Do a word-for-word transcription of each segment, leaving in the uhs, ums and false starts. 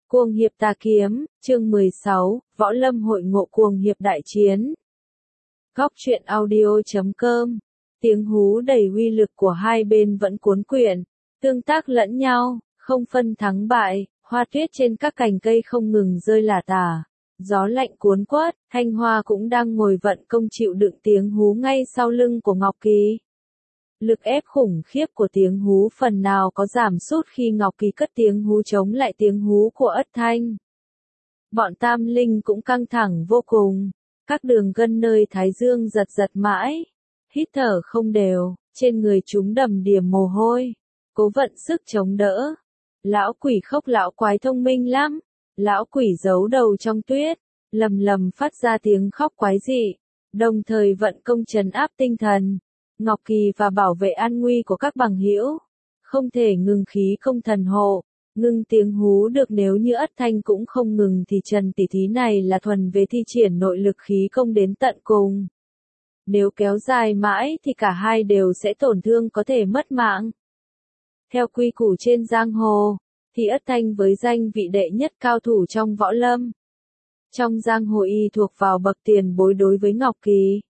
Cuồng hiệp tà kiếm, chương mười sáu, Võ Lâm hội ngộ cuồng hiệp đại chiến. Góc truyện audio chấm com. Tiếng hú đầy uy lực của hai bên vẫn cuốn quyển, tương tác lẫn nhau, không phân thắng bại, hoa tuyết trên các cành cây không ngừng rơi lả tả. Gió lạnh cuốn quất, Thanh Hoa cũng đang ngồi vận công chịu đựng tiếng hú ngay sau lưng của Ngọc Kỳ. Lực ép khủng khiếp của tiếng hú phần nào có giảm sút khi Ngọc Kỳ cất tiếng hú chống lại tiếng hú của Ất Thanh. Bọn Tam Linh cũng căng thẳng vô cùng, các đường gân nơi thái dương giật giật mãi, hít thở không đều, trên người chúng đầm đìa mồ hôi, cố vận sức chống đỡ. Lão quỷ khốc lão quái thông minh lắm, lão quỷ giấu đầu trong tuyết, lầm lầm phát ra tiếng khóc quái dị, đồng thời vận công trấn áp tinh thần. Ngọc Kỳ và bảo vệ an nguy của các bằng hữu, không thể ngừng khí công thần hộ, ngừng tiếng hú được. Nếu như Ất Thanh cũng không ngừng thì Trần tỷ thí này là thuần về thi triển nội lực khí công đến tận cùng. Nếu kéo dài mãi thì cả hai đều sẽ tổn thương, có thể mất mạng. Theo quy củ trên giang hồ, thì Ất Thanh với danh vị đệ nhất cao thủ trong võ lâm. Trong giang hồ y thuộc vào bậc tiền bối đối với Ngọc Kỳ.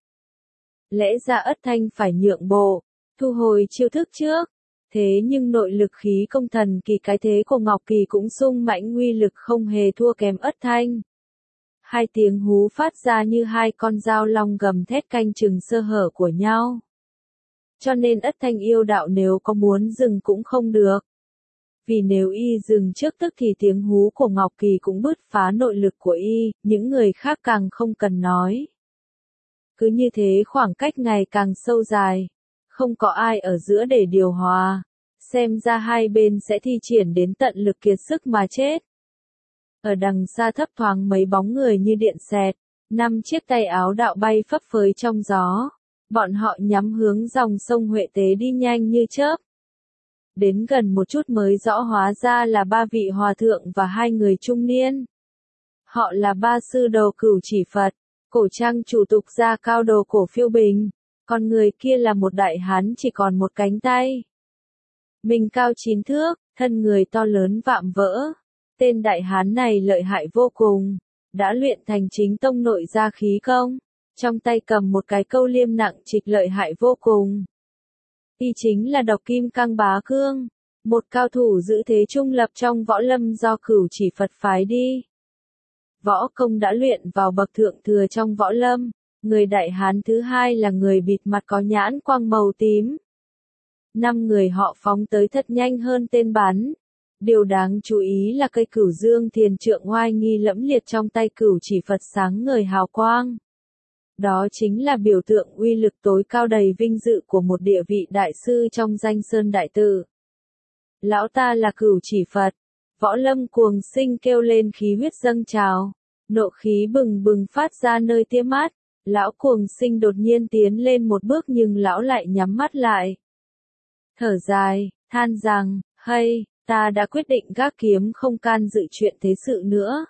Lẽ ra Ất Thanh phải nhượng bộ, thu hồi chiêu thức trước. Thế nhưng nội lực khí công thần kỳ cái thế của Ngọc Kỳ cũng sung mãnh, uy lực không hề thua kém Ất Thanh. Hai tiếng hú phát ra như hai con dao long gầm thét canh chừng sơ hở của nhau. Cho nên Ất Thanh yêu đạo nếu có muốn dừng cũng không được. Vì nếu y dừng trước tức thì tiếng hú của Ngọc Kỳ cũng bứt phá nội lực của y, những người khác càng không cần nói. Cứ như thế khoảng cách ngày càng sâu dài, không có ai ở giữa để điều hòa, xem ra hai bên sẽ thi triển đến tận lực kiệt sức mà chết. Ở đằng xa thấp thoáng mấy bóng người như điện xẹt, năm chiếc tay áo đạo bay phấp phới trong gió, bọn họ nhắm hướng dòng sông Huệ Tế đi nhanh như chớp. Đến gần một chút mới rõ hóa ra là ba vị hòa thượng và hai người trung niên. Họ là ba sư đồ Cửu Chỉ Phật, cổ trang chủ tục gia cao đồ cổ Phiêu Bình, còn người kia là một đại hán chỉ còn một cánh tay. Mình cao chín thước, thân người to lớn vạm vỡ. Tên đại hán này lợi hại vô cùng, đã luyện thành chính tông nội gia khí công, trong tay cầm một cái câu liêm nặng trịch lợi hại vô cùng. Y chính là Độc Kim Cang Bá Cương, một cao thủ giữ thế trung lập trong võ lâm do Cửu Chỉ Phật phái đi. Võ công đã luyện vào bậc thượng thừa trong võ lâm. Người đại hán thứ hai là người bịt mặt có nhãn quang màu tím. Năm người họ phóng tới thật nhanh hơn tên bắn. Điều đáng chú ý là cây Cửu Dương Thiền Trượng oai nghi lẫm liệt trong tay Cửu Chỉ Phật sáng ngời hào quang. Đó chính là biểu tượng uy lực tối cao đầy vinh dự của một địa vị đại sư trong danh sơn đại tự. Lão ta là Cửu Chỉ Phật. Võ lâm cuồng sinh kêu lên, khí huyết dâng trào, nộ khí bừng bừng phát ra nơi tia mắt. Lão cuồng sinh đột nhiên tiến lên một bước nhưng lão lại nhắm mắt lại. Thở dài, than rằng, hay, ta đã quyết định gác kiếm không can dự chuyện thế sự nữa.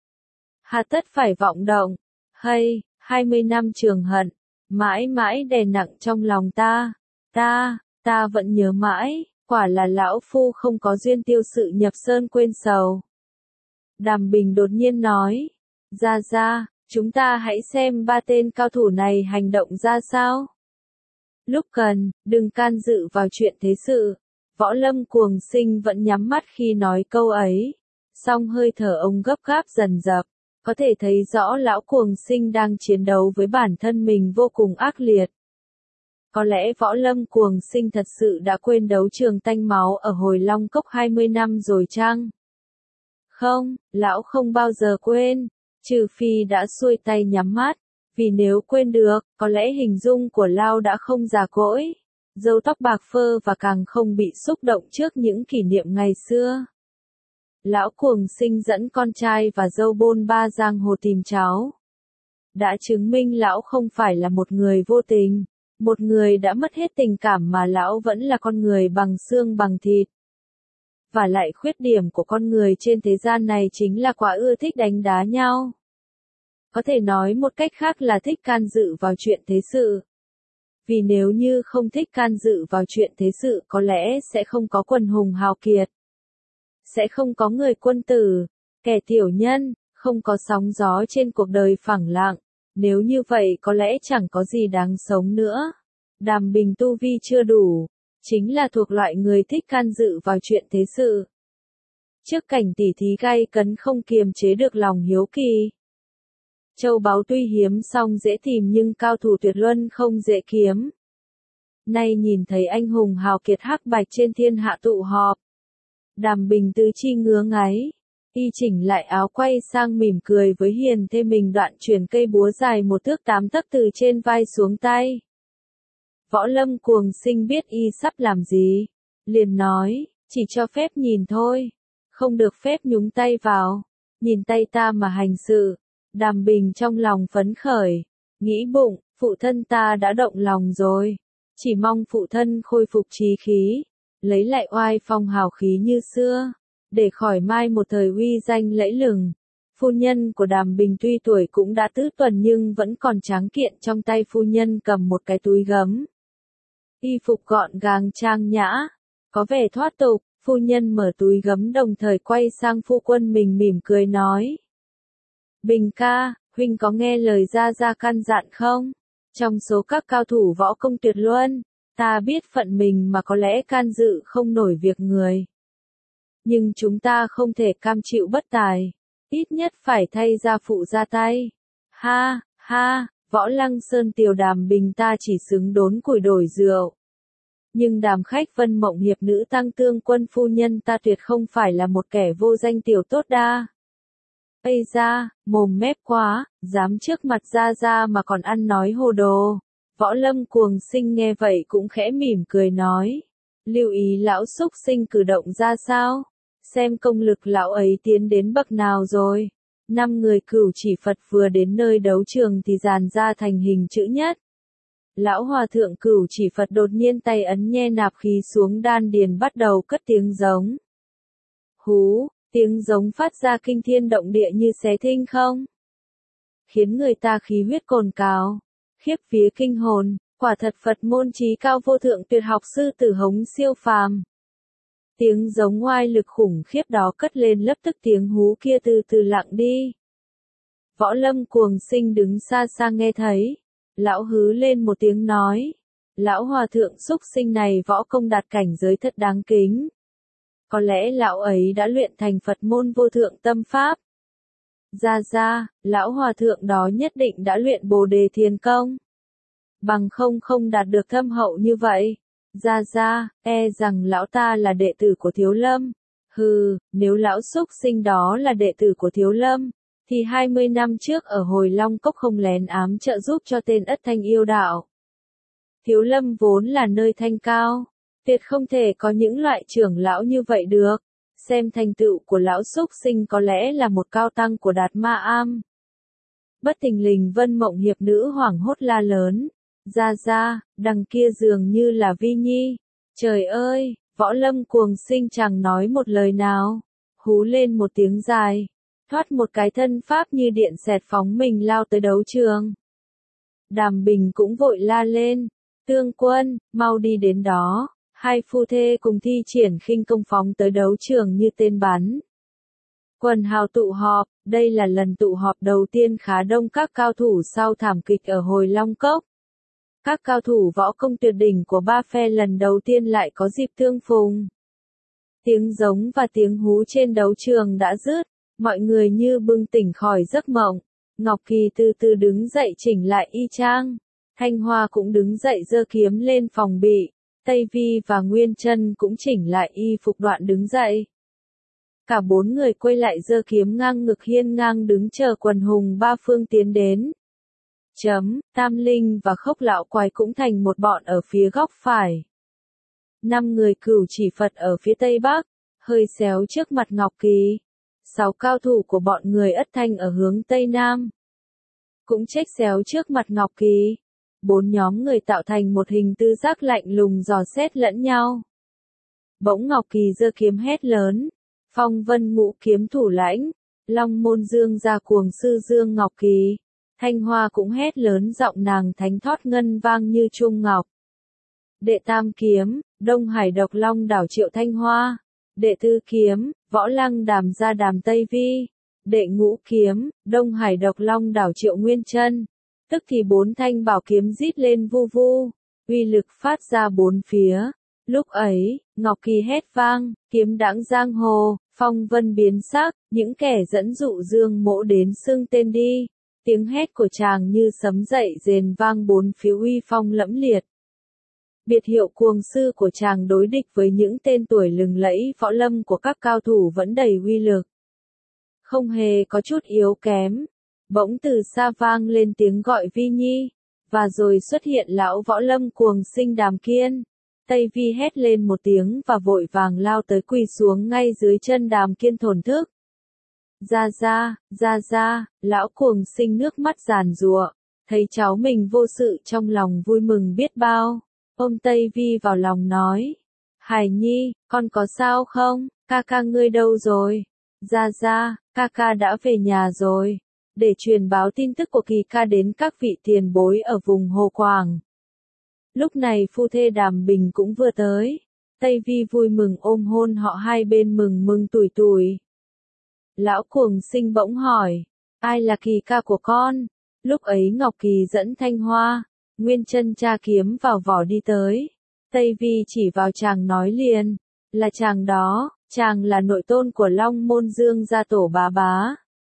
Hà tất phải vọng động, hay, hai mươi năm trường hận, mãi mãi đè nặng trong lòng ta, ta, ta vẫn nhớ mãi, quả là lão phu không có duyên tiêu sự nhập sơn quên sầu. Đàm Bình đột nhiên nói, ra ra, chúng ta hãy xem ba tên cao thủ này hành động ra sao. Lúc cần, đừng can dự vào chuyện thế sự. Võ lâm cuồng sinh vẫn nhắm mắt khi nói câu ấy, song hơi thở ông gấp gáp dần dập, có thể thấy rõ lão cuồng sinh đang chiến đấu với bản thân mình vô cùng ác liệt. Có lẽ võ lâm cuồng sinh thật sự đã quên đấu trường tanh máu ở Hồi Long Cốc hai mươi năm rồi chăng? Không, lão không bao giờ quên, trừ phi đã xuôi tay nhắm mắt, vì nếu quên được, có lẽ hình dung của lão đã không già cỗi, râu tóc bạc phơ và càng không bị xúc động trước những kỷ niệm ngày xưa. Lão cuồng sinh dẫn con trai và dâu bôn ba giang hồ tìm cháu. Đã chứng minh lão không phải là một người vô tình, một người đã mất hết tình cảm, mà lão vẫn là con người bằng xương bằng thịt. Và lại khuyết điểm của con người trên thế gian này chính là quá ưa thích đánh đá nhau. Có thể nói một cách khác là thích can dự vào chuyện thế sự. Vì nếu như không thích can dự vào chuyện thế sự có lẽ sẽ không có quần hùng hào kiệt. Sẽ không có người quân tử, Kẻ tiểu nhân, không có sóng gió trên cuộc đời phẳng lặng, nếu như vậy có lẽ chẳng có gì đáng sống nữa. Đàm Bình tu vi chưa đủ, chính là thuộc loại người thích can dự vào chuyện thế sự. Trước cảnh tỉ thí gay cấn không kiềm chế được lòng hiếu kỳ. Châu báu tuy hiếm song dễ tìm nhưng cao thủ tuyệt luân không dễ kiếm. Nay nhìn thấy anh hùng hào kiệt hắc bạch trên thiên hạ tụ họp. Đàm Bình tứ chi ngứa ngáy. Y chỉnh lại áo quay sang mỉm cười với hiền thê mình đoạn chuyển cây búa dài một thước tám tấc từ trên vai xuống tay. Võ Lâm Cuồng Sinh biết y sắp làm gì. Liền nói, chỉ cho phép nhìn thôi. Không được phép nhúng tay vào. Nhìn tay ta mà hành sự. Đàm Bình trong lòng phấn khởi. Nghĩ bụng, phụ thân ta đã động lòng rồi. Chỉ mong phụ thân khôi phục trí khí. Lấy lại oai phong hào khí như xưa. Để khỏi mai một thời uy danh lẫy lừng. Phu nhân của Đàm Bình tuy tuổi cũng đã tứ tuần nhưng vẫn còn tráng kiện, trong tay phu nhân cầm một cái túi gấm. Y phục gọn gàng trang nhã, có vẻ thoát tục. Phu nhân mở túi gấm đồng thời quay sang phu quân mình mỉm cười nói. Bình ca, huynh có nghe lời gia gia căn dặn không? Trong số các cao thủ võ công tuyệt luân, ta biết phận mình mà có lẽ can dự không nổi việc người. Nhưng chúng ta không thể cam chịu bất tài, ít nhất phải thay gia phụ ra tay. Ha, ha, Võ Lăng Sơn Tiều Đàm Bình ta chỉ xứng đốn củi đổi rượu. Nhưng Đàm khách Vân Mộng Hiệp nữ tăng tương quân phu nhân ta tuyệt không phải là một kẻ vô danh tiểu tốt đa. Ây da, mồm mép quá, dám trước mặt gia gia mà còn ăn nói hồ đồ. Võ Lâm Cuồng Sinh nghe vậy cũng khẽ mỉm cười nói. Lưu ý lão xúc sinh cử động ra sao? Xem công lực lão ấy tiến đến bậc nào rồi. Năm người Cửu Chỉ Phật vừa đến nơi đấu trường thì dàn ra thành hình chữ nhất. Lão hòa thượng Cửu Chỉ Phật đột nhiên tay ấn nhe nạp khí xuống đan điền bắt đầu cất tiếng giống. Hú, tiếng giống phát ra kinh thiên động địa như xé thinh không? Khiến người ta khí huyết cồn cào, khiếp vía kinh hồn, quả thật Phật môn trí cao vô thượng tuyệt học sư tử hống siêu phàm. Tiếng giống oai lực khủng khiếp đó cất lên lập tức tiếng hú kia từ từ lặng đi. Võ Lâm Cuồng Sinh đứng xa xa nghe thấy. Lão hứ lên một tiếng nói. Lão hòa thượng xúc sinh này võ công đạt cảnh giới thật đáng kính. Có lẽ lão ấy đã luyện thành Phật môn vô thượng tâm pháp. Ra ra, lão hòa thượng đó nhất định đã luyện Bồ Đề Thiền Công. Bằng không không đạt được thâm hậu như vậy. Ra ra, e rằng lão ta là đệ tử của Thiếu Lâm. Hừ, nếu lão xúc sinh đó là đệ tử của Thiếu Lâm, thì hai mươi năm trước ở Hồi Long Cốc không lén ám trợ giúp cho tên Ất Thanh yêu đạo. Thiếu Lâm vốn là nơi thanh cao, tuyệt không thể có những loại trưởng lão như vậy được. Xem thành tựu của lão xúc sinh có lẽ là một cao tăng của Đạt Ma Am. Bất thình lình Vân Mộng Hiệp nữ hoảng hốt la lớn. Ra ra, đằng kia dường như là Vi Nhi. Trời ơi, Võ Lâm Cuồng Sinh chẳng nói một lời nào. Hú lên một tiếng dài. Thoát một cái thân pháp như điện xẹt phóng mình lao tới đấu trường. Đàm Bình cũng vội la lên. Tương quân, mau đi đến đó. Hai phu thê cùng thi triển khinh công phóng tới đấu trường như tên bắn. Quần hào tụ họp, đây là lần tụ họp đầu tiên khá đông các cao thủ sau thảm kịch ở Hồi Long Cốc. Các cao thủ võ công tuyệt đỉnh của ba phe lần đầu tiên lại có dịp tương phùng. Tiếng giống và tiếng hú trên đấu trường đã dứt, mọi người như bừng tỉnh khỏi giấc mộng. Ngọc Kỳ từ từ đứng dậy chỉnh lại y trang. Thanh Hoa cũng đứng dậy giơ kiếm lên phòng bị. Tây Vi và Nguyên Trân cũng chỉnh lại y phục đoạn đứng dậy. Cả bốn người quay lại giơ kiếm ngang ngực hiên ngang đứng chờ quần hùng ba phương tiến đến. Chấm, Tam Linh và Khốc Lão Quái cũng thành một bọn ở phía góc phải. Năm người Cửu Chỉ Phật ở phía tây bắc, hơi xéo trước mặt Ngọc Kỳ. Sáu cao thủ của bọn người Ất Thanh ở hướng tây nam, cũng chếch xéo trước mặt Ngọc Kỳ. Bốn nhóm người tạo thành một hình tứ giác lạnh lùng dò xét lẫn nhau. Bỗng Ngọc Kỳ giơ kiếm hét lớn. Phong Vân Ngũ kiếm thủ lãnh, Long Môn Dương gia cuồng sư Dương Ngọc Kỳ. Thanh Hoa cũng hét lớn giọng nàng thánh thót ngân vang như trung ngọc. Đệ tam kiếm, Đông Hải Độc Long đảo Triệu Thanh Hoa. Đệ tứ kiếm, Võ Lăng đàm ra đàm Tây Vi, đệ ngũ kiếm, Đông Hải độc long đảo Triệu Nguyên Chân. Tức thì bốn thanh bảo kiếm rít lên vu vu, uy lực phát ra bốn phía. Lúc ấy, Ngọc Kỳ hét vang, kiếm đãng giang hồ, phong vân biến sắc, những kẻ dẫn dụ Dương Mỗ đến xưng tên đi. Tiếng hét của chàng như sấm dậy rền vang bốn phía uy phong lẫm liệt. Biệt hiệu cuồng sư của chàng đối địch với những tên tuổi lừng lẫy võ lâm của các cao thủ vẫn đầy uy lực. Không hề có chút yếu kém. Bỗng từ xa vang lên tiếng gọi Vi Nhi, và rồi xuất hiện lão võ lâm cuồng sinh Đàm Kiên. Tây Vi hét lên một tiếng và vội vàng lao tới quỳ xuống ngay dưới chân Đàm Kiên thổn thức. Ra ra, ra ra, lão cuồng sinh nước mắt giàn giụa, thấy cháu mình vô sự trong lòng vui mừng biết bao. Ôm Tây Vi vào lòng nói, Hải Nhi, con có sao không, ca ca ngươi đâu rồi? Ra ra, ca ca đã về nhà rồi, để truyền báo tin tức của Kỳ ca đến các vị tiền bối ở vùng Hồ Quảng. Lúc này phu thê Đàm Bình cũng vừa tới, Tây Vi vui mừng ôm hôn họ hai bên mừng mừng tủi tủi. Lão cuồng sinh bỗng hỏi, ai là Kỳ ca của con? Lúc ấy Ngọc Kỳ dẫn Thanh Hoa, Nguyên Chân tra kiếm vào vỏ đi tới. Tây Vi chỉ vào chàng nói liền, là chàng đó, chàng là nội tôn của Long Môn Dương gia tổ bá bá.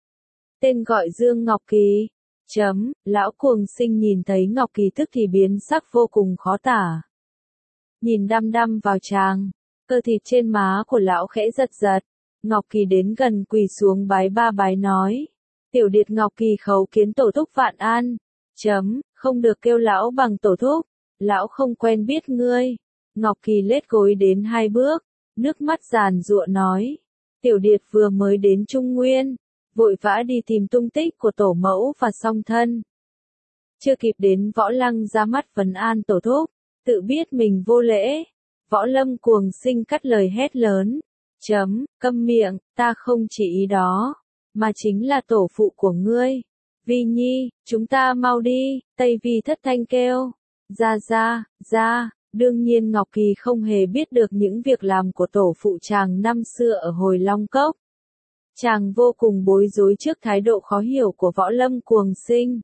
Tên gọi Dương Ngọc Kỳ. Chấm, lão cuồng sinh nhìn thấy Ngọc Kỳ tức thì biến sắc vô cùng khó tả. Nhìn đăm đăm vào chàng, cơ thịt trên má của lão khẽ giật giật. Ngọc Kỳ đến gần quỳ xuống bái ba bái nói, tiểu điệt Ngọc Kỳ khấu kiến tổ thúc vạn an. Chấm, không được kêu lão bằng tổ thúc, lão không quen biết ngươi. Ngọc Kỳ lết gối đến hai bước, nước mắt giàn giụa nói, tiểu điệt vừa mới đến Trung Nguyên, vội vã đi tìm tung tích của tổ mẫu và song thân. Chưa kịp đến Võ Lăng ra mắt vấn an tổ thúc, tự biết mình vô lễ. Võ Lâm cuồng sinh cắt lời hét lớn, chấm, câm miệng, ta không chỉ ý đó, mà chính là tổ phụ của ngươi. Vi Nhi, chúng ta mau đi, Tây Vi thất thanh kêu, ra ra, ra. Đương nhiên Ngọc Kỳ không hề biết được những việc làm của tổ phụ chàng năm xưa ở Hồi Long Cốc. Chàng vô cùng bối rối trước thái độ khó hiểu của Võ Lâm cuồng sinh.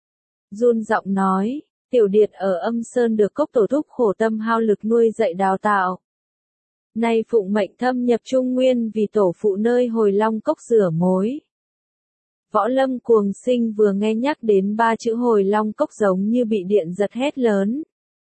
Run giọng nói, tiểu điệt ở Âm Sơn được cốc tổ thúc khổ tâm hao lực nuôi dạy đào tạo. Nay phụng mệnh thâm nhập Trung Nguyên vì tổ phụ nơi Hồi Long Cốc rửa mối. Võ Lâm cuồng sinh vừa nghe nhắc đến ba chữ Hồi Long Cốc giống như bị điện giật hét lớn.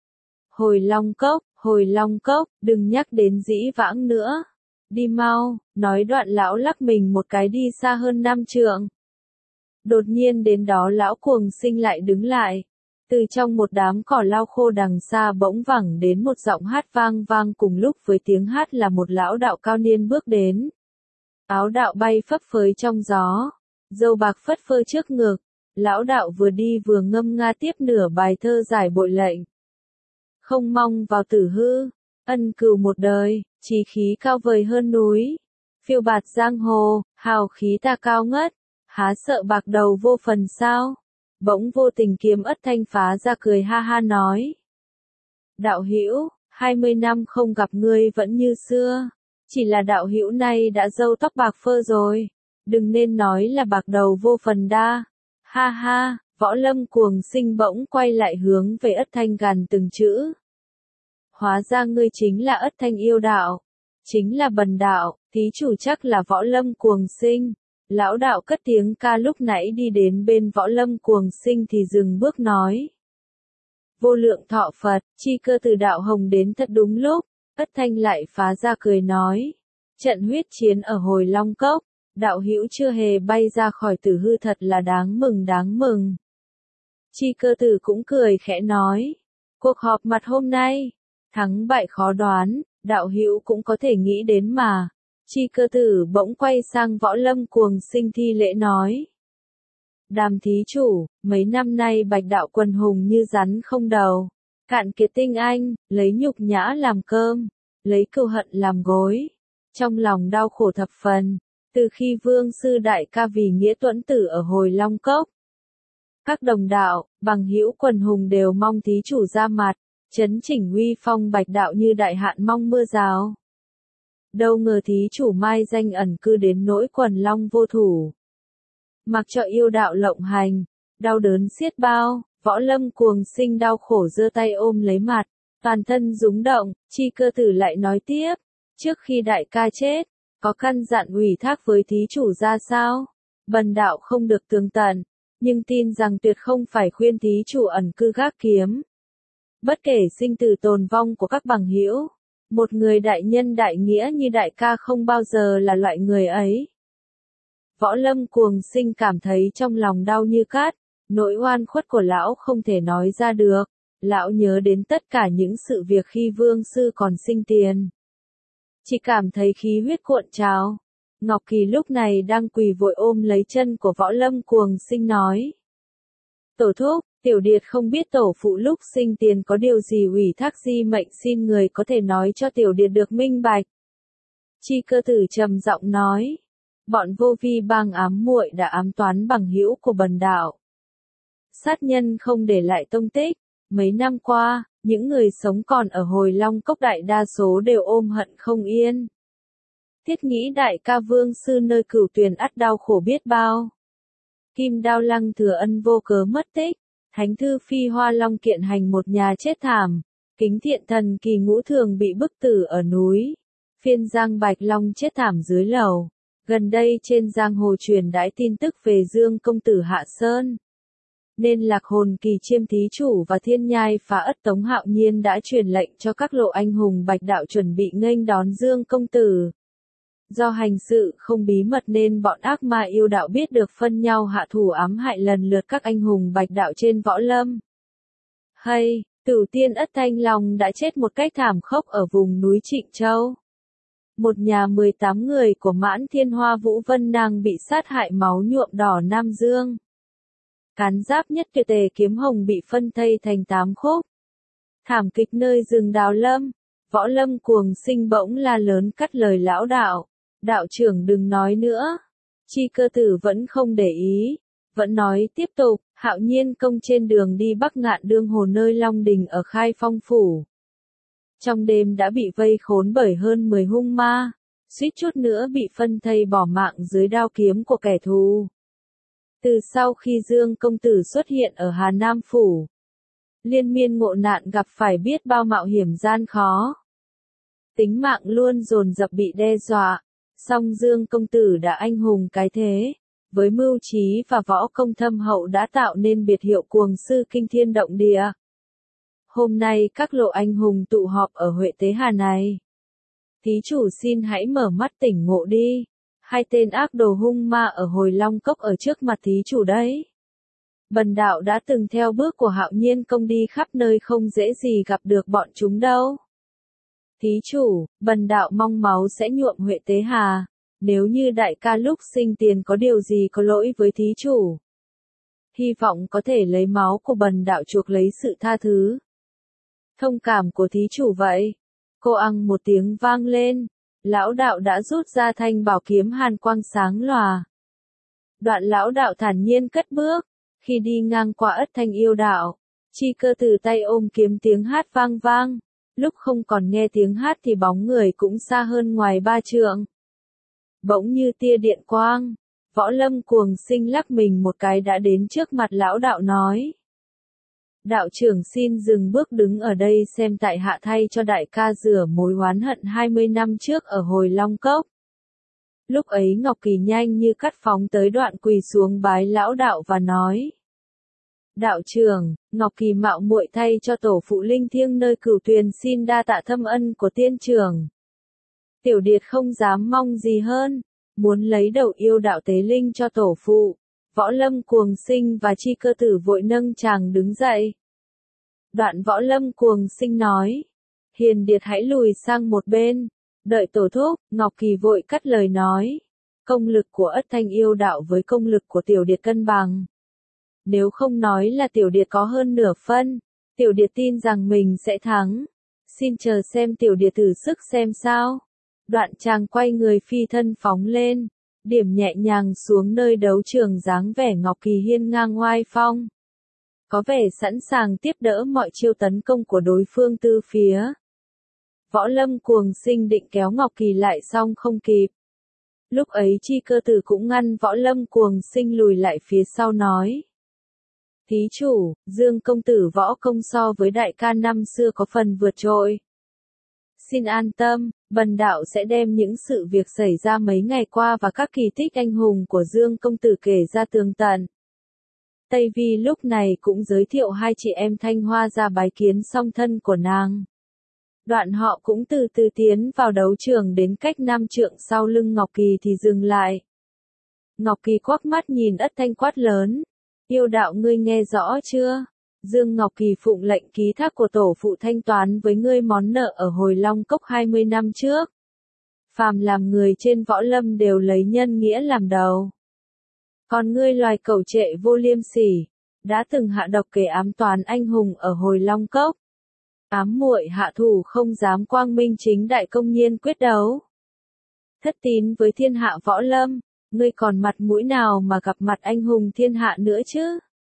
Hồi Long Cốc, Hồi Long Cốc, đừng nhắc đến dĩ vãng nữa. Đi mau, nói đoạn lão lắc mình một cái đi xa hơn năm trượng. Đột nhiên đến đó lão cuồng sinh lại đứng lại. Từ trong một đám cỏ lau khô đằng xa bỗng vẳng đến một giọng hát vang vang cùng lúc với tiếng hát là một lão đạo cao niên bước đến. Áo đạo bay phấp phới trong gió, râu bạc phất phơ trước ngực. Lão đạo vừa đi vừa ngâm nga tiếp nửa bài thơ giải bội lệnh. Không mong vào tử hư, ân cừu một đời, chí khí cao vời hơn núi. Phiêu bạt giang hồ, hào khí ta cao ngất, há sợ bạc đầu vô phần sao? Bỗng vô tình kiếm ất thanh phá ra cười ha ha nói. Đạo hữu, hai mươi năm không gặp ngươi vẫn như xưa, chỉ là đạo hữu nay đã râu tóc bạc phơ rồi, đừng nên nói là bạc đầu vô phần đa. Ha ha, Võ Lâm cuồng sinh bỗng quay lại hướng về ất thanh gằn từng chữ. Hóa ra ngươi chính là ất thanh yêu đạo, chính là bần đạo, thí chủ chắc là Võ Lâm cuồng sinh. Lão đạo cất tiếng ca lúc nãy đi đến bên Võ Lâm cuồng sinh thì dừng bước nói. Vô lượng thọ Phật, chi cơ từ đạo hồng đến thật đúng lúc, ất thanh lại phá ra cười nói. Trận huyết chiến ở Hồi Long Cốc, đạo hữu chưa hề bay ra khỏi tử hư thật là đáng mừng đáng mừng. Chi cơ tử cũng cười khẽ nói. Cuộc họp mặt hôm nay, thắng bại khó đoán, đạo hữu cũng có thể nghĩ đến mà. Chi cơ tử bỗng quay sang Võ Lâm cuồng sinh thi lễ nói. Đàm thí chủ, mấy năm nay bạch đạo quần hùng như rắn không đầu, cạn kiệt tinh anh, lấy nhục nhã làm cơm, lấy cừu hận làm gối. Trong lòng đau khổ thập phần, từ khi vương sư đại ca vì nghĩa tuẫn tử ở Hồi Long Cốc. Các đồng đạo, bằng hữu quần hùng đều mong thí chủ ra mặt, chấn chỉnh uy phong bạch đạo như đại hạn mong mưa rào. đâu ngờ thí chủ mai danh ẩn cư đến nỗi quần long vô thủ. Mặc cho yêu đạo lộng hành, đau đớn xiết bao, Võ Lâm Cuồng Sinh đau khổ giơ tay ôm lấy mặt, toàn thân rúng động. Chi Cơ Tử lại nói tiếp, trước khi đại ca chết, có căn dặn ủy thác với thí chủ ra sao? Bần đạo không được tường tận, nhưng tin rằng tuyệt không phải khuyên thí chủ ẩn cư gác kiếm. Bất kể sinh tử tồn vong của các bằng hữu, một người đại nhân đại nghĩa như đại ca không bao giờ là loại người ấy. Võ Lâm Cuồng Sinh cảm thấy trong lòng đau như cát, nỗi oan khuất của lão không thể nói ra được. Lão nhớ đến tất cả những sự việc khi Vương Sư còn sinh tiền. Chỉ cảm thấy khí huyết cuộn trào. Ngọc Kỳ lúc này đang quỳ vội ôm lấy chân của Võ Lâm Cuồng Sinh nói. Tổ thúc, Tiểu Điệt không biết tổ phụ lúc sinh tiền có điều gì ủy thác di mệnh, xin người có thể nói cho Tiểu Điệt được minh bạch. Chi Cơ Tử trầm giọng nói. Bọn vô vi bang ám muội đã ám toán bằng hữu của bần đạo. Sát nhân không để lại tông tích. Mấy năm qua, những người sống còn ở Hồi Long Cốc đại đa số đều ôm hận không yên. Thiết nghĩ đại ca Vương Sư nơi Cửu Tuyền ắt đau khổ biết bao. Kim Đao Lăng Thừa Ân vô cớ mất tích. Thánh Thư Phi Hoa Long kiện hành một nhà chết thảm. Kính Thiện Thần Kỳ Ngũ Thường bị bức tử ở núi. Phiên Giang Bạch Long chết thảm dưới lầu. Gần đây trên giang hồ truyền đãi tin tức về Dương công tử Hạ Sơn. Nên Lạc Hồn Kỳ Chiêm thí chủ và Thiên Nhai Phá Ất Tống Hạo Nhiên đã truyền lệnh cho các lộ anh hùng Bạch đạo chuẩn bị nghênh đón Dương công tử. Do hành sự không bí mật nên bọn ác ma yêu đạo biết được phân nhau hạ thủ ám hại lần lượt các anh hùng Bạch đạo trên võ lâm. Hay, Tử Tiên Ất Thanh Long đã chết một cách thảm khốc ở vùng núi Trịnh Châu. Một nhà mười tám người của Mãn Thiên Hoa Vũ Vân Nàng bị sát hại máu nhuộm đỏ Nam Dương. Cán giáp nhất tuyệt tề kiếm hồng bị phân thây thành tám khúc. Thảm kịch nơi rừng Đào Lâm, Võ Lâm Cuồng Sinh bỗng la lớn cắt lời lão đạo. Đạo trưởng đừng nói nữa. Chi Cơ Tử vẫn không để ý, vẫn nói tiếp tục. Hạo Nhiên công trên đường đi Bắc Ngạn Đương Hồ nơi Long Đình ở Khai Phong Phủ. Trong đêm đã bị vây khốn bởi hơn mười hung ma, suýt chút nữa bị phân thây bỏ mạng dưới đao kiếm của kẻ thù. Từ sau khi Dương công tử xuất hiện ở Hà Nam Phủ, liên miên ngộ nạn gặp phải biết bao mạo hiểm gian khó. Tính mạng luôn dồn dập bị đe dọa, song Dương công tử đã anh hùng cái thế, với mưu trí và võ công thâm hậu đã tạo nên biệt hiệu Cuồng Sư kinh thiên động địa. Hôm nay các lộ anh hùng tụ họp ở Huệ Tế Hà này. Thí chủ xin hãy mở mắt tỉnh ngộ đi. Hai tên ác đồ hung ma ở Hồi Long Cốc ở trước mặt thí chủ đấy. Bần đạo đã từng theo bước của Hạo Nhiên công đi khắp nơi không dễ gì gặp được bọn chúng đâu. Thí chủ, bần đạo mong máu sẽ nhuộm Huệ Tế Hà. Nếu như đại ca lúc sinh tiền có điều gì có lỗi với thí chủ, hy vọng có thể lấy máu của bần đạo chuộc lấy sự tha thứ. Thông cảm của thí chủ vậy. Cô ăng một tiếng vang lên. Lão đạo đã rút ra thanh bảo kiếm hàn quang sáng lòa. Đoạn lão đạo thản nhiên cất bước. Khi đi ngang qua Ất Thanh yêu đạo, Chi Cơ Tử tay ôm kiếm tiếng hát vang vang. Lúc không còn nghe tiếng hát thì bóng người cũng xa hơn ngoài ba trượng. Bỗng như tia điện quang, Võ Lâm Cuồng Sinh lắc mình một cái đã đến trước mặt lão đạo nói. Đạo trưởng xin dừng bước đứng ở đây xem tại hạ thay cho đại ca rửa mối oán hận hai mươi năm trước ở Hồi Long Cốc. Lúc ấy Ngọc Kỳ nhanh như cắt phóng tới đoạn quỳ xuống bái lão đạo và nói. Đạo trưởng, Ngọc Kỳ mạo muội thay cho tổ phụ linh thiêng nơi Cửu Tuyền xin đa tạ thâm ân của tiên trưởng. Tiểu Điệt không dám mong gì hơn, muốn lấy đầu yêu đạo tế linh cho tổ phụ. Võ Lâm Cuồng Sinh và Chi Cơ Tử vội nâng chàng đứng dậy. Đoạn Võ Lâm Cuồng Sinh nói. Hiền Điệt hãy lùi sang một bên. Đợi tổ thúc, Ngọc Kỳ vội cắt lời nói. Công lực của Ất Thanh yêu đạo với công lực của Tiểu Điệt cân bằng. Nếu không nói là Tiểu Điệt có hơn nửa phân, Tiểu Điệt tin rằng mình sẽ thắng. Xin chờ xem Tiểu Điệt thử sức xem sao. Đoạn chàng quay người phi thân phóng lên. Điểm nhẹ nhàng xuống nơi đấu trường dáng vẻ Ngọc Kỳ hiên ngang oai phong. Có vẻ sẵn sàng tiếp đỡ mọi chiêu tấn công của đối phương từ phía. Võ Lâm Cuồng Sinh định kéo Ngọc Kỳ lại xong không kịp. Lúc ấy Chi Cơ Tử cũng ngăn Võ Lâm Cuồng Sinh lùi lại phía sau nói. Thí chủ, Dương công tử Võ công so với đại ca năm xưa có phần vượt trội. Xin an tâm, bần đạo sẽ đem những sự việc xảy ra mấy ngày qua và các kỳ tích anh hùng của Dương công tử kể ra tường tận. Tây Vi lúc này cũng giới thiệu hai chị em Thanh Hoa ra bái kiến song thân của nàng. Đoạn họ cũng từ từ tiến vào đấu trường đến cách năm trượng sau lưng Ngọc Kỳ thì dừng lại. Ngọc Kỳ quắc mắt nhìn Ất Thanh quát lớn. Yêu đạo ngươi nghe rõ chưa? Dương Ngọc Kỳ phụng lệnh ký thác của tổ phụ thanh toán với ngươi món nợ ở hồi Long Cốc hai mươi năm trước. Phàm làm người trên võ lâm đều lấy nhân nghĩa làm đầu. Còn ngươi loài cẩu trệ vô liêm sỉ, đã từng hạ độc kế ám toán anh hùng ở hồi Long Cốc. Ám muội hạ thủ không dám quang minh chính đại công nhiên quyết đấu. Thất tín với thiên hạ võ lâm, ngươi còn mặt mũi nào mà gặp mặt anh hùng thiên hạ nữa chứ?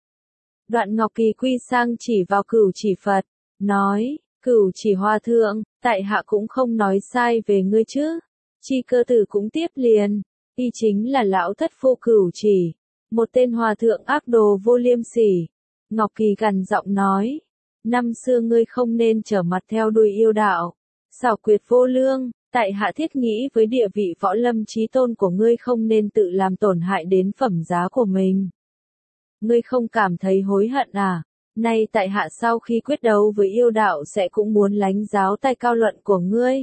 Đoạn Ngọc Kỳ quy sang chỉ vào Cửu Chỉ Phật, nói, Cửu Chỉ Hòa Thượng, tại hạ cũng không nói sai về ngươi chứ. Chi Cơ Tử cũng tiếp liền, y chính là lão thất phu Cửu Chỉ, một tên hòa thượng ác đồ vô liêm sỉ. Ngọc Kỳ gằn giọng nói, năm xưa ngươi không nên trở mặt theo đuôi yêu đạo, xảo quyệt vô lương, tại hạ thiết nghĩ với địa vị võ lâm chí tôn của ngươi không nên tự làm tổn hại đến phẩm giá của mình. Ngươi không cảm thấy hối hận à? Nay tại hạ sau khi quyết đấu với yêu đạo sẽ cũng muốn lánh giáo tài cao luận của ngươi.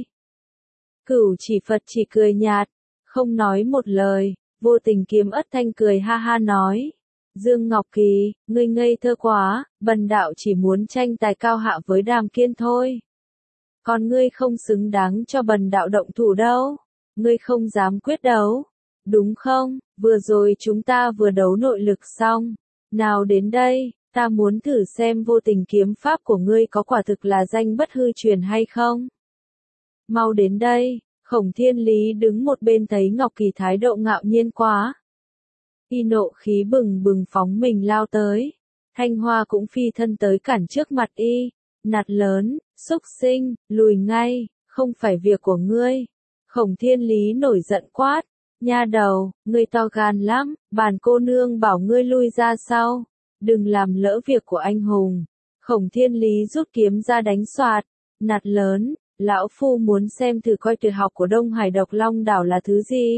Cửu Chỉ Phật chỉ cười nhạt, không nói một lời. Vô Tình Kiếm Ất Thanh cười ha ha nói. Dương Ngọc Kỳ, ngươi ngây thơ quá, bần đạo chỉ muốn tranh tài cao hạ với Đàm Kiên thôi. Còn ngươi không xứng đáng cho bần đạo động thủ đâu. Ngươi không dám quyết đấu. Đúng không? Vừa rồi chúng ta vừa đấu nội lực xong. Nào đến đây, ta muốn thử xem Vô Tình Kiếm pháp của ngươi có quả thực là danh bất hư truyền hay không. Mau đến đây. Khổng Thiên Lý đứng một bên thấy Ngọc Kỳ thái độ ngạo nhiên quá. Y nộ khí bừng bừng phóng mình lao tới. Thanh Hoa cũng phi thân tới cản trước mặt y. Nạt lớn, xúc sinh, lùi ngay, không phải việc của ngươi. Khổng Thiên Lý nổi giận quát. Nha đầu, ngươi to gan lắm, bản cô nương bảo ngươi lui ra sau. Đừng làm lỡ việc của anh hùng. Khổng Thiên Lý rút kiếm ra đánh xoạt. Nạt lớn. Lão Phu muốn xem thử coi tuyệt học của Đông Hải Độc Long Đảo là thứ gì.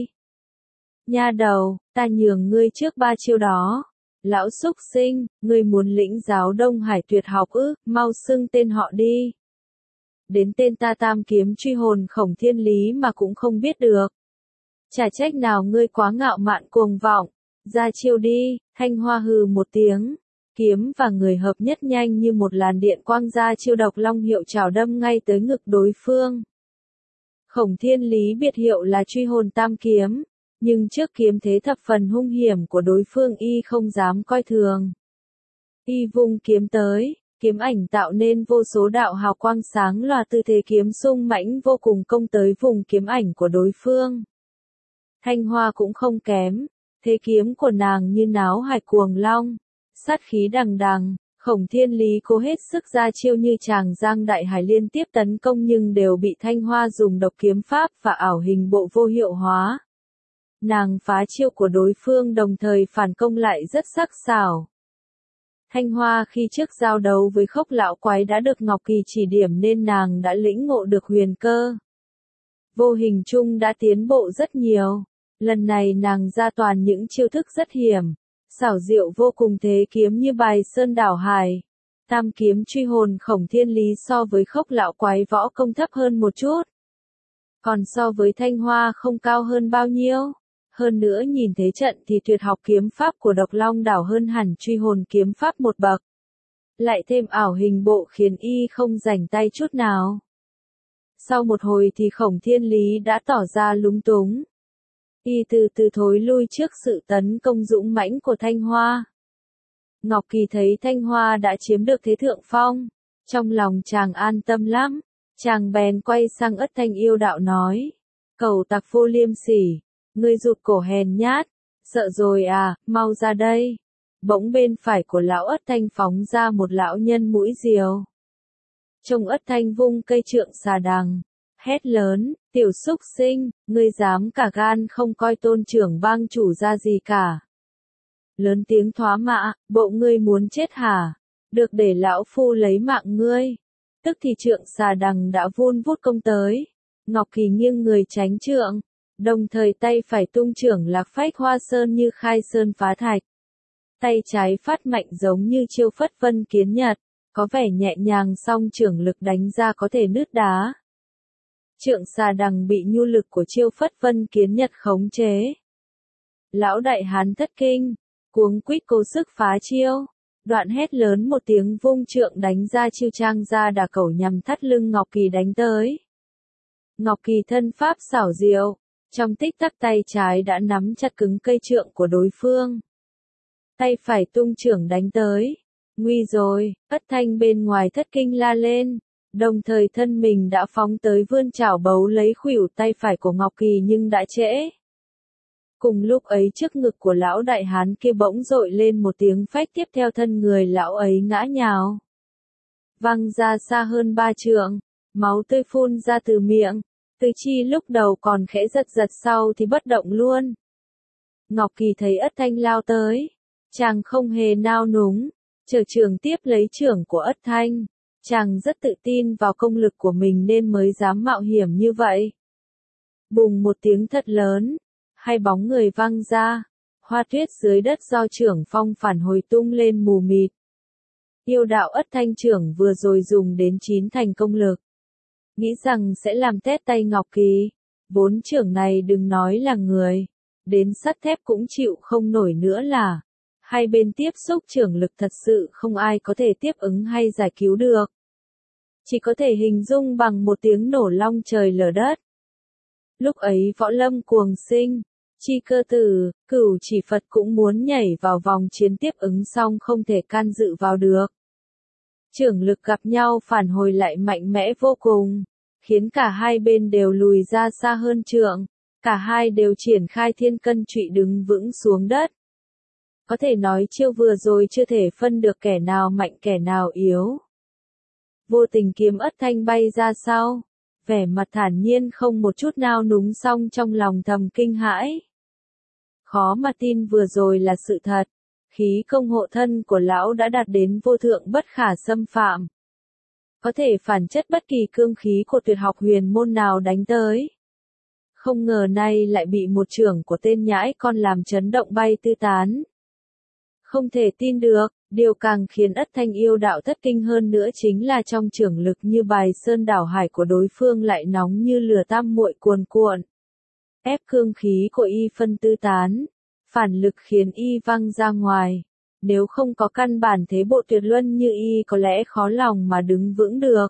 Nha đầu, ta nhường ngươi trước ba chiêu đó. Lão xúc sinh, ngươi muốn lĩnh giáo Đông Hải tuyệt học ư, mau xưng tên họ đi. Đến tên ta Tam Kiếm Truy Hồn Khổng Thiên Lý mà cũng không biết được. Chả trách nào ngươi quá ngạo mạn cuồng vọng. Ra chiêu đi. Thanh Hoa hừ một tiếng. Kiếm và người hợp nhất nhanh như một làn điện quang ra chiêu Độc Long hiệu trảo đâm ngay tới ngực đối phương. Khổng Thiên Lý biệt hiệu là Truy Hồn Tam Kiếm, nhưng trước kiếm thế thập phần hung hiểm của đối phương y không dám coi thường. Y vung kiếm tới, kiếm ảnh tạo nên vô số đạo hào quang sáng loà, tư thế kiếm sung mãnh vô cùng công tới vùng kiếm ảnh của đối phương. Thanh Hoa cũng không kém, thế kiếm của nàng như náo hải cuồng long. Sát khí đằng đằng, Khổng Thiên Lý cố hết sức ra chiêu như tràng giang đại hải liên tiếp tấn công nhưng đều bị Thanh Hoa dùng độc kiếm pháp và ảo hình bộ vô hiệu hóa. Nàng phá chiêu của đối phương đồng thời phản công lại rất sắc sảo. Thanh Hoa khi trước giao đấu với Khốc Lão Quái đã được Ngọc Kỳ chỉ điểm nên nàng đã lĩnh ngộ được huyền cơ. Vô hình chung đã tiến bộ rất nhiều. Lần này nàng ra toàn những chiêu thức rất hiểm. Xảo diệu vô cùng, thế kiếm như bài sơn đảo hải. Tam Kiếm Truy Hồn Khổng Thiên Lý so với Khốc Lão Quái võ công thấp hơn một chút. Còn so với Thanh Hoa không cao hơn bao nhiêu. Hơn nữa nhìn thế trận thì tuyệt học kiếm pháp của Độc Long Đảo hơn hẳn Truy Hồn kiếm pháp một bậc. Lại thêm ảo hình bộ khiến y không rảnh tay chút nào. Sau một hồi thì Khổng Thiên Lý đã tỏ ra lúng túng. Y từ từ thối lui trước sự tấn công dũng mãnh của Thanh Hoa. Ngọc Kỳ thấy Thanh Hoa đã chiếm được thế thượng phong. Trong lòng chàng an tâm lắm. Chàng bèn quay sang Ất Thanh yêu đạo nói. Cẩu tặc vô liêm sỉ. Ngươi rụt cổ hèn nhát. Sợ rồi à, mau ra đây. Bỗng bên phải của lão Ất Thanh phóng ra một lão nhân mũi diều. Trông Ất Thanh vung cây trượng xà đằng, hét lớn, tiểu súc sinh, ngươi dám cả gan không coi tôn trưởng bang chủ ra gì cả. Lớn tiếng thoá mạ, bộ ngươi muốn chết hả? Được để lão phu lấy mạng ngươi. Tức thì trượng xà đằng đã vun vút công tới. Ngọc Kỳ nghiêng người tránh trượng, đồng thời tay phải tung trưởng lạc phách hoa sơn như khai sơn phá thạch. Tay trái phát mạnh giống như chiêu phất vân kiến nhật, có vẻ nhẹ nhàng song trưởng lực đánh ra có thể nứt đá. Trượng xà đằng bị nhu lực của chiêu phất vân kiến nhật khống chế. Lão đại hán thất kinh, cuống quýt cố sức phá chiêu, đoạn hét lớn một tiếng vung trượng đánh ra chiêu trang ra đà cẩu nhằm thắt lưng Ngọc Kỳ đánh tới. Ngọc Kỳ thân pháp xảo diệu, trong tích tắc tay trái đã nắm chặt cứng cây trượng của đối phương. Tay phải tung trưởng đánh tới. Nguy rồi, Ất Thanh bên ngoài thất kinh la lên, đồng thời thân mình đã phóng tới vươn chảo bấu lấy khuỷu tay phải của Ngọc Kỳ nhưng đã trễ. Cùng lúc ấy trước ngực của lão đại hán kia bỗng dội lên một tiếng phách, tiếp theo thân người lão ấy ngã nhào. Văng ra xa hơn ba trượng, máu tươi phun ra từ miệng, Từ Chi lúc đầu còn khẽ giật giật sau thì bất động luôn. Ngọc Kỳ thấy Ất Thanh lao tới, chàng không hề nao núng, trở trường tiếp lấy trưởng của Ất Thanh, chàng rất tự tin vào công lực của mình nên mới dám mạo hiểm như vậy. Bùng một tiếng thật lớn, hai bóng người văng ra, hoa tuyết dưới đất do trưởng phong phản hồi tung lên mù mịt. Yêu đạo Ất Thanh trưởng vừa rồi dùng đến chín thành công lực. Nghĩ rằng sẽ làm tét tay Ngọc Kỳ, vốn trưởng này đừng nói là người, đến sắt thép cũng chịu không nổi nữa là. Hai bên tiếp xúc trưởng lực thật sự không ai có thể tiếp ứng hay giải cứu được. Chỉ có thể hình dung bằng một tiếng nổ long trời lở đất. Lúc ấy Võ Lâm Cuồng Sinh, Chi Cơ Tử, Cửu Chỉ Phật cũng muốn nhảy vào vòng chiến tiếp ứng xong không thể can dự vào được. Trưởng lực gặp nhau phản hồi lại mạnh mẽ vô cùng, khiến cả hai bên đều lùi ra xa hơn trượng, cả hai đều triển khai thiên cân trụy đứng vững xuống đất. Có thể nói chiêu vừa rồi chưa thể phân được kẻ nào mạnh kẻ nào yếu. Vô tình kiếm Ất Thanh bay ra sau, vẻ mặt thản nhiên không một chút nao núng song trong lòng thầm kinh hãi. Khó mà tin vừa rồi là sự thật, khí công hộ thân của lão đã đạt đến vô thượng bất khả xâm phạm. Có thể phản chất bất kỳ cương khí của tuyệt học huyền môn nào đánh tới. Không ngờ nay lại bị một trưởng của tên nhãi con làm chấn động bay tứ tán. Không thể tin được, điều càng khiến Ất Thanh yêu đạo thất kinh hơn nữa chính là trong trưởng lực như bài sơn đảo hải của đối phương lại nóng như lửa tam muội cuồn cuộn. Ép cương khí của y phân tứ tán, phản lực khiến y văng ra ngoài. Nếu không có căn bản thế bộ tuyệt luân như y có lẽ khó lòng mà đứng vững được.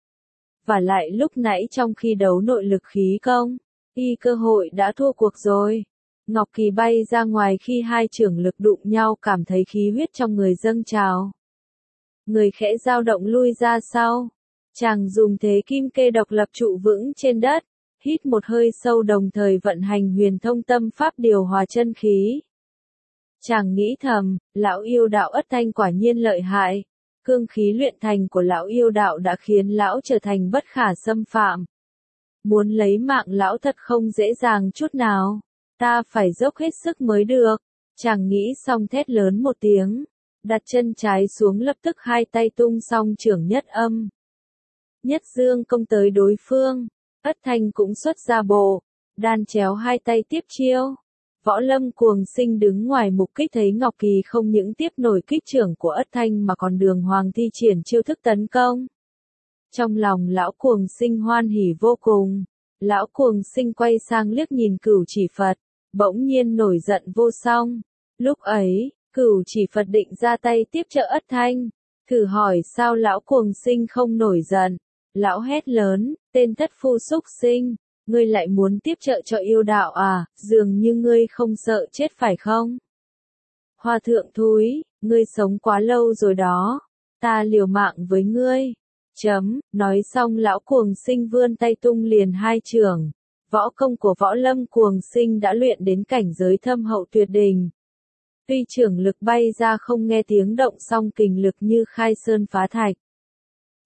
Và lại lúc nãy trong khi đấu nội lực khí công, y cơ hội đã thua cuộc rồi. Ngọc Kỳ bay ra ngoài khi hai trưởng lực đụng nhau cảm thấy khí huyết trong người dâng trào. Người khẽ dao động lui ra sau. Chàng dùng thế kim kê độc lập trụ vững trên đất, hít một hơi sâu đồng thời vận hành huyền thông tâm pháp điều hòa chân khí. Chàng nghĩ thầm, lão yêu đạo Ất Thanh quả nhiên lợi hại. Cương khí luyện thành của lão yêu đạo đã khiến lão trở thành bất khả xâm phạm. Muốn lấy mạng lão thật không dễ dàng chút nào. Ta phải dốc hết sức mới được. Chàng nghĩ xong thét lớn một tiếng. Đặt chân trái xuống lập tức hai tay tung song trưởng nhất âm. Nhất dương công tới đối phương. Ất Thanh cũng xuất ra bộ. Đan chéo hai tay tiếp chiêu. Võ Lâm Cuồng Sinh đứng ngoài mục kích thấy Ngọc Kỳ không những tiếp nổi kích trưởng của Ất Thanh mà còn đường hoàng thi triển chiêu thức tấn công. Trong lòng lão Cuồng Sinh hoan hỉ vô cùng. Lão Cuồng Sinh quay sang liếc nhìn Cửu Chỉ Phật, bỗng nhiên nổi giận vô song. Lúc ấy, Cửu Chỉ Phật định ra tay tiếp trợ Ất Thanh, thử hỏi sao lão Cuồng Sinh không nổi giận. Lão hét lớn, tên thất phu xúc sinh, ngươi lại muốn tiếp trợ cho yêu đạo à, dường như ngươi không sợ chết phải không? Hòa thượng thúi, ngươi sống quá lâu rồi đó, ta liều mạng với ngươi. Chấm, nói xong lão Cuồng Sinh vươn tay tung liền hai trường. Võ công của Võ Lâm Cuồng Sinh đã luyện đến cảnh giới thâm hậu tuyệt đỉnh. Tuy trưởng lực bay ra không nghe tiếng động song kình lực như khai sơn phá thạch.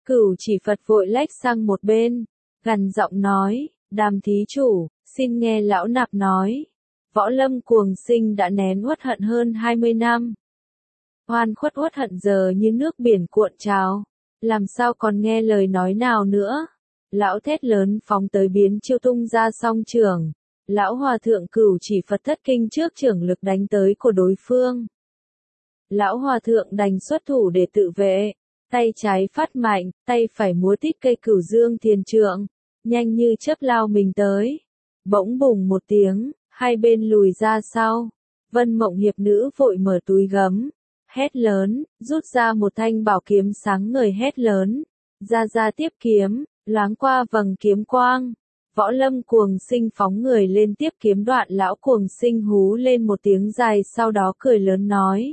Cửu Chỉ Phật vội lách sang một bên, gằn giọng nói, Đàm thí chủ, xin nghe lão nạp nói. Võ Lâm Cuồng Sinh đã nén uất hận hơn hai mươi năm. Oan khuất uất hận giờ như nước biển cuộn trào, làm sao còn nghe lời nói nào nữa. Lão thét lớn phóng tới biến chiêu tung ra song trường. Lão hòa thượng Cửu Chỉ Phật thất kinh trước trưởng lực đánh tới của đối phương. Lão hòa thượng đành xuất thủ để tự vệ, tay trái phát mạnh, tay phải múa tít cây Cửu Dương Thiền Trượng, nhanh như chớp lao mình tới. Bỗng bùng một tiếng, hai bên lùi ra sau. Vân Mộng Hiệp nữ vội mở túi gấm, hét lớn, rút ra một thanh bảo kiếm sáng ngời hét lớn, ra ra tiếp kiếm, loáng qua vầng kiếm quang. Võ Lâm Cuồng Sinh phóng người lên tiếp kiếm đoạn. Lão Cuồng Sinh hú lên một tiếng dài, sau đó cười lớn nói.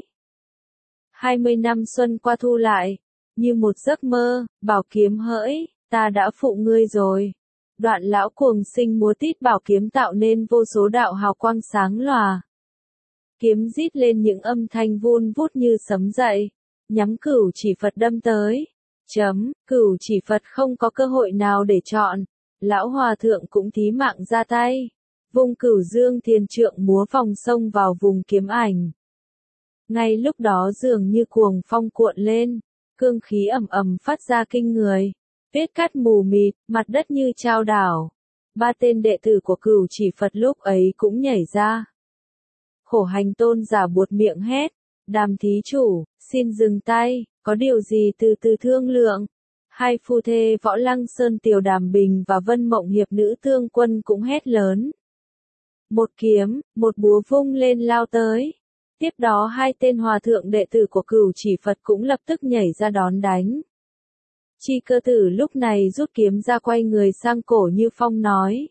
Hai mươi năm xuân qua thu lại, như một giấc mơ, bảo kiếm hỡi, ta đã phụ ngươi rồi. Đoạn Lão Cuồng Sinh múa tít bảo kiếm tạo nên vô số đạo hào quang sáng lòa. Kiếm rít lên những âm thanh vun vút như sấm dậy, nhắm Cửu Chỉ Phật đâm tới. Chấm, Cửu Chỉ Phật không có cơ hội nào để chọn. Lão hòa thượng cũng thí mạng ra tay, vung Cửu Dương Thiền Trượng múa vòng xông vào vùng kiếm ảnh. Ngay lúc đó dường như cuồng phong cuộn lên, cương khí ầm ầm phát ra kinh người, vết cát mù mịt, mặt đất như chao đảo. Ba tên đệ tử của Cửu Chỉ Phật lúc ấy cũng nhảy ra. Khổ Hành tôn giả buột miệng hét, Đàm thí chủ, xin dừng tay, có điều gì từ từ thương lượng. Hai phu thê Võ Lăng Sơn Tiểu Đàm Bình và Vân Mộng Hiệp nữ Tương Quân cũng hét lớn. Một kiếm, một búa vung lên lao tới. Tiếp đó hai tên hòa thượng đệ tử của Cửu Chỉ Phật cũng lập tức nhảy ra đón đánh. Chi Cơ Tử lúc này rút kiếm ra quay người sang Cổ Như Phong nói.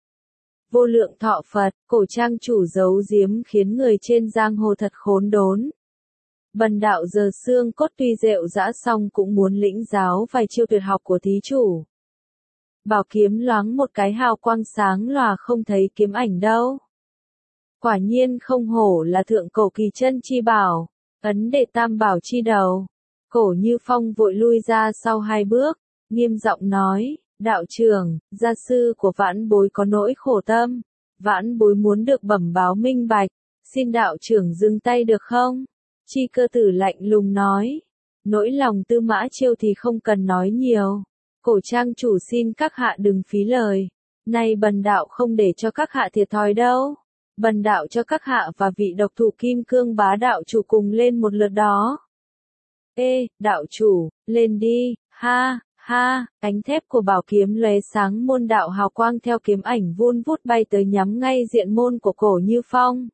Vô lượng thọ Phật, Cổ trang chủ giấu giếm khiến người trên giang hồ thật khốn đốn. Bần đạo giờ xương cốt tuy rệu rã xong cũng muốn lĩnh giáo vài chiêu tuyệt học của thí chủ. Bảo kiếm loáng một cái hào quang sáng lòa không thấy kiếm ảnh đâu. Quả nhiên không hổ là thượng cổ kỳ chân chi bảo, ấn đệ tam bảo chi đầu. Cổ Như Phong vội lui ra sau hai bước, nghiêm giọng nói, đạo trưởng, gia sư của vãn bối có nỗi khổ tâm, vãn bối muốn được bẩm báo minh bạch, xin đạo trưởng dừng tay được không? Chi Cơ Tử lạnh lùng nói, nỗi lòng Tư Mã Chiêu thì không cần nói nhiều. Cổ trang chủ xin các hạ đừng phí lời, nay bần đạo không để cho các hạ thiệt thòi đâu. Bần đạo cho các hạ và vị độc thủ Kim Cương Bá đạo chủ cùng lên một lượt đó. Ê, đạo chủ, lên đi, ha, ha, ánh thép của bảo kiếm lóe sáng môn đạo hào quang theo kiếm ảnh vun vút bay tới nhắm ngay diện môn của Cổ Như Phong.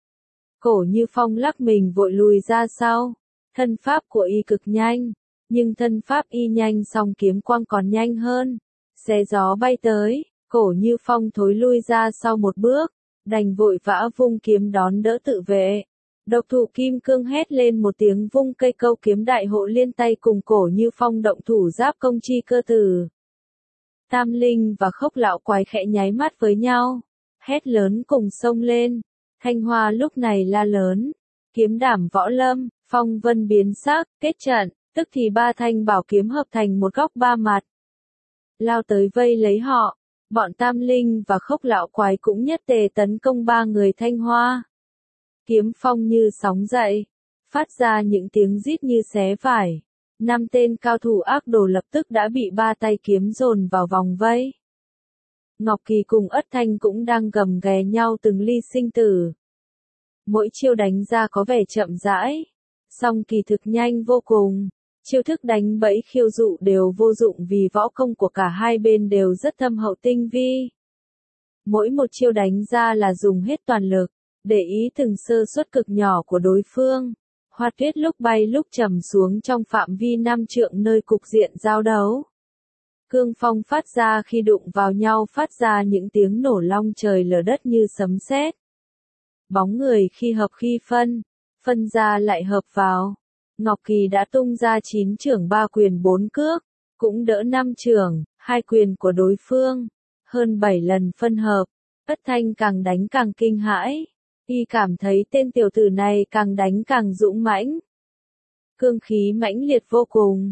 Cổ Như Phong lắc mình vội lùi ra sau, thân pháp của y cực nhanh, nhưng thân pháp y nhanh song kiếm quang còn nhanh hơn. Xé gió bay tới, Cổ Như Phong thối lui ra sau một bước, đành vội vã vung kiếm đón đỡ tự vệ. Độc thủ Kim Cương hét lên một tiếng vung cây câu kiếm đại hộ liên tay cùng Cổ Như Phong động thủ giáp công Chi Cơ Tử. Tam Linh và Khốc Lão Quái khẽ nháy mắt với nhau, hét lớn cùng xông lên. Thanh Hoa lúc này la lớn, kiếm đảm Võ Lâm, phong vân biến sắc, kết trận, tức thì ba thanh bảo kiếm hợp thành một góc ba mặt. Lao tới vây lấy họ, bọn Tam Linh và Khốc Lão Quái cũng nhất tề tấn công ba người Thanh Hoa. Kiếm phong như sóng dậy, phát ra những tiếng rít như xé vải. Năm tên cao thủ ác đồ lập tức đã bị ba tay kiếm dồn vào vòng vây. Ngọc Kỳ cùng Ất Thanh cũng đang gầm ghè nhau từng ly sinh tử. Mỗi chiêu đánh ra có vẻ chậm rãi, song kỳ thực nhanh vô cùng. Chiêu thức đánh bẫy khiêu dụ đều vô dụng vì võ công của cả hai bên đều rất thâm hậu tinh vi. Mỗi một chiêu đánh ra là dùng hết toàn lực, để ý từng sơ suất cực nhỏ của đối phương. Hoa tuyết lúc bay lúc trầm xuống trong phạm vi năm trượng nơi cục diện giao đấu. Cương phong phát ra khi đụng vào nhau phát ra những tiếng nổ long trời lở đất như sấm sét. Bóng người khi hợp khi phân, phân ra lại hợp vào. Ngọc Kỳ đã tung ra chín chưởng ba quyền bốn cước, cũng đỡ năm chưởng, hai quyền của đối phương. Hơn bảy lần phân hợp, Ất Thanh càng đánh càng kinh hãi. Y cảm thấy tên tiểu tử này càng đánh càng dũng mãnh. Cương khí mãnh liệt vô cùng,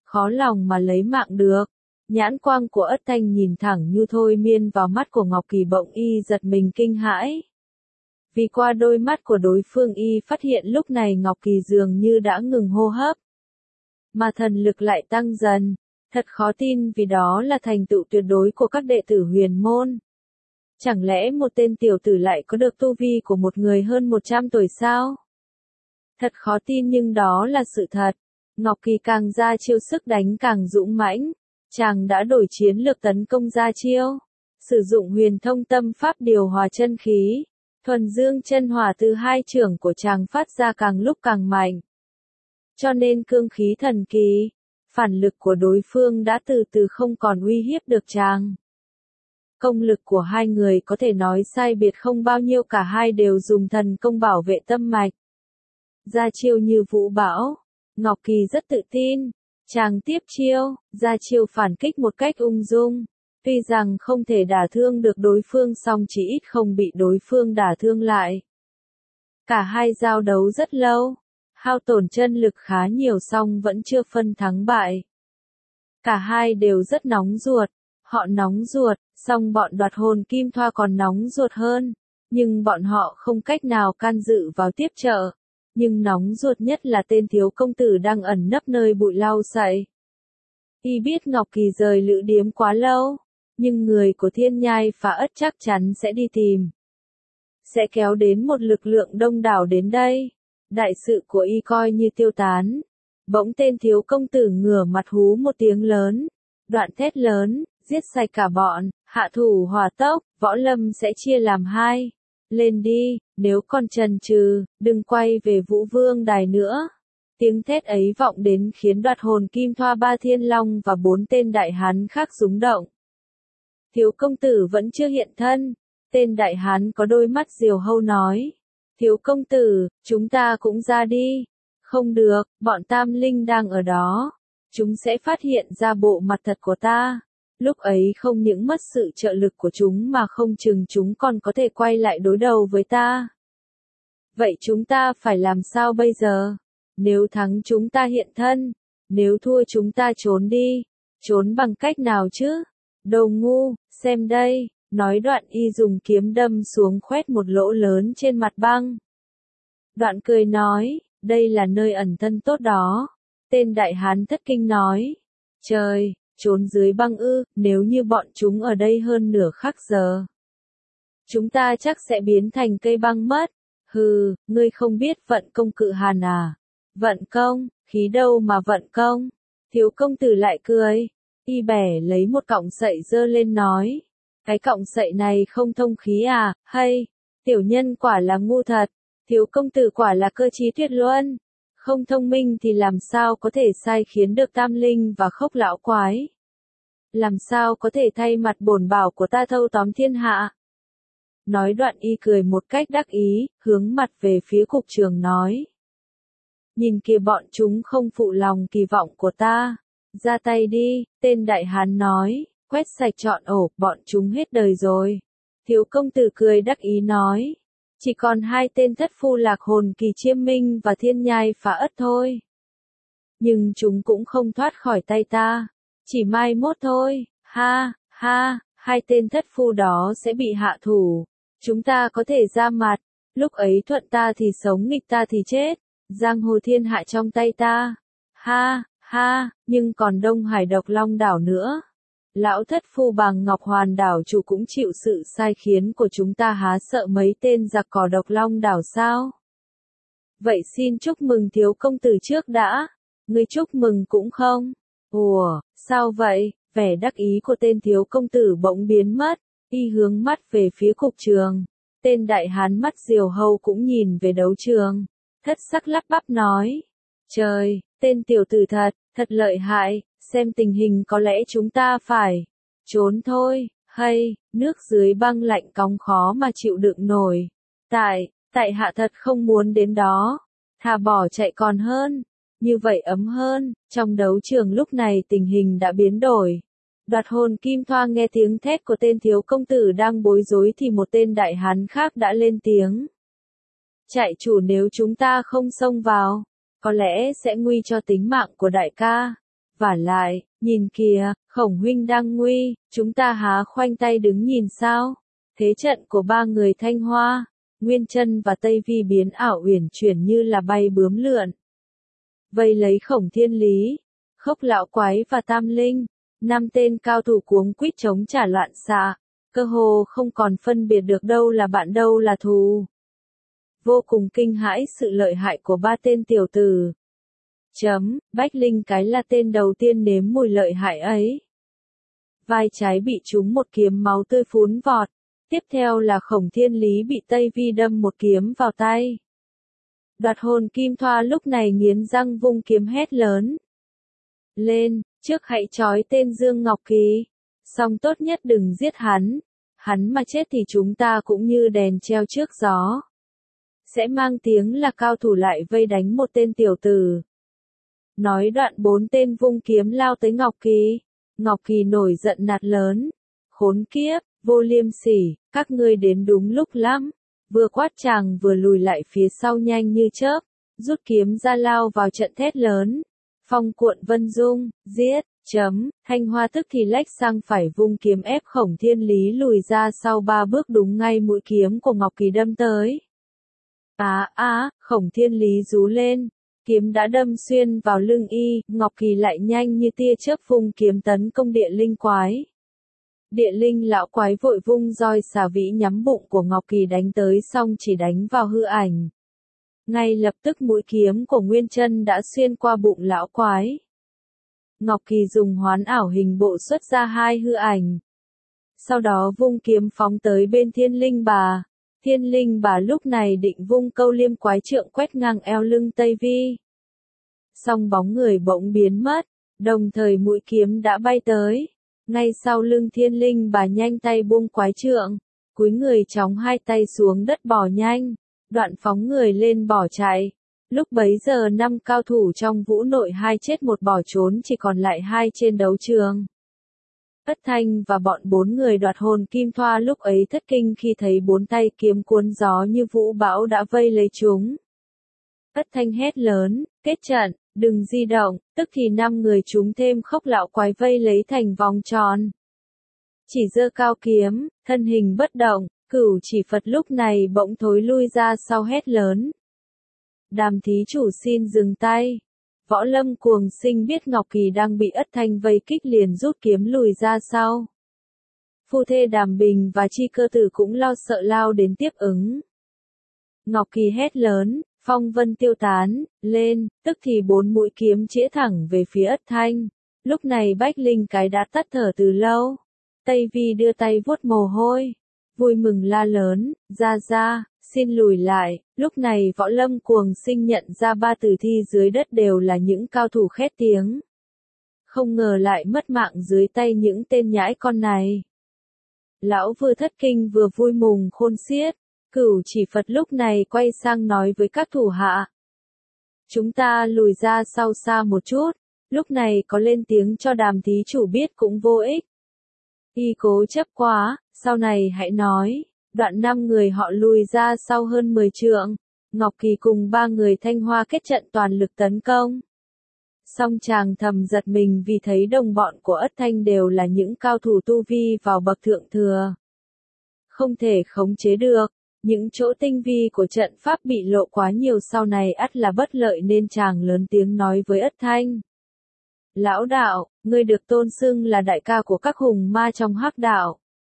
khó lòng mà lấy mạng được. Nhãn quang của Ất Thanh nhìn thẳng như thôi miên vào mắt của Ngọc Kỳ, bỗng y giật mình kinh hãi. Vì qua đôi mắt của đối phương y phát hiện lúc này Ngọc Kỳ dường như đã ngừng hô hấp. Mà thần lực lại tăng dần. Thật khó tin vì đó là thành tựu tuyệt đối của các đệ tử huyền môn. Chẳng lẽ một tên tiểu tử lại có được tu vi của một người hơn một trăm tuổi sao? Thật khó tin nhưng đó là sự thật. Ngọc Kỳ càng ra chiêu sức đánh càng dũng mãnh. Chàng đã đổi chiến lược tấn công ra chiêu. Sử dụng huyền thông tâm pháp điều hòa chân khí. Thuần dương chân hỏa từ hai chưởng của chàng phát ra càng lúc càng mạnh. Cho nên cương khí thần kỳ, phản lực của đối phương đã từ từ không còn uy hiếp được chàng. Công lực của hai người có thể nói sai biệt không bao nhiêu, cả hai đều dùng thần công bảo vệ tâm mạch. Ra chiêu như vũ bão, Ngọc Kỳ rất tự tin, chàng tiếp chiêu, ra chiêu phản kích một cách ung dung. Tuy rằng không thể đả thương được đối phương song chỉ ít không bị đối phương đả thương lại. Cả hai giao đấu rất lâu, hao tổn chân lực khá nhiều song vẫn chưa phân thắng bại. Cả hai đều rất nóng ruột, họ nóng ruột, song bọn Đoạt Hồn Kim Thoa còn nóng ruột hơn, nhưng bọn họ không cách nào can dự vào tiếp trợ. Nhưng nóng ruột nhất là tên thiếu công tử đang ẩn nấp nơi bụi lau sậy. Y biết Ngọc Kỳ rời lữ điếm quá lâu, nhưng người của Thiên Nhai Phá Ất chắc chắn sẽ đi tìm. Sẽ kéo đến một lực lượng đông đảo đến đây. Đại sự của y coi như tiêu tán. Bỗng tên thiếu công tử ngửa mặt hú một tiếng lớn. Đoạn thét lớn, giết sạch cả bọn, hạ thủ hỏa tốc, Võ Lâm sẽ chia làm hai. Lên đi, nếu còn chần chừ, đừng quay về Vũ Vương Đài nữa. Tiếng thét ấy vọng đến khiến Đoạt Hồn Kim Thoa, Ba Thiên Long và bốn tên đại hán khác rúng động. Thiếu công tử vẫn chưa hiện thân. Tên đại hán có đôi mắt diều hâu nói. Thiếu công tử, chúng ta cũng ra đi. Không được, bọn Tam Linh đang ở đó. Chúng sẽ phát hiện ra bộ mặt thật của ta. Lúc ấy không những mất sự trợ lực của chúng mà không chừng chúng còn có thể quay lại đối đầu với ta. Vậy chúng ta phải làm sao bây giờ? Nếu thắng chúng ta hiện thân. Nếu thua chúng ta trốn đi. Trốn bằng cách nào chứ? Đồ ngu, xem đây. Nói đoạn y dùng kiếm đâm xuống khoét một lỗ lớn trên mặt băng. Đoạn cười nói, đây là nơi ẩn thân tốt đó. Tên đại hán thất kinh nói, trời, trốn dưới băng ư, nếu như bọn chúng ở đây hơn nửa khắc giờ. Chúng ta chắc sẽ biến thành cây băng mất. Hừ, ngươi không biết vận công cự hàn à? Vận công, khí đâu mà vận công? Thiếu công tử lại cười. Y bẻ lấy một cọng sậy giơ lên nói. Cái cọng sậy này không thông khí à, hay, tiểu nhân quả là ngu thật, thiếu công tử quả là cơ trí tuyệt luân, không thông minh thì làm sao có thể sai khiến được Tam Linh và Khốc lão quái. Làm sao có thể thay mặt bổn bảo của ta thâu tóm thiên hạ. Nói đoạn y cười một cách đắc ý, hướng mặt về phía cục trường nói. Nhìn kìa, bọn chúng không phụ lòng kỳ vọng của ta, ra tay đi, tên đại hán nói. Quét sạch trọn ổ, bọn chúng hết đời rồi. Thiếu công tử cười đắc ý nói. Chỉ còn hai tên thất phu Lạc Hồn Kỳ Chiêm Minh và Thiên Nhai Phá Ất thôi. Nhưng chúng cũng không thoát khỏi tay ta. Chỉ mai mốt thôi, ha, ha, hai tên thất phu đó sẽ bị hạ thủ. Chúng ta có thể ra mặt. Lúc ấy thuận ta thì sống, nghịch ta thì chết. Giang hồ thiên hạ trong tay ta. Ha, ha, nhưng còn Đông Hải Độc Long đảo nữa. Lão thất phu Bàng Ngọc Hoàn đảo chủ cũng chịu sự sai khiến của chúng ta, há sợ mấy tên giặc cỏ Độc Long đảo sao? Vậy xin chúc mừng thiếu công tử trước đã. Ngươi chúc mừng cũng không? Ủa, sao vậy? Vẻ đắc ý của tên thiếu công tử bỗng biến mất. Y hướng mắt về phía cục trường. Tên đại hán mắt diều hâu cũng nhìn về đấu trường. Thất sắc lắp bắp nói. Trời, tên tiểu tử thật, thật lợi hại. Xem tình hình có lẽ chúng ta phải trốn thôi, hay, nước dưới băng lạnh cóng khó mà chịu đựng nổi. Tại, tại hạ thật không muốn đến đó, thà bỏ chạy còn hơn, như vậy ấm hơn. Trong đấu trường lúc này tình hình đã biến đổi. Đoạt Hồn Kim Thoa nghe tiếng thét của tên thiếu công tử đang bối rối thì một tên đại hán khác đã lên tiếng. Trại chủ, nếu chúng ta không xông vào, có lẽ sẽ nguy cho tính mạng của đại ca. Vả lại, nhìn kìa, Khổng huynh đang nguy, chúng ta há khoanh tay đứng nhìn sao? Thế trận của ba người Thanh Hoa, Nguyên Chân và Tây Vi biến ảo uyển chuyển như là bay bướm lượn. Vây lấy Khổng Thiên Lý, Khốc Lão Quái và Tam Linh, năm tên cao thủ cuống quýt chống trả loạn xạ, cơ hồ không còn phân biệt được đâu là bạn đâu là thù. Vô cùng kinh hãi sự lợi hại của ba tên tiểu tử. Chấm, Bách Linh cái là tên đầu tiên nếm mùi lợi hại ấy. Vai trái bị trúng một kiếm máu tươi phún vọt, tiếp theo là Khổng Thiên Lý bị Tây Vi đâm một kiếm vào tay. Đoạt hồn kim thoa lúc này nghiến răng vung kiếm hét lớn. Lên, trước hãy trói tên Dương Ngọc Kỳ, song tốt nhất đừng giết hắn, hắn mà chết thì chúng ta cũng như đèn treo trước gió. Sẽ mang tiếng là cao thủ lại vây đánh một tên tiểu tử. Nói đoạn bốn tên vung kiếm lao tới Ngọc Kỳ. Ngọc Kỳ nổi giận nạt lớn. Khốn kiếp, vô liêm sỉ, các ngươi đến đúng lúc lắm. Vừa quát chàng vừa lùi lại phía sau nhanh như chớp, rút kiếm ra lao vào trận thét lớn. Phong cuộn vân dung, giết, chấm, Thanh Hoa tức thì lách sang phải vung kiếm ép Khổng Thiên Lý lùi ra sau ba bước đúng ngay mũi kiếm của Ngọc Kỳ đâm tới. Á á, à, Khổng Thiên Lý rú lên. Kiếm đã đâm xuyên vào lưng y, Ngọc Kỳ lại nhanh như tia chớp vung kiếm tấn công địa linh quái. Địa linh lão quái vội vung roi xà vĩ nhắm bụng của Ngọc Kỳ đánh tới xong chỉ đánh vào hư ảnh. Ngay lập tức mũi kiếm của Nguyên Chân đã xuyên qua bụng lão quái. Ngọc Kỳ dùng hoán ảo hình bộ xuất ra hai hư ảnh. Sau đó vung kiếm phóng tới bên Thiên Linh Bà. Thiên Linh Bà lúc này định vung câu liêm quái trượng quét ngang eo lưng Tây Vi. Song bóng người bỗng biến mất, đồng thời mũi kiếm đã bay tới. Ngay sau lưng Thiên Linh Bà nhanh tay buông quái trượng, cúi người chóng hai tay xuống đất bỏ nhanh, đoạn phóng người lên bỏ chạy. Lúc bấy giờ năm cao thủ trong vũ nội hai chết một bỏ trốn chỉ còn lại hai trên đấu trường. Ất Thanh và bọn bốn người đoạt hồn kim thoa lúc ấy thất kinh khi thấy bốn tay kiếm cuốn gió như vũ bão đã vây lấy chúng. Ất Thanh hét lớn, kết trận, đừng di động, tức thì năm người chúng thêm Khốc Lão Quái vây lấy thành vòng tròn. Chỉ giơ cao kiếm, thân hình bất động, Cửu Chỉ Phật lúc này bỗng thối lui ra sau hét lớn. Đàm thí chủ xin dừng tay. Võ Lâm Cuồng Sinh biết Ngọc Kỳ đang bị Ất Thanh vây kích liền rút kiếm lùi ra sau. Phu thê Đàm Bình và Chi Cơ Tử cũng lo sợ lao đến tiếp ứng. Ngọc Kỳ hét lớn, phong vân tiêu tán, lên, tức thì bốn mũi kiếm chĩa thẳng về phía Ất Thanh. Lúc này Bách Linh cái đã tắt thở từ lâu. Tây Vi đưa tay vuốt mồ hôi, vui mừng la lớn, ra ra, xin lùi lại. Lúc này Võ Lâm Cuồng Sinh nhận ra ba tử thi dưới đất đều là những cao thủ khét tiếng. Không ngờ lại mất mạng dưới tay những tên nhãi con này. Lão vừa thất kinh vừa vui mừng khôn xiết. Cửu Chỉ Phật lúc này quay sang nói với các thủ hạ. Chúng ta lùi ra sau xa một chút, lúc này có lên tiếng cho Đàm thí chủ biết cũng vô ích. Y cố chấp quá, sau này hãy nói. Đoạn năm người họ lùi ra sau hơn mười trượng, Ngọc Kỳ cùng ba người Thanh Hoa kết trận toàn lực tấn công. Song chàng thầm giật mình vì thấy đồng bọn của Ất Thanh đều là những cao thủ tu vi vào bậc thượng thừa. Không thể khống chế được, những chỗ tinh vi của trận pháp bị lộ quá nhiều sau này ắt là bất lợi nên chàng lớn tiếng nói với Ất Thanh. Lão đạo, ngươi được tôn xưng là đại ca của các hùng ma trong hắc đạo.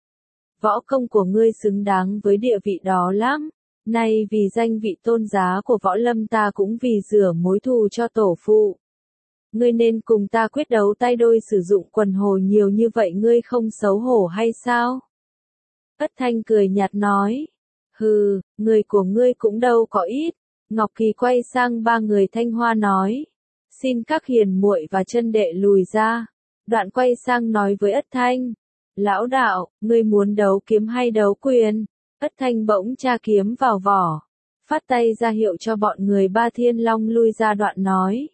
Võ công của ngươi xứng đáng với địa vị đó lắm. Nay vì danh vị tôn giá của võ lâm ta cũng vì rửa mối thù cho tổ phụ. Ngươi nên cùng ta quyết đấu tay đôi sử dụng quần hồ nhiều như vậy ngươi không xấu hổ hay sao? Ất Thanh cười nhạt nói. Hừ, người của ngươi cũng đâu có ít. Ngọc Kỳ quay sang ba người Thanh Hoa nói. Xin các hiền muội và chân đệ lùi ra. Đoạn quay sang nói với Ất Thanh. Lão đạo, ngươi muốn đấu kiếm hay đấu quyền? Ất Thanh bỗng tra kiếm vào vỏ. Phát tay ra hiệu cho bọn người Ba Thiên Long lui ra đoạn nói.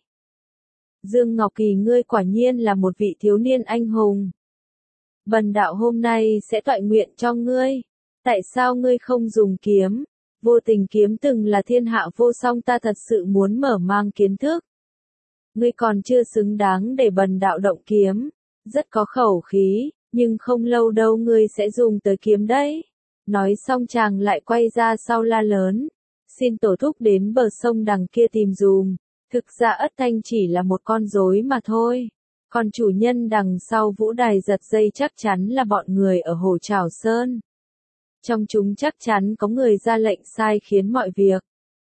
Dương Ngọc Kỳ ngươi quả nhiên là một vị thiếu niên anh hùng. Bần đạo hôm nay sẽ toại nguyện cho ngươi. Tại sao ngươi không dùng kiếm? Vô tình kiếm từng là thiên hạ vô song ta thật sự muốn mở mang kiến thức. ngươi còn chưa xứng đáng để bần đạo động kiếm, rất có khẩu khí, nhưng không lâu đâu ngươi sẽ dùng tới kiếm đấy. Nói xong chàng lại quay ra sau la lớn, xin tổ thúc đến bờ sông đằng kia tìm dùm, thực ra Ất Thanh chỉ là một con rối mà thôi. Còn chủ nhân đằng sau vũ đài giật dây chắc chắn là bọn người ở Hồ Trảo Sơn. Trong chúng chắc chắn có người ra lệnh sai khiến mọi việc.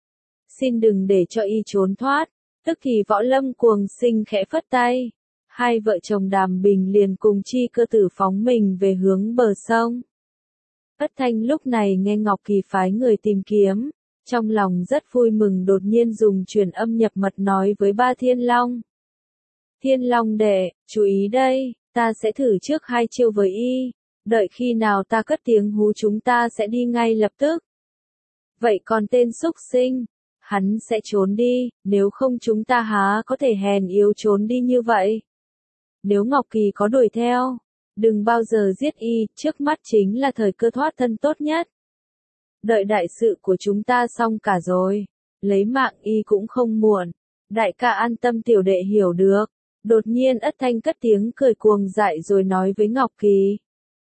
Xin đừng để cho y trốn thoát. Tức thì Võ Lâm Cuồng Sinh khẽ phất tay. Hai vợ chồng Đàm Bình liền cùng Chi Cơ Tử phóng mình về hướng bờ sông. Ất Thanh lúc này nghe Ngọc Kỳ phái người tìm kiếm. Trong lòng rất vui mừng đột nhiên dùng truyền âm nhập mật nói với ba Thiên Long. Thiên Long đệ, chú ý đây, ta sẽ thử trước hai chiêu với y, đợi khi nào ta cất tiếng hú chúng ta sẽ đi ngay lập tức. Vậy còn tên xúc sinh, hắn sẽ trốn đi, nếu không chúng ta há có thể hèn yếu trốn đi như vậy. Nếu Ngọc Kỳ có đuổi theo, đừng bao giờ giết y, trước mắt chính là thời cơ thoát thân tốt nhất. Đợi đại sự của chúng ta xong cả rồi, lấy mạng y cũng không muộn, đại ca an tâm tiểu đệ hiểu được. Đột nhiên Ất Thanh cất tiếng cười cuồng dại rồi nói với Ngọc Kỳ.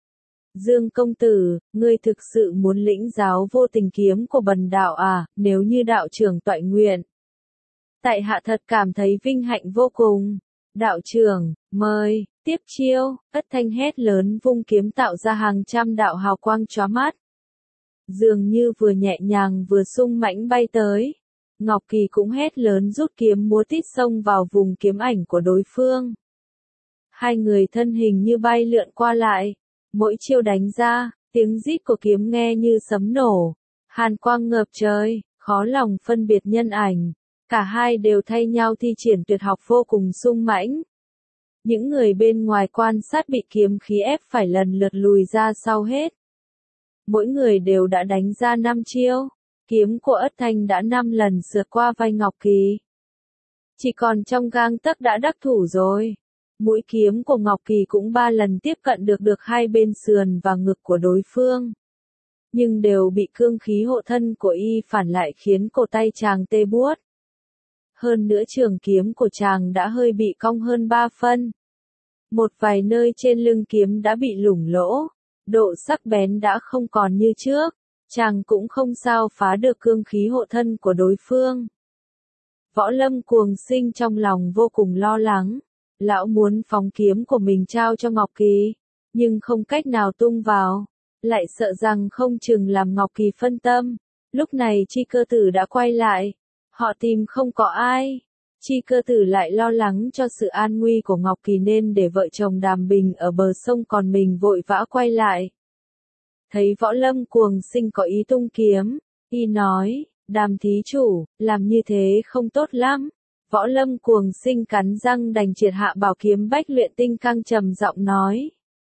Dương công tử, ngươi thực sự muốn lĩnh giáo vô tình kiếm của bần đạo à, nếu như đạo trưởng toại nguyện. Tại hạ thật cảm thấy vinh hạnh vô cùng. Đạo trưởng, mời, tiếp chiêu, Ất Thanh hét lớn vung kiếm tạo ra hàng trăm đạo hào quang chóa mắt. Dường như vừa nhẹ nhàng vừa sung mãnh bay tới. Ngọc Kỳ cũng hét lớn rút kiếm múa tít xông vào vùng kiếm ảnh của đối phương. Hai người thân hình như bay lượn qua lại, mỗi chiêu đánh ra, tiếng rít của kiếm nghe như sấm nổ, hàn quang ngập trời, khó lòng phân biệt nhân ảnh. Cả hai đều thay nhau thi triển tuyệt học vô cùng sung mãnh. Những người bên ngoài quan sát bị kiếm khí ép phải lần lượt lùi ra sau hết. Mỗi người đều đã đánh ra năm chiêu. Kiếm của Ất Thanh đã năm lần sượt qua vai Ngọc Kỳ. Chỉ còn trong gang tấc đã đắc thủ rồi. Mũi kiếm của Ngọc Kỳ cũng ba lần tiếp cận được được hai bên sườn và ngực của đối phương. Nhưng đều bị cương khí hộ thân của y phản lại khiến cổ tay chàng tê buốt. Hơn nữa trường kiếm của chàng đã hơi bị cong hơn ba phân. Một vài nơi trên lưng kiếm đã bị lủng lỗ, độ sắc bén đã không còn như trước. Chàng cũng không sao phá được cương khí hộ thân của đối phương. Võ Lâm Cuồng Sinh trong lòng vô cùng lo lắng. Lão muốn phóng kiếm của mình trao cho Ngọc Kỳ, nhưng không cách nào tung vào. Lại sợ rằng không chừng làm Ngọc Kỳ phân tâm. Lúc này Chi Cơ Tử đã quay lại. Họ tìm không có ai. Chi Cơ Tử lại lo lắng cho sự an nguy của Ngọc Kỳ nên để vợ chồng Đàm Bình ở bờ sông còn mình vội vã quay lại. Thấy Võ Lâm Cuồng Sinh có ý tung kiếm, y nói, Đàm thí chủ, làm như thế không tốt lắm. Võ Lâm Cuồng Sinh cắn răng đành triệt hạ bảo kiếm bách luyện tinh căng trầm giọng nói.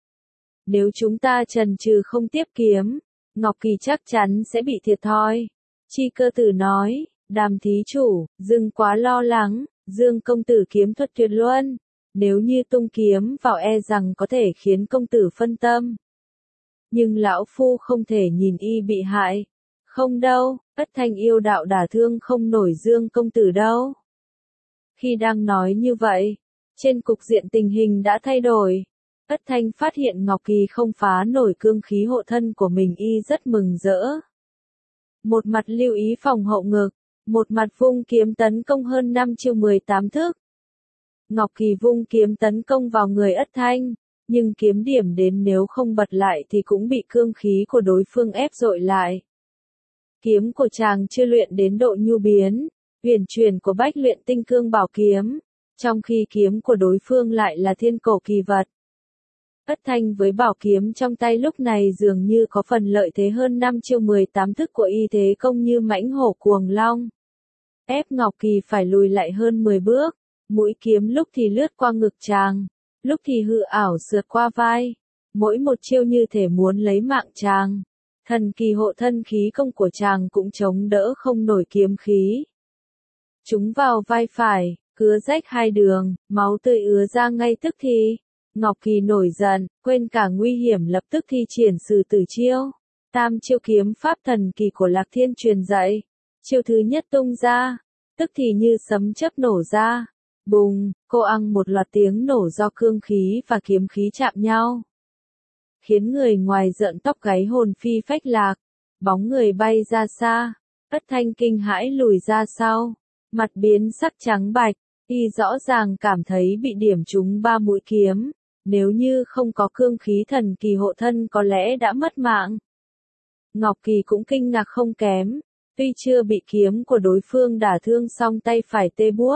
Nếu chúng ta chần chừ không tiếp kiếm, Ngọc Kỳ chắc chắn sẽ bị thiệt thòi. Chi Cơ Tử nói, Đàm thí chủ, đừng quá lo lắng, Dương công tử kiếm thuật tuyệt luân. Nếu như tung kiếm vào e rằng có thể khiến công tử phân tâm. Nhưng lão phu không thể nhìn y bị hại. Không đâu, Ất Thanh yêu đạo đả thương không nổi Dương công tử đâu. Khi đang nói như vậy, trên cục diện tình hình đã thay đổi. Ất Thanh phát hiện Ngọc Kỳ không phá nổi cương khí hộ thân của mình y rất mừng rỡ. Một mặt lưu ý phòng hậu ngực, một mặt vung kiếm tấn công hơn năm chiêu mười tám thức. Ngọc Kỳ vung kiếm tấn công vào người Ất Thanh. Nhưng kiếm điểm đến nếu không bật lại thì cũng bị cương khí của đối phương ép dội lại. Kiếm của chàng chưa luyện đến độ nhu biến, huyền truyền của bách luyện tinh cương bảo kiếm, trong khi kiếm của đối phương lại là thiên cổ kỳ vật. Ất Thanh với bảo kiếm trong tay lúc này dường như có phần lợi thế hơn năm chiêu mười tám thức của y thế công như mãnh hổ cuồng long. Ép Ngọc Kỳ phải lùi lại hơn mười bước, mũi kiếm lúc thì lướt qua ngực chàng. Lúc thì hư ảo sượt qua vai, mỗi một chiêu như thể muốn lấy mạng chàng. Thần kỳ hộ thân khí công của chàng cũng chống đỡ không nổi kiếm khí. Chúng vào vai phải, cứa rách hai đường, máu tươi ứa ra ngay tức thì. Ngọc Kỳ nổi giận, quên cả nguy hiểm lập tức thi triển sử tử chiêu. Tam chiêu kiếm pháp thần kỳ của Lạc Thiên truyền dạy. Chiêu thứ nhất tung ra, tức thì như sấm chớp nổ ra. Bùng, cô ăn một loạt tiếng nổ do cương khí và kiếm khí chạm nhau. Khiến người ngoài rợn tóc gáy hồn phi phách lạc, bóng người bay ra xa, Ất Thanh kinh hãi lùi ra sau, mặt biến sắc trắng bạch, y rõ ràng cảm thấy bị điểm trúng ba mũi kiếm, nếu như không có cương khí thần kỳ hộ thân có lẽ đã mất mạng. Ngọc Kỳ cũng kinh ngạc không kém, tuy chưa bị kiếm của đối phương đả thương song tay phải tê buốt.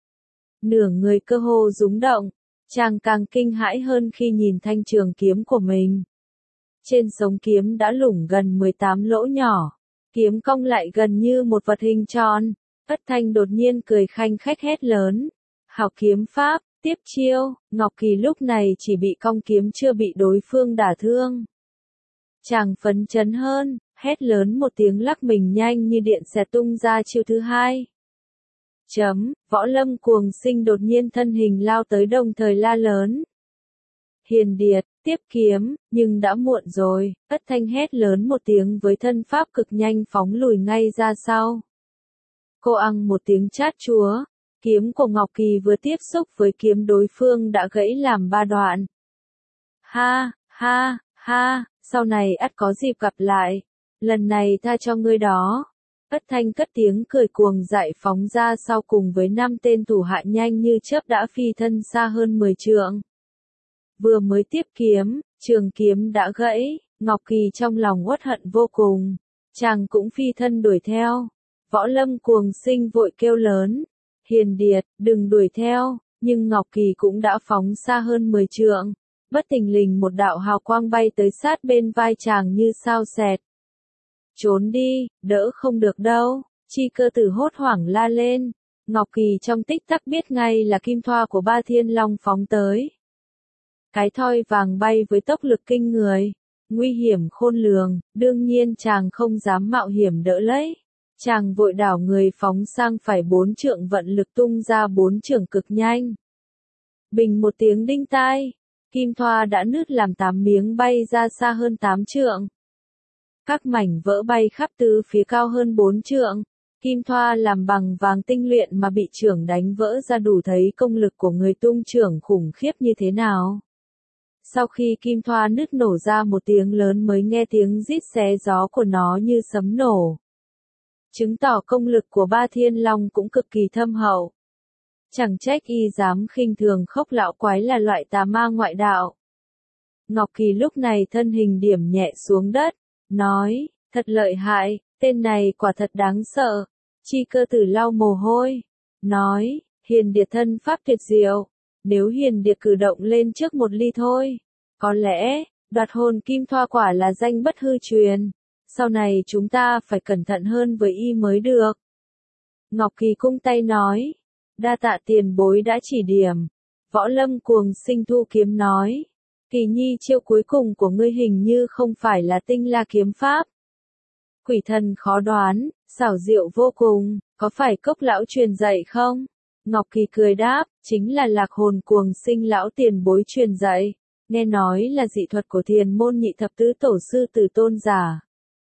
Nửa người cơ hồ rúng động, chàng càng kinh hãi hơn khi nhìn thanh trường kiếm của mình. Trên sống kiếm đã lủng gần mười tám lỗ nhỏ, kiếm cong lại gần như một vật hình tròn. Ất Thanh đột nhiên cười khanh khách hét lớn. Học kiếm pháp, tiếp chiêu, Ngọc Kỳ lúc này chỉ bị cong kiếm chưa bị đối phương đả thương. Chàng phấn chấn hơn, hét lớn một tiếng lắc mình nhanh như điện xẹt tung ra chiêu thứ hai. Chấm, Võ Lâm Cuồng Sinh đột nhiên thân hình lao tới đồng thời la lớn. Hiền Điệt, tiếp kiếm, nhưng đã muộn rồi, Ất Thanh hét lớn một tiếng với thân pháp cực nhanh phóng lùi ngay ra sau. Cô ăn một tiếng chát chúa, kiếm của Ngọc Kỳ vừa tiếp xúc với kiếm đối phương đã gãy làm ba đoạn. Ha, ha, ha, sau này ắt có dịp gặp lại, lần này tha cho ngươi đó. Ất Thanh cất tiếng cười cuồng dại phóng ra sau cùng với năm tên thủ hạ nhanh như chớp đã phi thân xa hơn mười trượng. Vừa mới tiếp kiếm, trường kiếm đã gãy, Ngọc Kỳ trong lòng uất hận vô cùng, chàng cũng phi thân đuổi theo. Võ Lâm Cuồng Sinh vội kêu lớn, Hiền Điệt, đừng đuổi theo, nhưng Ngọc Kỳ cũng đã phóng xa hơn mười trượng, bất thình lình một đạo hào quang bay tới sát bên vai chàng như sao xẹt. Trốn đi, đỡ không được đâu, Chi Cơ Tử hốt hoảng la lên, Ngọc Kỳ trong tích tắc biết ngay là kim thoa của Ba Thiên Long phóng tới. Cái thoi vàng bay với tốc lực kinh người, nguy hiểm khôn lường, đương nhiên chàng không dám mạo hiểm đỡ lấy. Chàng vội đảo người phóng sang phải bốn trượng vận lực tung ra bốn trường cực nhanh. Bình một tiếng đinh tai, kim thoa đã nứt làm tám miếng bay ra xa hơn tám trượng. Các mảnh vỡ bay khắp tứ phía cao hơn bốn trượng, kim thoa làm bằng vàng tinh luyện mà bị chưởng đánh vỡ ra đủ thấy công lực của người tung chưởng khủng khiếp như thế nào. Sau khi kim thoa nứt nổ ra một tiếng lớn mới nghe tiếng rít xé gió của nó như sấm nổ. Chứng tỏ công lực của Ba Thiên Long cũng cực kỳ thâm hậu. Chẳng trách y dám khinh thường Khốc Lão Quái là loại tà ma ngoại đạo. Ngọc Kỳ lúc này thân hình điểm nhẹ xuống đất, nói, thật lợi hại, tên này quả thật đáng sợ. Chi Cơ Tử lau mồ hôi, nói, Hiền Điệt thân pháp tuyệt diệu, nếu Hiền Điệt cử động lên trước một ly thôi, có lẽ, đoạt hồn kim thoa quả là danh bất hư truyền. Sau này chúng ta phải cẩn thận hơn với y mới được. Ngọc Kỳ cung tay nói, đa tạ tiền bối đã chỉ điểm. Võ Lâm Cuồng Sinh thu kiếm nói, Kỳ Nhi chiêu cuối cùng của ngươi hình như không phải là tinh la kiếm pháp. Quỷ thần khó đoán, xảo diệu vô cùng, có phải Cốc lão truyền dạy không? Ngọc Kỳ cười đáp, chính là Lạc Hồn Cuồng Sinh lão tiền bối truyền dạy, nghe nói là dị thuật của Thiền môn nhị thập tứ tổ sư Tử Tôn giả.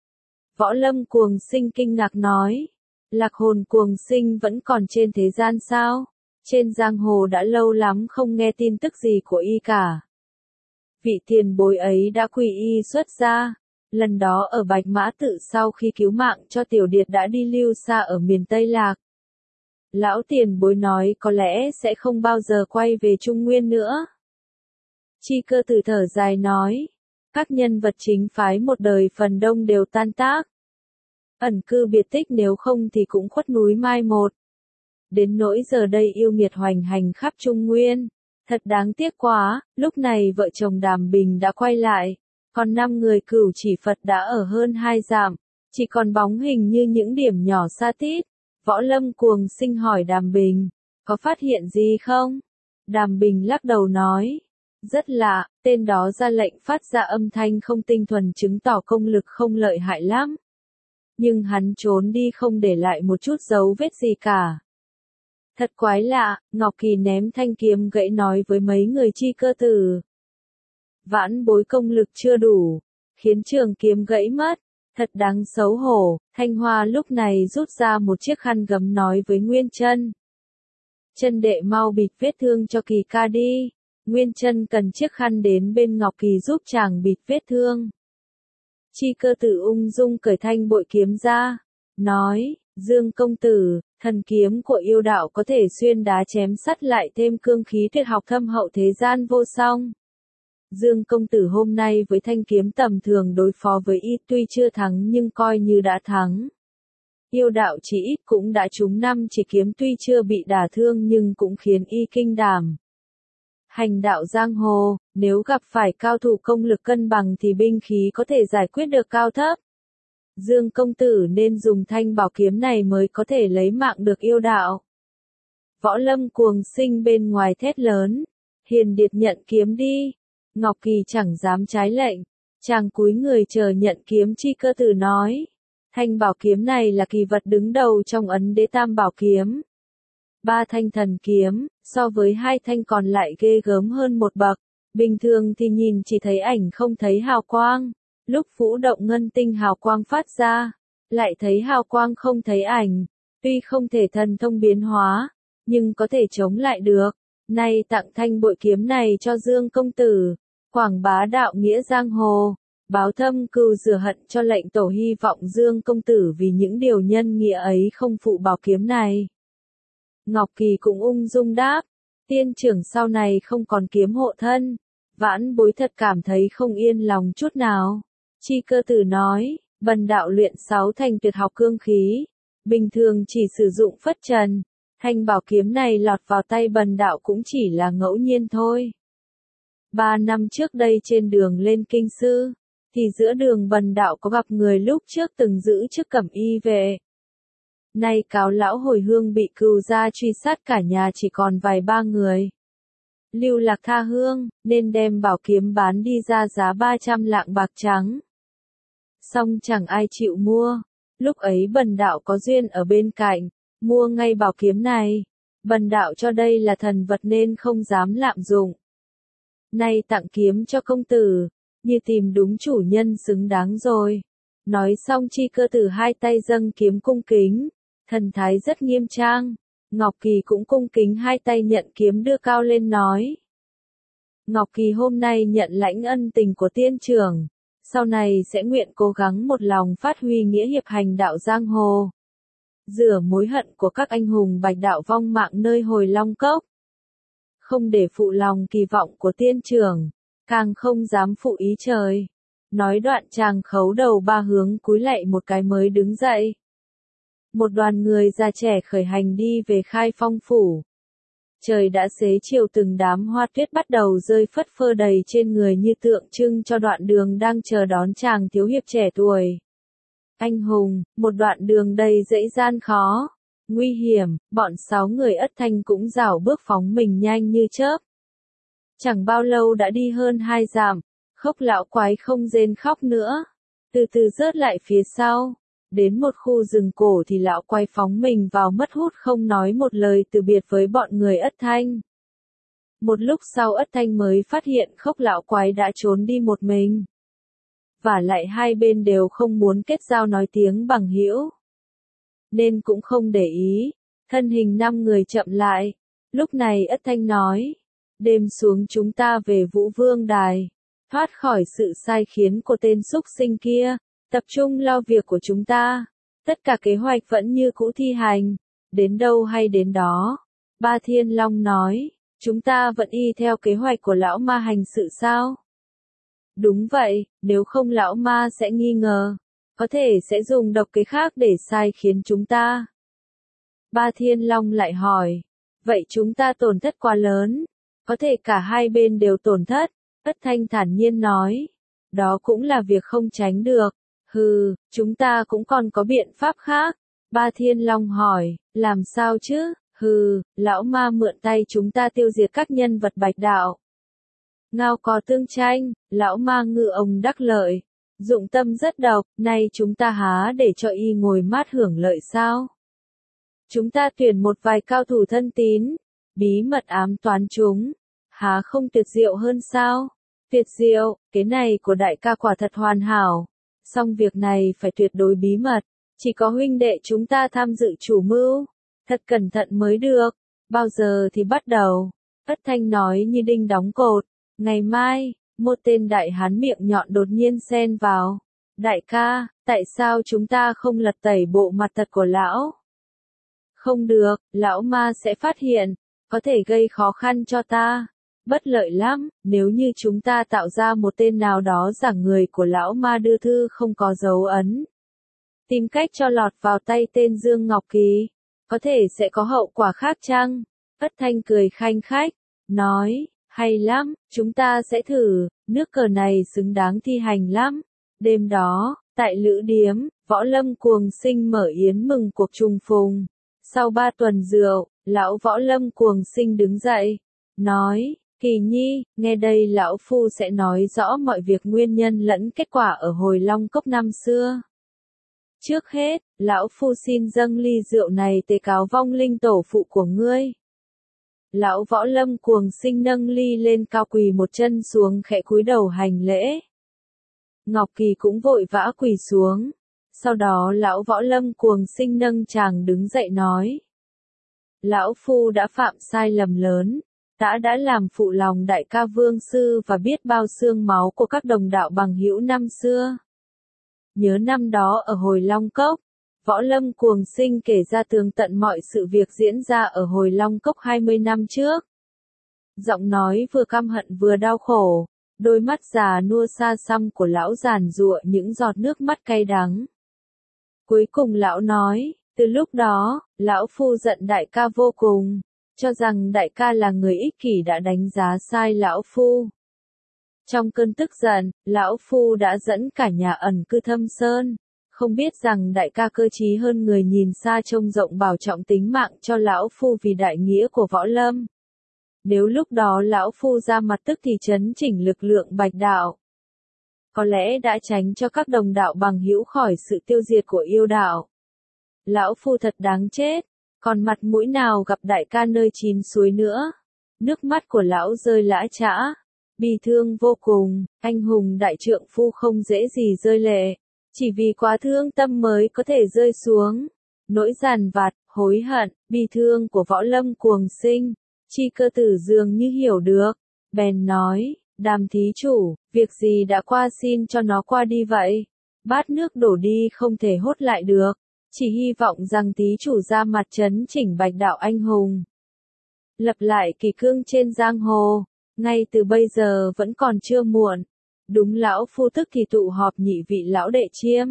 Võ Lâm Cuồng Sinh kinh ngạc nói, Lạc Hồn Cuồng Sinh vẫn còn trên thế gian sao? Trên giang hồ đã lâu lắm không nghe tin tức gì của y cả. Vị tiền bối ấy đã quỳ y xuất gia, lần đó ở Bạch Mã Tự sau khi cứu mạng cho Tiểu Điệt đã đi lưu xa ở miền Tây Lạc. Lão tiền bối nói có lẽ sẽ không bao giờ quay về Trung Nguyên nữa. Chi Cơ Tử thở dài nói, các nhân vật chính phái một đời phần đông đều tan tác. Ẩn cư biệt tích nếu không thì cũng khuất núi mai một. Đến nỗi giờ đây yêu nghiệt hoành hành khắp Trung Nguyên. Thật đáng tiếc quá, lúc này vợ chồng Đàm Bình đã quay lại. Còn năm người Cửu Chỉ Phật đã ở hơn hai dặm. Chỉ còn bóng hình như những điểm nhỏ xa tít. Võ Lâm Cuồng Sinh hỏi Đàm Bình, có phát hiện gì không? Đàm Bình lắc đầu nói, rất lạ, tên đó ra lệnh phát ra âm thanh không tinh thuần chứng tỏ công lực không lợi hại lắm. Nhưng hắn trốn đi không để lại một chút dấu vết gì cả. Thật quái lạ, Ngọc Kỳ ném thanh kiếm gãy nói với mấy người Chi Cơ Tử. Vãn bối công lực chưa đủ, khiến trường kiếm gãy mất, thật đáng xấu hổ. Thanh Hoa lúc này rút ra một chiếc khăn gấm nói với Nguyên Chân. Chân đệ mau bịt vết thương cho Kỳ ca đi. Nguyên Chân cần chiếc khăn đến bên Ngọc Kỳ giúp chàng bịt vết thương. Chi Cơ Tử ung dung cởi thanh bội kiếm ra, nói, Dương công tử, thần kiếm của yêu đạo có thể xuyên đá chém sắt lại thêm cương khí tuyệt học thâm hậu thế gian vô song. Dương công tử hôm nay với thanh kiếm tầm thường đối phó với y tuy chưa thắng nhưng coi như đã thắng. Yêu đạo chỉ ít cũng đã trúng năm chỉ kiếm tuy chưa bị đả thương nhưng cũng khiến y kinh đảm. Hành đạo giang hồ, nếu gặp phải cao thủ công lực cân bằng thì binh khí có thể giải quyết được cao thấp. Dương công tử nên dùng thanh bảo kiếm này mới có thể lấy mạng được yêu đạo. Võ Lâm cuồng sinh bên ngoài thét lớn, Hiền Điệt nhận kiếm đi. Ngọc Kỳ chẳng dám trái lệnh, chàng cúi người chờ nhận kiếm. Chi Cơ Tử nói, thanh bảo kiếm này là kỳ vật đứng đầu trong ấn đế tam bảo kiếm. Ba thanh thần kiếm, so với hai thanh còn lại ghê gớm hơn một bậc, bình thường thì nhìn chỉ thấy ảnh không thấy hào quang, lúc vũ động ngân tinh hào quang phát ra, lại thấy hào quang không thấy ảnh, tuy không thể thần thông biến hóa, nhưng có thể chống lại được. Nay tặng thanh bội kiếm này cho Dương công tử, quảng bá đạo nghĩa giang hồ, báo thâm cừu rửa hận cho lệnh tổ, hy vọng Dương công tử vì những điều nhân nghĩa ấy không phụ bảo kiếm này. Ngọc Kỳ cũng ung dung đáp, tiên trưởng sau này không còn kiếm hộ thân, vãn bối thật cảm thấy không yên lòng chút nào. Chi Cơ Tử nói, bần đạo luyện sáu thành tuyệt học cương khí, bình thường chỉ sử dụng phất trần, thanh bảo kiếm này lọt vào tay bần đạo cũng chỉ là ngẫu nhiên thôi. Ba năm trước đây trên đường lên kinh sư, thì giữa đường bần đạo có gặp người lúc trước từng giữ chức cẩm y vệ. Nay cáo lão hồi hương bị cừu gia truy sát, cả nhà chỉ còn vài ba người. Lưu lạc tha hương, nên đem bảo kiếm bán đi ra giá ba trăm lạng bạc trắng. Song chẳng ai chịu mua, lúc ấy bần đạo có duyên ở bên cạnh, mua ngay bảo kiếm này. Bần đạo cho đây là thần vật nên không dám lạm dụng. Nay tặng kiếm cho công tử, như tìm đúng chủ nhân xứng đáng rồi. Nói xong Chi Cơ Tử hai tay dâng kiếm cung kính, thần thái rất nghiêm trang. Ngọc Kỳ cũng cung kính hai tay nhận kiếm đưa cao lên nói. Ngọc Kỳ hôm nay nhận lãnh ân tình của tiên trưởng, sau này sẽ nguyện cố gắng một lòng phát huy nghĩa hiệp hành đạo giang hồ. Rửa mối hận của các anh hùng bạch đạo vong mạng nơi Hồi Long Cốc. Không để phụ lòng kỳ vọng của tiên trưởng, càng không dám phụ ý trời. Nói đoạn chàng khấu đầu ba hướng cúi lạy một cái mới đứng dậy. Một đoàn người già trẻ khởi hành đi về Khai Phong phủ. Trời đã xế chiều, từng đám hoa tuyết bắt đầu rơi phất phơ đầy trên người như tượng trưng cho đoạn đường đang chờ đón chàng thiếu hiệp trẻ tuổi. Anh hùng, một đoạn đường đầy dãy gian khó, nguy hiểm, bọn sáu người Ất Thanh cũng rảo bước phóng mình nhanh như chớp. Chẳng bao lâu đã đi hơn hai dặm, Khốc lão quái không rên khóc nữa, từ từ rớt lại phía sau. Đến một khu rừng cổ thì lão quay phóng mình vào mất hút, không nói một lời từ biệt với bọn người Ất Thanh. Một lúc sau Ất Thanh mới phát hiện Khốc lão quái đã trốn đi một mình. Và lại hai bên đều không muốn kết giao nói tiếng bằng hữu, nên cũng không để ý. Thân hình năm người chậm lại. Lúc này Ất Thanh nói, đêm xuống chúng ta về Vũ Vương Đài, thoát khỏi sự sai khiến của tên súc sinh kia. Tập trung lo việc của chúng ta. Tất cả kế hoạch vẫn như cũ thi hành. Đến đâu hay đến đó. Ba Thiên Long nói, chúng ta vẫn y theo kế hoạch của lão ma hành sự sao? Đúng vậy, nếu không lão ma sẽ nghi ngờ. Có thể sẽ dùng độc kế khác để sai khiến chúng ta. Ba Thiên Long lại hỏi, vậy chúng ta tổn thất quá lớn. Có thể cả hai bên đều tổn thất. Ất Thanh thản nhiên nói, đó cũng là việc không tránh được. Hừ, chúng ta cũng còn có biện pháp khác. Ba Thiên Long hỏi, làm sao chứ? Hừ, lão ma mượn tay chúng ta tiêu diệt các nhân vật bạch đạo. Ngao có tương tranh, lão ma ngư ông đắc lợi. Dụng tâm rất độc, nay chúng ta há để cho y ngồi mát hưởng lợi sao? Chúng ta tuyển một vài cao thủ thân tín, bí mật ám toán chúng. Há không tuyệt diệu hơn sao? Tuyệt diệu, cái này của đại ca quả thật hoàn hảo. Song việc này phải tuyệt đối bí mật, chỉ có huynh đệ chúng ta tham dự chủ mưu, thật cẩn thận mới được. Bao giờ thì bắt đầu? Ất Thanh nói như đinh đóng cột. Ngày mai, một tên đại hán miệng nhọn đột nhiên xen vào. Đại ca, tại sao chúng ta không lật tẩy bộ mặt thật của lão? Không được, lão ma sẽ phát hiện, có thể gây khó khăn cho ta. Bất lợi lắm, nếu như chúng ta tạo ra một tên nào đó giả người của lão ma đưa thư không có dấu ấn. Tìm cách cho lọt vào tay tên Dương Ngọc Kỳ, có thể sẽ có hậu quả khác chăng? Ất Thanh cười khanh khách, nói, hay lắm, chúng ta sẽ thử, nước cờ này xứng đáng thi hành lắm. Đêm đó, tại Lữ Điếm, Võ Lâm Cuồng Sinh mở yến mừng cuộc trùng phùng. Sau ba tuần rượu, lão Võ Lâm Cuồng Sinh đứng dậy, nói, Kỳ Nhi, nghe đây lão phu sẽ nói rõ mọi việc nguyên nhân lẫn kết quả ở hồi Long Cốc năm xưa. Trước hết, lão phu xin dâng ly rượu này tế cáo vong linh tổ phụ của ngươi. Lão Võ Lâm Cuồng Sinh nâng ly lên cao quỳ một chân xuống khẽ cúi đầu hành lễ. Ngọc Kỳ cũng vội vã quỳ xuống. Sau đó lão Võ Lâm Cuồng Sinh nâng chàng đứng dậy nói. Lão phu đã phạm sai lầm lớn, đã đã làm phụ lòng đại ca Vương Sư và biết bao xương máu của các đồng đạo bằng hữu năm xưa. Nhớ năm đó ở hồi Long Cốc, Võ Lâm Cuồng Sinh kể ra tường tận mọi sự việc diễn ra ở hồi Long Cốc hai mươi năm trước. Giọng nói vừa căm hận vừa đau khổ, đôi mắt già nua xa xăm của lão giàn giụa những giọt nước mắt cay đắng. Cuối cùng lão nói, từ lúc đó, lão phu giận đại ca vô cùng, cho rằng đại ca là người ích kỷ đã đánh giá sai lão phu. Trong cơn tức giận, lão phu đã dẫn cả nhà ẩn cư Thâm Sơn, không biết rằng đại ca cơ trí hơn người nhìn xa trông rộng bảo trọng tính mạng cho lão phu vì đại nghĩa của võ lâm. Nếu lúc đó lão phu ra mặt tức thì chấn chỉnh lực lượng bạch đạo, có lẽ đã tránh cho các đồng đạo bằng hữu khỏi sự tiêu diệt của yêu đạo. Lão phu thật đáng chết, còn mặt mũi nào gặp đại ca nơi chín suối nữa. Nước mắt của lão rơi lã chã, bi thương vô cùng, anh hùng đại trượng phu không dễ gì rơi lệ, chỉ vì quá thương tâm mới có thể rơi xuống. Nỗi giàn vặt, hối hận, bi thương của Võ Lâm Cuồng Sinh, Chi Cơ Tử dường như hiểu được, bèn nói, Đàm thí chủ, việc gì đã qua xin cho nó qua đi vậy. Bát nước đổ đi không thể hốt lại được, chỉ hy vọng rằng thí chủ ra mặt trấn chỉnh bạch đạo anh hùng. Lập lại kỳ cương trên giang hồ, ngay từ bây giờ vẫn còn chưa muộn. Đúng lão phu tức thì tụ họp nhị vị lão đệ chiêm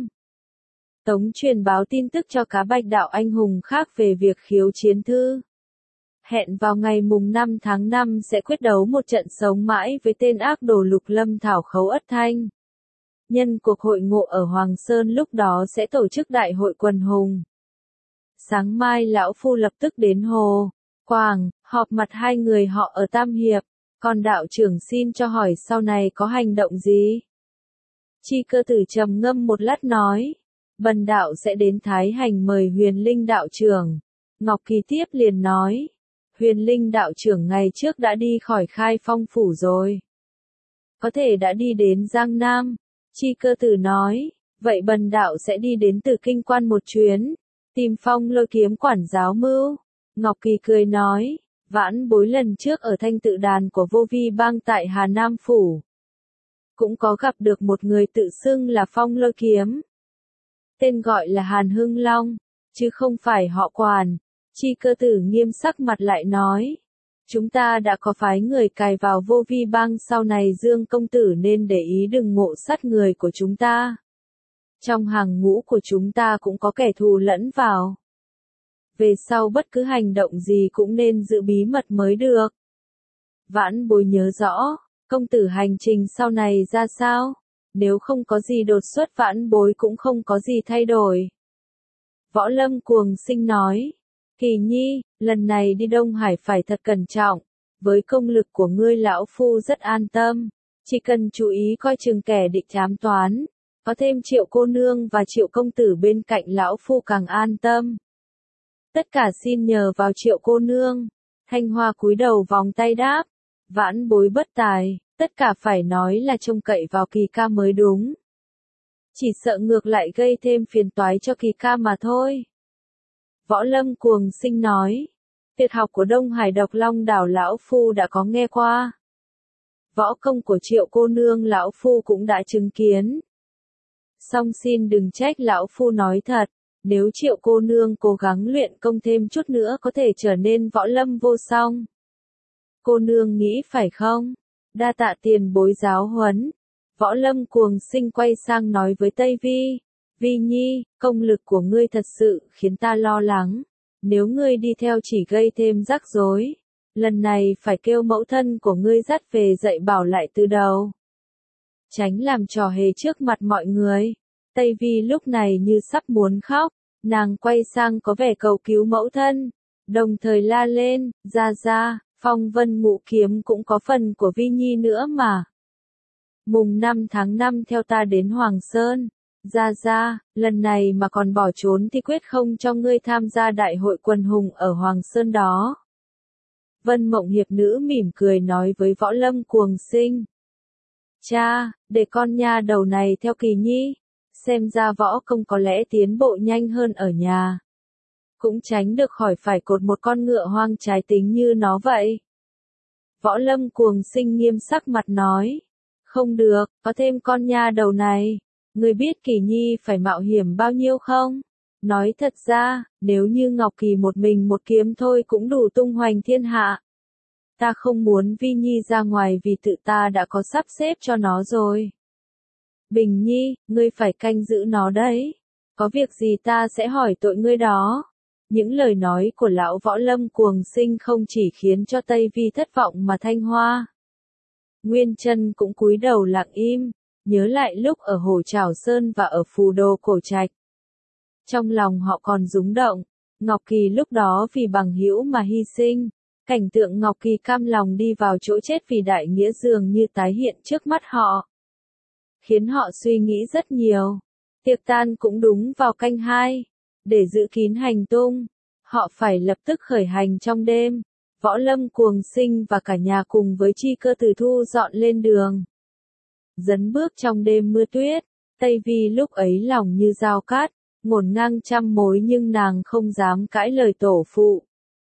tống truyền báo tin tức cho cá bạch đạo anh hùng khác về việc khiếu chiến thư. Hẹn vào ngày mùng năm tháng năm sẽ quyết đấu một trận sống mãi với tên ác đồ Lục Lâm Thảo Khấu Ất Thanh. Nhân cuộc hội ngộ ở Hoàng Sơn lúc đó sẽ tổ chức đại hội quần hùng. Sáng mai lão phu lập tức đến Hồ Quảng, họp mặt hai người họ ở Tam Hiệp, còn đạo trưởng xin cho hỏi sau này có hành động gì. Chi Cơ Tử trầm ngâm một lát nói, bần đạo sẽ đến Thái Hành mời Huyền Linh đạo trưởng. Ngọc Kỳ tiếp liền nói, Huyền Linh đạo trưởng ngày trước đã đi khỏi Khai Phong phủ rồi. Có thể đã đi đến Giang Nam. Chi Cơ Tử nói, vậy bần đạo sẽ đi đến Từ Kinh Quan một chuyến, tìm Phong Lôi kiếm quản giáo mưu. Ngọc Kỳ cười nói, vãn bối lần trước ở thanh tự đàn của Vô Vi Bang tại Hà Nam phủ, cũng có gặp được một người tự xưng là Phong Lôi kiếm. Tên gọi là Hàn Hưng Long, chứ không phải họ Quản. Chi Cơ Tử nghiêm sắc mặt lại nói, chúng ta đã có phái người cài vào Vô Vi Bang, sau này Dương công tử nên để ý đừng ngộ sát người của chúng ta. Trong hàng ngũ của chúng ta cũng có kẻ thù lẫn vào. Về sau bất cứ hành động gì cũng nên giữ bí mật mới được. Vãn bối nhớ rõ, công tử hành trình sau này ra sao? Nếu không có gì đột xuất vãn bối cũng không có gì thay đổi. Võ Lâm Cuồng Sinh nói, Kỳ Nhi, lần này đi Đông Hải phải thật cẩn trọng, với công lực của ngươi lão phu rất an tâm, chỉ cần chú ý coi chừng kẻ địch ám toán, có thêm Triệu cô nương và Triệu công tử bên cạnh lão phu càng an tâm. Tất cả xin nhờ vào Triệu cô nương. Thanh Hoa cúi đầu vòng tay đáp, vãn bối bất tài, tất cả phải nói là trông cậy vào Kỳ ca mới đúng. Chỉ sợ ngược lại gây thêm phiền toái cho Kỳ ca mà thôi. Võ Lâm Cuồng Sinh nói, Tuyệt học của Đông Hải Độc Long Đảo lão phu đã có nghe qua. Võ công của Triệu cô nương lão phu cũng đã chứng kiến. Song xin đừng trách lão phu nói thật, nếu Triệu cô nương cố gắng luyện công thêm chút nữa có thể trở nên võ lâm vô song. Cô nương nghĩ phải không? Đa tạ tiền bối giáo huấn. Võ lâm cuồng sinh quay sang nói với Tây Vi. Vi Nhi, công lực của ngươi thật sự khiến ta lo lắng. Nếu ngươi đi theo chỉ gây thêm rắc rối. Lần này phải kêu mẫu thân của ngươi dắt về dạy bảo lại từ đầu. Tránh làm trò hề trước mặt mọi người. Tây Vi lúc này như sắp muốn khóc. Nàng quay sang có vẻ cầu cứu mẫu thân. Đồng thời la lên, ra ra, phong vân ngũ kiếm cũng có phần của Vi Nhi nữa mà. Mùng năm tháng năm theo ta đến Hoàng Sơn. Ra ra, lần này mà còn bỏ trốn thì quyết không cho ngươi tham gia đại hội quần hùng ở Hoàng Sơn đó. Vân Mộng Hiệp nữ mỉm cười nói với Võ Lâm cuồng sinh. Cha, để con nha đầu này theo Kỳ Nhi. Xem ra võ công có lẽ tiến bộ nhanh hơn ở nhà. Cũng tránh được khỏi phải cột một con ngựa hoang trái tính như nó vậy. Võ Lâm cuồng sinh nghiêm sắc mặt nói. Không được, có thêm con nha đầu này. Ngươi biết Kỳ Nhi phải mạo hiểm bao nhiêu không? Nói thật ra, nếu như Ngọc Kỳ một mình một kiếm thôi cũng đủ tung hoành thiên hạ. Ta không muốn Vi Nhi ra ngoài vì tự ta đã có sắp xếp cho nó rồi. Bình Nhi, ngươi phải canh giữ nó đấy. Có việc gì ta sẽ hỏi tội ngươi đó. Những lời nói của lão Võ Lâm cuồng sinh không chỉ khiến cho Tây Vi thất vọng mà Thanh Hoa. Nguyên Chân cũng cúi đầu lặng im, nhớ lại lúc ở Hồ Trảo Sơn và ở Phù Đồ Cổ Trạch. Trong lòng họ còn rúng động, Ngọc Kỳ lúc đó vì bằng hữu mà hy sinh, cảnh tượng Ngọc Kỳ cam lòng đi vào chỗ chết vì đại nghĩa dường như tái hiện trước mắt họ. Khiến họ suy nghĩ rất nhiều. Tiệc tan cũng đúng vào canh hai. Để giữ kín hành tung, họ phải lập tức khởi hành trong đêm. Võ Lâm cuồng sinh và cả nhà cùng với Chi Cơ Từ Thu dọn lên đường. Dấn bước trong đêm mưa tuyết, Tây Vi lúc ấy lòng như dao cát, ngổn ngang trăm mối nhưng nàng không dám cãi lời tổ phụ.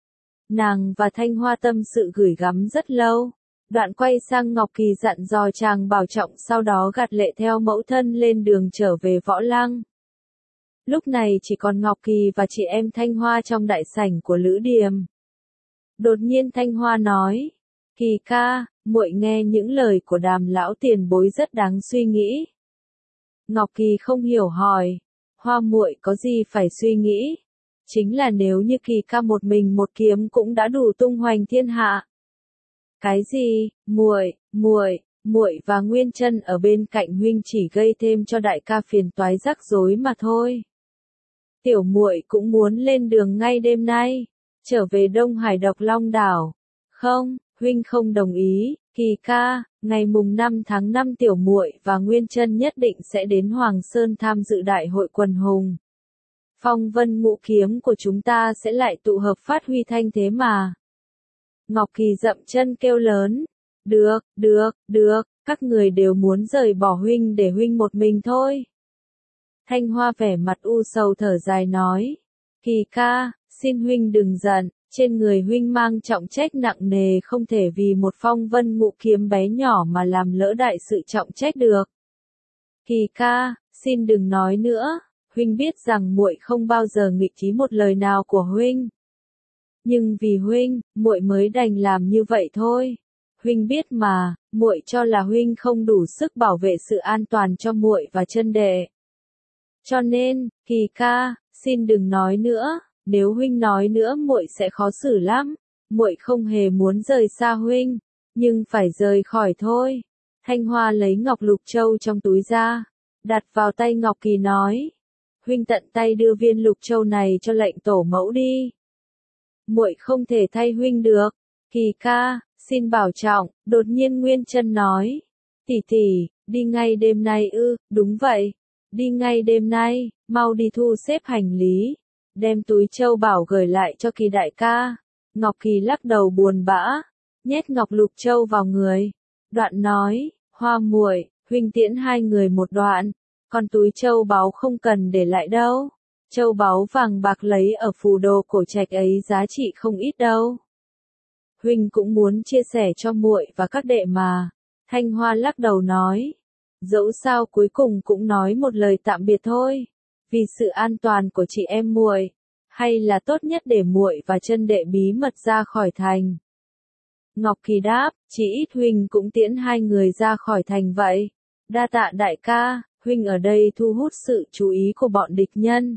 Nàng và Thanh Hoa tâm sự gửi gắm rất lâu. Đoạn quay sang Ngọc Kỳ dặn dò chàng bảo trọng, sau đó gạt lệ theo mẫu thân lên đường trở về Võ Lăng. Lúc này chỉ còn Ngọc Kỳ và chị em Thanh Hoa trong đại sảnh của Lữ Điềm. Đột nhiên Thanh Hoa nói, Kỳ ca, muội nghe những lời của Đàm lão tiền bối rất đáng suy nghĩ. Ngọc Kỳ không hiểu hỏi, Hoa muội có gì phải suy nghĩ? Chính là nếu như Kỳ ca một mình một kiếm cũng đã đủ tung hoành thiên hạ. Cái gì? Muội, muội, muội và Nguyên Chân ở bên cạnh huynh chỉ gây thêm cho đại ca phiền toái rắc rối mà thôi. Tiểu muội cũng muốn lên đường ngay đêm nay, trở về Đông Hải Độc Long Đảo. Không, huynh không đồng ý. Kỳ ca, ngày mùng năm tháng năm tiểu muội và Nguyên Chân nhất định sẽ đến Hoàng Sơn tham dự đại hội quần hùng. Phong vân ngũ kiếm của chúng ta sẽ lại tụ hợp phát huy thanh thế mà. Ngọc Kỳ dậm chân kêu lớn. Được, được, được, các người đều muốn rời bỏ huynh để huynh một mình thôi. Thanh Hoa vẻ mặt u sầu thở dài nói. Kỳ ca, xin huynh đừng giận, trên người huynh mang trọng trách nặng nề, không thể vì một phong vân ngũ kiếm bé nhỏ mà làm lỡ đại sự trọng trách được. Kỳ ca, xin đừng nói nữa, huynh biết rằng muội không bao giờ nghịch chí một lời nào của huynh. Nhưng vì huynh, muội mới đành làm như vậy thôi. Huynh biết mà, muội cho là huynh không đủ sức bảo vệ sự an toàn cho muội và chân đệ. Cho nên, Kỳ ca, xin đừng nói nữa, nếu huynh nói nữa muội sẽ khó xử lắm. Muội không hề muốn rời xa huynh, nhưng phải rời khỏi thôi. Thanh Hoa lấy ngọc lục châu trong túi ra, đặt vào tay Ngọc Kỳ nói, huynh tận tay đưa viên lục châu này cho lệnh tổ mẫu đi. Muội không thể thay huynh được. Kỳ ca, xin bảo trọng. Đột nhiên Nguyên Chân nói, tỷ tỷ, đi ngay đêm nay ư? Đúng vậy, đi ngay đêm nay, mau đi thu xếp hành lý, đem túi châu bảo gửi lại cho Kỳ đại ca. Ngọc Kỳ lắc đầu buồn bã, nhét ngọc lục châu vào người, đoạn nói, Hoa muội, huynh tiễn hai người một đoạn, còn túi châu báu không cần để lại đâu. Châu báu vàng bạc lấy ở phù đồ cổ trạch ấy giá trị không ít đâu. Huynh cũng muốn chia sẻ cho muội và các đệ mà. Thanh Hoa lắc đầu nói. Dẫu sao cuối cùng cũng nói một lời tạm biệt thôi. Vì sự an toàn của chị em muội, hay là tốt nhất để muội và chân đệ bí mật ra khỏi thành. Ngọc Kỳ đáp, chỉ ít huynh cũng tiễn hai người ra khỏi thành vậy. Đa tạ đại ca, huynh ở đây thu hút sự chú ý của bọn địch nhân.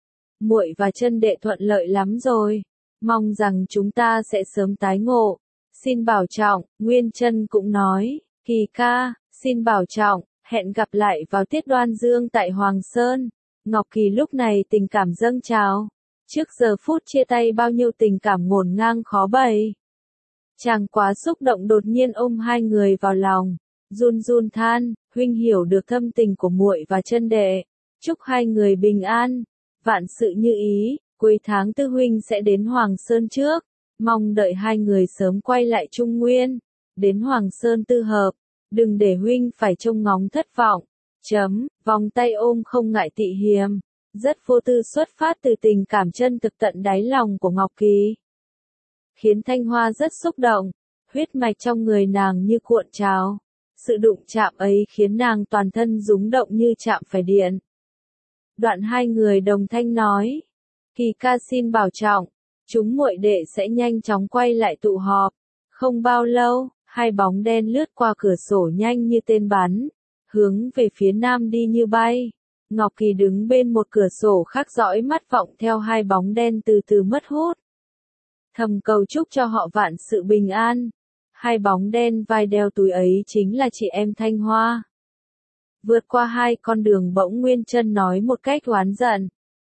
Muội và chân đệ thuận lợi lắm rồi. Mong rằng chúng ta sẽ sớm tái ngộ. Xin bảo trọng, Nguyên Chân cũng nói. Kỳ ca, xin bảo trọng, hẹn gặp lại vào tiết Đoan Dương tại Hoàng Sơn. Ngọc Kỳ lúc này tình cảm dâng trào. Trước giờ phút chia tay bao nhiêu tình cảm ngổn ngang khó bày. Chàng quá xúc động đột nhiên ôm hai người vào lòng, run run than, huynh hiểu được thâm tình của muội và chân đệ. Chúc hai người bình an, vạn sự như ý, cuối tháng tư huynh sẽ đến Hoàng Sơn trước. Mong đợi hai người sớm quay lại Trung Nguyên, đến Hoàng Sơn tư hợp, đừng để huynh phải trông ngóng thất vọng. Chấm, vòng tay ôm không ngại tị hiềm, rất vô tư xuất phát từ tình cảm chân thực tận đáy lòng của Ngọc Kỳ. Khiến Thanh Hoa rất xúc động, huyết mạch trong người nàng như cuộn trào. Sự đụng chạm ấy khiến nàng toàn thân rúng động như chạm phải điện. Đoạn hai người đồng thanh nói, Kỳ ca xin bảo trọng, chúng muội đệ sẽ nhanh chóng quay lại tụ họp. Không bao lâu, hai bóng đen lướt qua cửa sổ nhanh như tên bắn, hướng về phía nam đi như bay. Ngọc Kỳ đứng bên một cửa sổ khác dõi mắt vọng theo hai bóng đen từ từ mất hút. Thầm cầu chúc cho họ vạn sự bình an. Hai bóng đen vai đeo túi ấy chính là chị em Thanh Hoa. Vượt qua hai con đường bỗng Nguyên Chân nói một cách oán giận.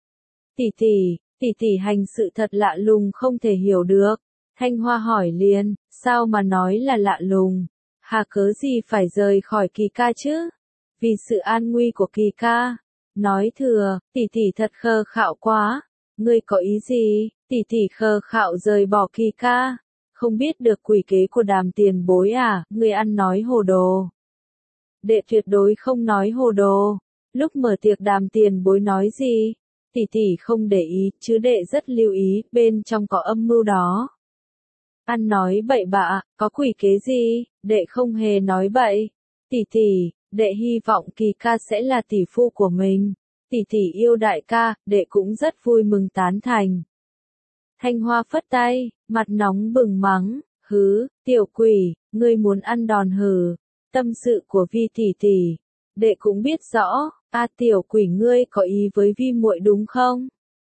Tỷ tỷ, tỷ tỷ hành sự thật lạ lùng không thể hiểu được. Thanh Hoa hỏi liền, sao mà nói là lạ lùng? Hà cớ gì phải rời khỏi Kỳ ca chứ? Vì sự an nguy của Kỳ ca. Nói thừa, tỷ tỷ thật khờ khạo quá. Ngươi có ý gì? Tỷ tỷ khờ khạo rời bỏ Kỳ ca. Không biết được quỷ kế của Đàm tiền bối à? Ngươi ăn nói hồ đồ. Đệ tuyệt đối không nói hồ đồ. Lúc mở tiệc Đàm tiền bối nói gì? Tỷ tỷ không để ý, chứ đệ rất lưu ý, bên trong có âm mưu đó. Ăn nói bậy bạ, có quỷ kế gì? Đệ không hề nói bậy. Tỷ tỷ, đệ hy vọng Kỳ ca sẽ là tỷ phu của mình. Tỷ tỷ yêu đại ca, đệ cũng rất vui mừng tán thành. Thanh Hoa phất tay, mặt nóng bừng mắng, hứ, tiểu quỷ, ngươi muốn ăn đòn hừ. Tâm sự của Vi tỷ tỷ, đệ cũng biết rõ, a tiểu quỷ ngươi có ý với Vi muội đúng không?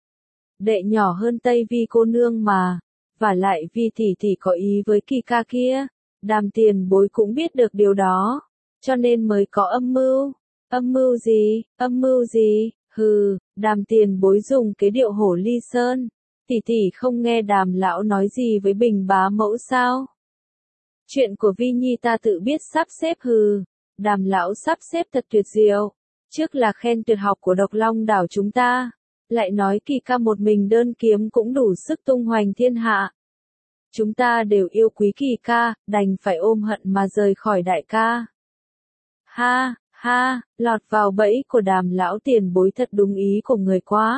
Đệ nhỏ hơn Tây Vi cô nương mà, và lại Vi tỷ tỷ có ý với Kỳ ca kia, Đàm tiền bối cũng biết được điều đó, cho nên mới có âm mưu. Âm mưu gì, âm mưu gì, hừ, Đàm tiền bối dùng cái điệu hổ ly sơn. Tỷ tỷ không nghe Đàm lão nói gì với Bình bá mẫu sao? Chuyện của Vi Nhi ta tự biết sắp xếp hừ. Đàm lão sắp xếp thật tuyệt diệu. Trước là khen tuyệt học của Độc Long đảo chúng ta, lại nói Kỳ ca một mình đơn kiếm cũng đủ sức tung hoành thiên hạ. Chúng ta đều yêu quý Kỳ ca, đành phải ôm hận mà rời khỏi đại ca. Ha, ha, lọt vào bẫy của Đàm lão tiền bối thật đúng ý của người quá.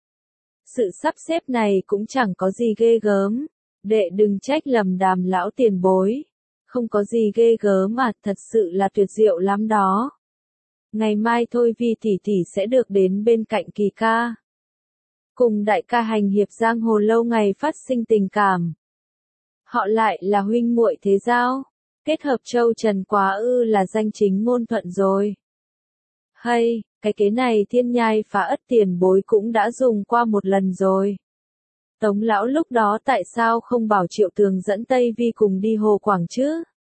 Sự sắp xếp này cũng chẳng có gì ghê gớm. Đệ đừng trách lầm Đàm lão tiền bối. Không có gì ghê gớm mà thật sự là tuyệt diệu lắm đó. Ngày mai thôi Vi tỷ tỷ sẽ được đến bên cạnh Kỳ ca. Cùng đại ca hành hiệp giang hồ lâu ngày phát sinh tình cảm. Họ lại là huynh muội thế giao. Kết hợp châu trần quá ư là danh chính ngôn thuận rồi. Hay, cái kế này Thiên Nhai Phá Ất tiền bối cũng đã dùng qua một lần rồi. Tống lão lúc đó tại sao không bảo Triệu Tường dẫn Tây Vi cùng đi Hồ Quảng chứ?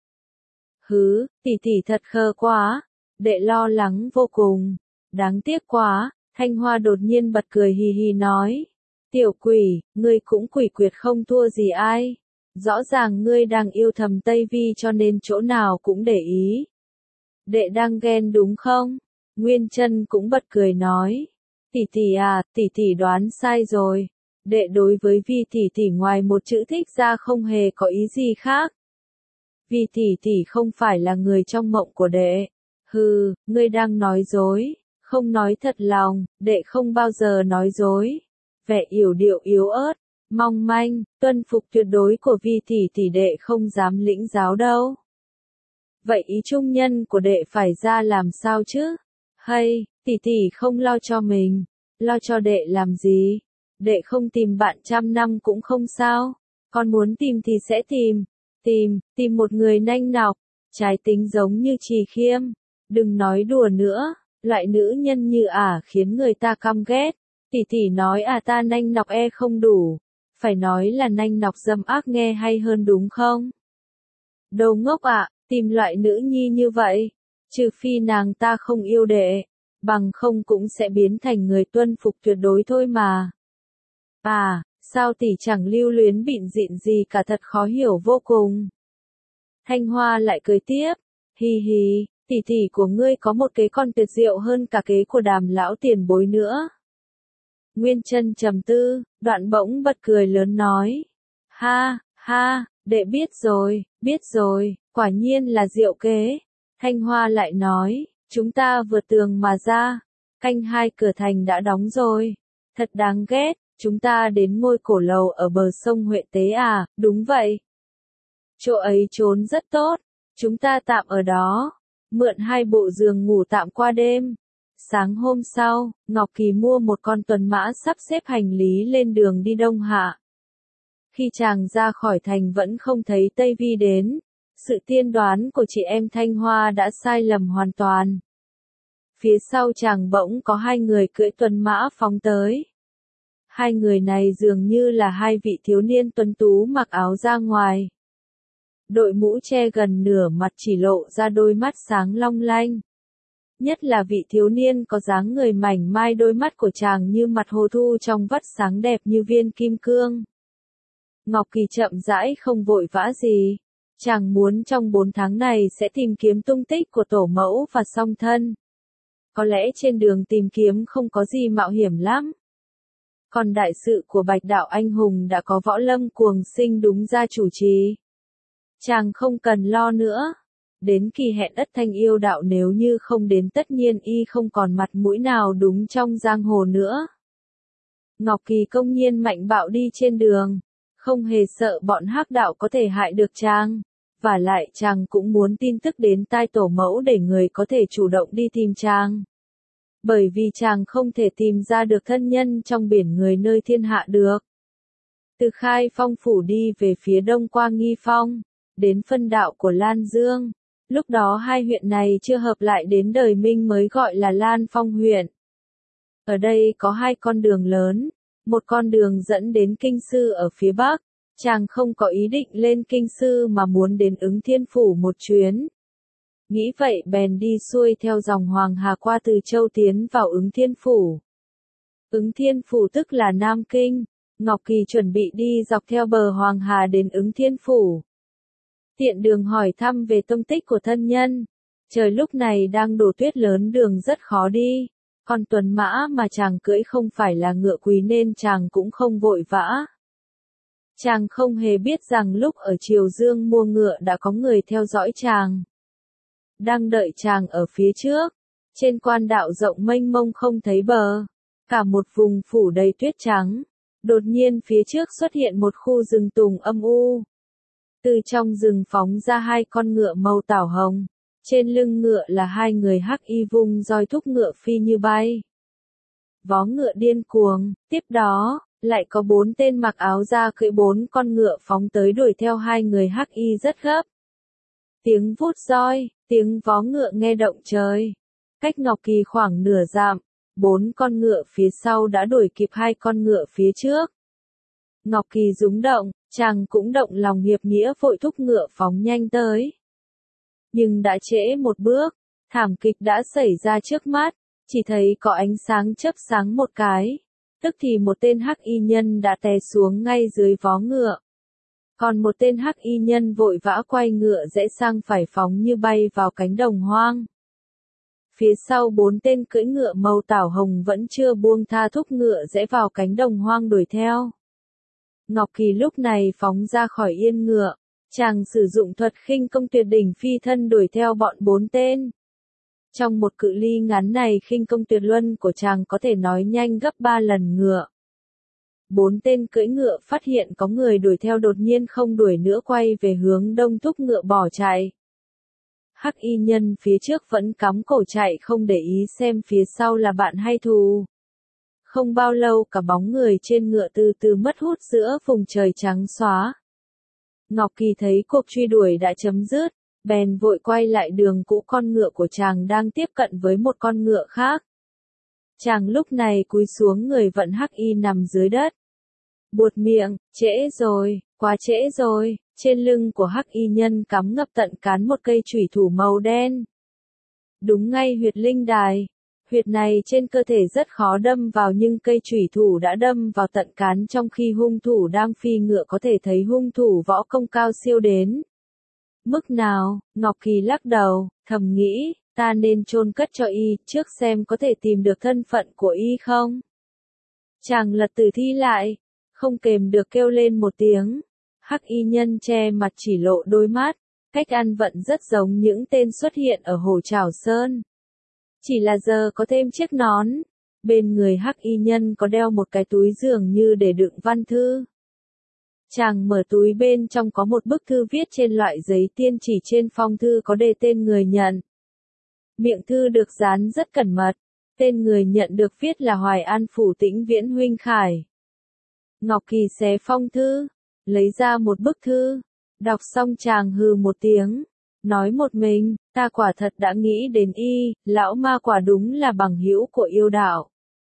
Hứ, tỷ tỷ thật khờ quá. Đệ lo lắng vô cùng. Đáng tiếc quá. Thanh Hoa đột nhiên bật cười hì hì nói. Tiểu quỷ, ngươi cũng quỷ quyệt không thua gì ai. Rõ ràng ngươi đang yêu thầm Tây Vi cho nên chỗ nào cũng để ý. Đệ đang ghen đúng không? Nguyên Chân cũng bật cười nói. Tỷ tỷ à, tỷ tỷ đoán sai rồi. Đệ đối với Vi tỷ tỷ ngoài một chữ thích ra không hề có ý gì khác. Vi tỷ tỷ không phải là người trong mộng của đệ. Hừ, ngươi đang nói dối. Không nói thật lòng, đệ không bao giờ nói dối. Vẻ yểu điệu yếu ớt, mong manh, tuân phục tuyệt đối của Vi tỷ tỷ đệ không dám lĩnh giáo đâu. Vậy ý trung nhân của đệ phải ra làm sao chứ? Hay, tỷ tỷ không lo cho mình, lo cho đệ làm gì? Đệ không tìm bạn trăm năm cũng không sao. Con muốn tìm thì sẽ tìm. Tìm, tìm một người nanh nọc, trái tính giống như Trì Khiêm. Đừng nói đùa nữa, loại nữ nhân như ả khiến người ta căm ghét. Tỷ tỷ nói à ta nanh nọc e không đủ. Phải nói là nanh nọc dâm ác nghe hay hơn đúng không? Đồ ngốc ạ, tìm loại nữ nhi như vậy. Trừ phi nàng ta không yêu đệ. Bằng không cũng sẽ biến thành người tuân phục tuyệt đối thôi mà. À, sao tỷ chẳng lưu luyến bịn dịn gì cả thật khó hiểu vô cùng. Thanh Hoa lại cười tiếp. Hi hi, tỷ tỷ của ngươi có một kế con tuyệt diệu hơn cả kế của Đàm lão tiền bối nữa. Nguyên Chân trầm tư, đoạn bỗng bật cười lớn nói. Ha, ha, đệ biết rồi, biết rồi, quả nhiên là diệu kế. Thanh Hoa lại nói, chúng ta vượt tường mà ra. Canh hai cửa thành đã đóng rồi. Thật đáng ghét, chúng ta đến ngôi cổ lầu ở bờ sông Huệ Tế à, đúng vậy. Chỗ ấy trốn rất tốt, chúng ta tạm ở đó. Mượn hai bộ giường ngủ tạm qua đêm. Sáng hôm sau, Ngọc Kỳ mua một con tuần mã sắp xếp hành lý lên đường đi Đông Hạ. Khi chàng ra khỏi thành vẫn không thấy Tây Vi đến. Sự tiên đoán của chị em Thanh Hoa đã sai lầm hoàn toàn. Phía sau chàng bỗng có hai người cưỡi tuần mã phóng tới. Hai người này dường như là hai vị thiếu niên tuấn tú mặc áo ra ngoài. Đội mũ che gần nửa mặt chỉ lộ ra đôi mắt sáng long lanh. Nhất là vị thiếu niên có dáng người mảnh mai, đôi mắt của chàng như mặt hồ thu trong vắt sáng đẹp như viên kim cương. Ngọc Kỳ chậm rãi không vội vã gì. Chàng muốn trong bốn tháng này sẽ tìm kiếm tung tích của tổ mẫu và song thân. Có lẽ trên đường tìm kiếm không có gì mạo hiểm lắm. Còn đại sự của Bạch Đạo Anh Hùng đã có Võ Lâm Cuồng Sinh đúng ra chủ trì. Chàng không cần lo nữa. Đến kỳ hẹn Ất Thanh Yêu Đạo nếu như không đến tất nhiên y không còn mặt mũi nào đúng trong giang hồ nữa. Ngọc Kỳ công nhiên mạnh bạo đi trên đường. Không hề sợ bọn hắc đạo có thể hại được chàng. Và lại chàng cũng muốn tin tức đến tai tổ mẫu để người có thể chủ động đi tìm chàng. Bởi vì chàng không thể tìm ra được thân nhân trong biển người nơi thiên hạ được. Từ Khai Phong phủ đi về phía đông qua Nghi Phong, đến phân đạo của Lan Dương. Lúc đó hai huyện này chưa hợp lại đến đời Minh mới gọi là Lan Phong huyện. Ở đây có hai con đường lớn, một con đường dẫn đến Kinh Sư ở phía bắc. Chàng không có ý định lên Kinh Sư mà muốn đến Ứng Thiên Phủ một chuyến. Nghĩ vậy bèn đi xuôi theo dòng Hoàng Hà qua Từ Châu tiến vào Ứng Thiên Phủ. Ứng Thiên Phủ tức là Nam Kinh. Ngọc Kỳ chuẩn bị đi dọc theo bờ Hoàng Hà đến Ứng Thiên Phủ. Tiện đường hỏi thăm về tông tích của thân nhân. Trời lúc này đang đổ tuyết lớn, đường rất khó đi. Còn tuần mã mà chàng cưỡi không phải là ngựa quý nên chàng cũng không vội vã. Chàng không hề biết rằng lúc ở Triều Dương mua ngựa đã có người theo dõi chàng. Đang đợi chàng ở phía trước. Trên quan đạo rộng mênh mông không thấy bờ. Cả một vùng phủ đầy tuyết trắng. Đột nhiên phía trước xuất hiện một khu rừng tùng âm u. Từ trong rừng phóng ra hai con ngựa màu tảo hồng. Trên lưng ngựa là hai người hắc y vung roi thúc ngựa phi như bay. Vó ngựa điên cuồng, tiếp đó, lại có bốn tên mặc áo da cưỡi bốn con ngựa phóng tới đuổi theo hai người hắc y rất gấp. Tiếng vút roi, tiếng vó ngựa nghe động trời. Cách Ngọc Kỳ khoảng nửa dặm, bốn con ngựa phía sau đã đuổi kịp hai con ngựa phía trước. Ngọc Kỳ rúng động, chàng cũng động lòng hiệp nghĩa vội thúc ngựa phóng nhanh tới. Nhưng đã trễ một bước, thảm kịch đã xảy ra trước mắt, chỉ thấy có ánh sáng chớp sáng một cái. Tức thì một tên hắc y nhân đã té xuống ngay dưới vó ngựa. Còn một tên hắc y nhân vội vã quay ngựa rẽ sang phải phóng như bay vào cánh đồng hoang. Phía sau bốn tên cưỡi ngựa màu tảo hồng vẫn chưa buông tha thúc ngựa rẽ vào cánh đồng hoang đuổi theo. Ngọc Kỳ lúc này phóng ra khỏi yên ngựa. Chàng sử dụng thuật khinh công tuyệt đỉnh phi thân đuổi theo bọn bốn tên. Trong một cự ly ngắn này khinh công tuyệt luân của chàng có thể nói nhanh gấp ba lần ngựa. Bốn tên cưỡi ngựa phát hiện có người đuổi theo đột nhiên không đuổi nữa quay về hướng đông thúc ngựa bỏ chạy. Hắc y nhân phía trước vẫn cắm cổ chạy không để ý xem phía sau là bạn hay thù. Không bao lâu cả bóng người trên ngựa từ từ mất hút giữa vùng trời trắng xóa. Ngọc Kỳ thấy cuộc truy đuổi đã chấm dứt, bèn vội quay lại đường cũ, con ngựa của chàng đang tiếp cận với một con ngựa khác. Chàng lúc này cúi xuống người vận hắc y nằm dưới đất. Buột miệng, trễ rồi, quá trễ rồi, trên lưng của hắc y nhân cắm ngập tận cán một cây chủy thủ màu đen. Đúng ngay huyệt linh đài. Huyệt này trên cơ thể rất khó đâm vào nhưng cây chủy thủ đã đâm vào tận cán trong khi hung thủ đang phi ngựa, có thể thấy hung thủ võ công cao siêu đến mức nào. Ngọc Kỳ lắc đầu, thầm nghĩ, ta nên chôn cất cho y, trước xem có thể tìm được thân phận của y không. Chàng lật tử thi lại, không kềm được kêu lên một tiếng. Hắc y nhân che mặt chỉ lộ đôi mắt, cách ăn vận rất giống những tên xuất hiện ở Hồ Trảo Sơn. Chỉ là giờ có thêm chiếc nón. Bên người hắc y nhân có đeo một cái túi dường như để đựng văn thư. Chàng mở túi, bên trong có một bức thư viết trên loại giấy tiên chỉ, trên phong thư có đề tên người nhận. Miệng thư được dán rất cẩn mật. Tên người nhận được viết là Hoài An Phủ Tĩnh Viễn huynh Khải. Ngọc Kỳ xé phong thư, lấy ra một bức thư. Đọc xong chàng hừ một tiếng, nói một mình, ta quả thật đã nghĩ đến y, lão ma quả đúng là bằng hữu của yêu đạo.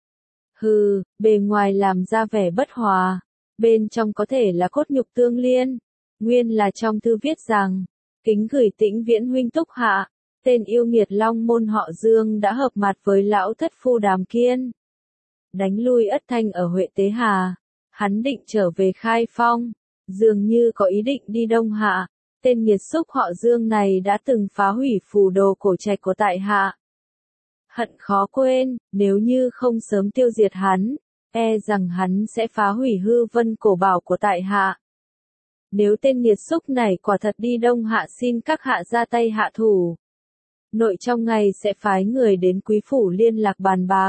Hừ, bề ngoài làm ra vẻ bất hòa, bên trong có thể là cốt nhục tương liên. Nguyên là trong thư viết rằng, kính gửi Tĩnh Viễn huynh túc hạ, tên yêu nghiệt Long Môn họ Dương đã hợp mặt với lão thất phu Đàm Kiên, đánh lui Ất Thanh ở Huệ Tế Hà. Hắn định trở về Khai Phong, dường như có ý định đi Đông Hạ. Tên nghiệt xúc họ Dương này đã từng phá hủy phù đồ cổ trạch của tại hạ. Hận khó quên, nếu như không sớm tiêu diệt hắn, e rằng hắn sẽ phá hủy hư vân cổ bảo của tại hạ. Nếu tên nghiệt xúc này quả thật đi Đông Hạ, xin các hạ ra tay hạ thủ. Nội trong ngày sẽ phái người đến quý phủ liên lạc bàn bạc.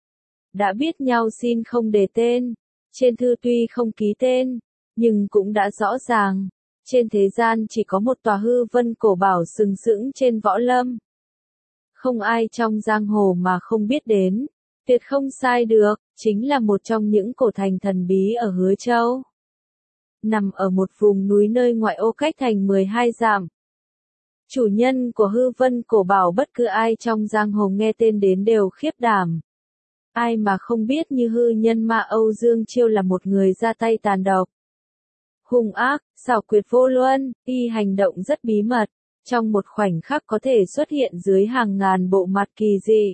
Đã biết nhau xin không đề tên. Trên thư tuy không ký tên, nhưng cũng đã rõ ràng. Trên thế gian chỉ có một tòa hư vân cổ bảo sừng sững trên võ lâm. Không ai trong giang hồ mà không biết đến. Tuyệt không sai được, chính là một trong những cổ thành thần bí ở Hứa Châu. Nằm ở một vùng núi nơi ngoại ô cách thành mười hai dặm. Chủ nhân của hư vân cổ bảo bất cứ ai trong giang hồ nghe tên đến đều khiếp đảm. Ai mà không biết như hư nhân ma Âu Dương Chiêu là một người ra tay tàn độc, hung ác, xảo quyệt vô luân, y hành động rất bí mật, trong một khoảnh khắc có thể xuất hiện dưới hàng ngàn bộ mặt kỳ dị.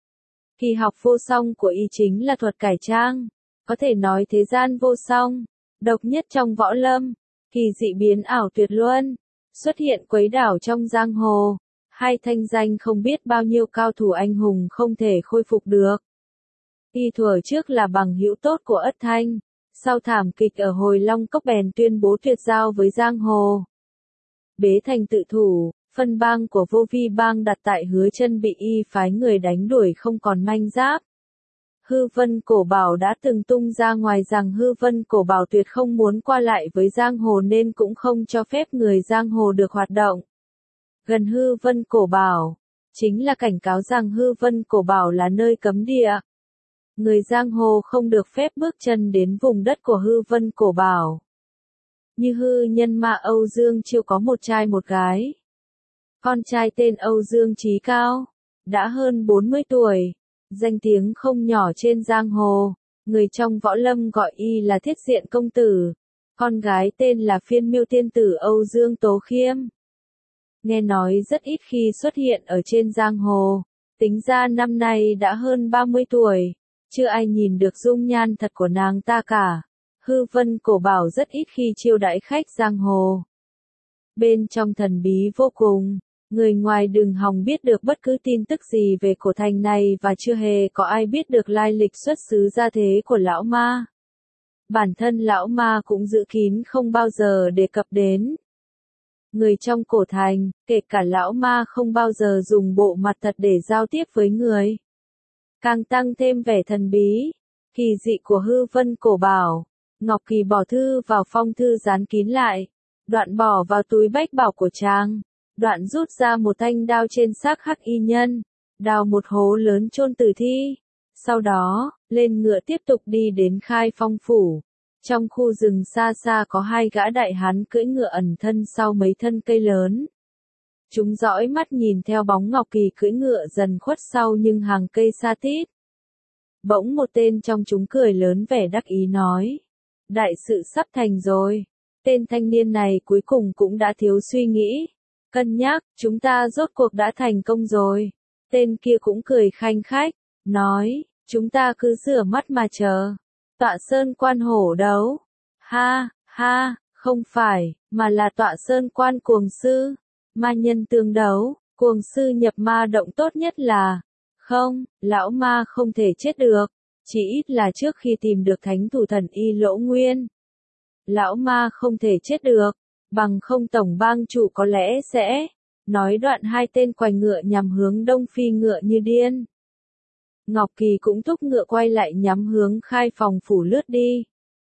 Kỳ học vô song của y chính là thuật cải trang, có thể nói thế gian vô song, độc nhất trong võ lâm, kỳ dị biến ảo tuyệt luân, xuất hiện quấy đảo trong giang hồ, hai thanh danh không biết bao nhiêu cao thủ anh hùng không thể khôi phục được. Y thuở trước là bằng hữu tốt của Ất Thanh, sau thảm kịch ở Hồi Long Cốc bèn tuyên bố tuyệt giao với giang hồ. Bế thành tự thủ, phân bang của Vô Vi bang đặt tại Hứa Chân bị y phái người đánh đuổi không còn manh giáp. Hư vân cổ bảo đã từng tung ra ngoài rằng hư vân cổ bảo tuyệt không muốn qua lại với giang hồ nên cũng không cho phép người giang hồ được hoạt động gần hư vân cổ bảo, chính là cảnh cáo rằng hư vân cổ bảo là nơi cấm địa. Người giang hồ không được phép bước chân đến vùng đất của hư vân cổ bảo. Như hư nhân ma Âu Dương Chiêu có một trai một gái. Con trai tên Âu Dương Chí Cao, đã hơn bốn mươi tuổi, danh tiếng không nhỏ trên giang hồ, người trong võ lâm gọi y là Thiết Diện công tử. Con gái tên là Phiên Miêu tiên tử Âu Dương Tố Khiêm. Nghe nói rất ít khi xuất hiện ở trên giang hồ, tính ra năm nay đã hơn ba mươi tuổi. Chưa ai nhìn được dung nhan thật của nàng ta cả. Hư vân cổ bảo rất ít khi chiêu đãi khách giang hồ. Bên trong thần bí vô cùng, người ngoài đừng hòng biết được bất cứ tin tức gì về cổ thành này và chưa hề có ai biết được lai lịch xuất xứ gia thế của lão ma. Bản thân lão ma cũng giữ kín không bao giờ đề cập đến. Người trong cổ thành, kể cả lão ma không bao giờ dùng bộ mặt thật để giao tiếp với người. Càng tăng thêm vẻ thần bí, kỳ dị của hư vân cổ bảo. Ngọc Kỳ bỏ thư vào phong thư dán kín lại, đoạn bỏ vào túi bách bảo của chàng, đoạn rút ra một thanh đao trên xác hắc y nhân, đào một hố lớn chôn tử thi. Sau đó, lên ngựa tiếp tục đi đến Khai Phong phủ. Trong khu rừng xa xa có hai gã đại hán cưỡi ngựa ẩn thân sau mấy thân cây lớn. Chúng dõi mắt nhìn theo bóng Ngọc Kỳ cưỡi ngựa dần khuất sau nhưng hàng cây xa tít. Bỗng một tên trong chúng cười lớn vẻ đắc ý nói. Đại sự sắp thành rồi. Tên thanh niên này cuối cùng cũng đã thiếu suy nghĩ. Cân nhắc, chúng ta rốt cuộc đã thành công rồi. Tên kia cũng cười khanh khách, nói, chúng ta cứ rửa mắt mà chờ. Tọa sơn quan hổ đấu. Ha, ha, không phải, mà là tọa sơn quan cuồng sư. Ma nhân tương đấu, cuồng sư nhập ma động tốt nhất là, không, lão ma không thể chết được, chỉ ít là trước khi tìm được thánh thủ thần y Lỗ Nguyên. Lão ma không thể chết được, bằng không tổng bang chủ có lẽ sẽ, nói đoạn hai tên quay ngựa nhằm hướng đông phi ngựa như điên. Ngọc Kỳ cũng thúc ngựa quay lại nhắm hướng Khai Phòng phủ lướt đi.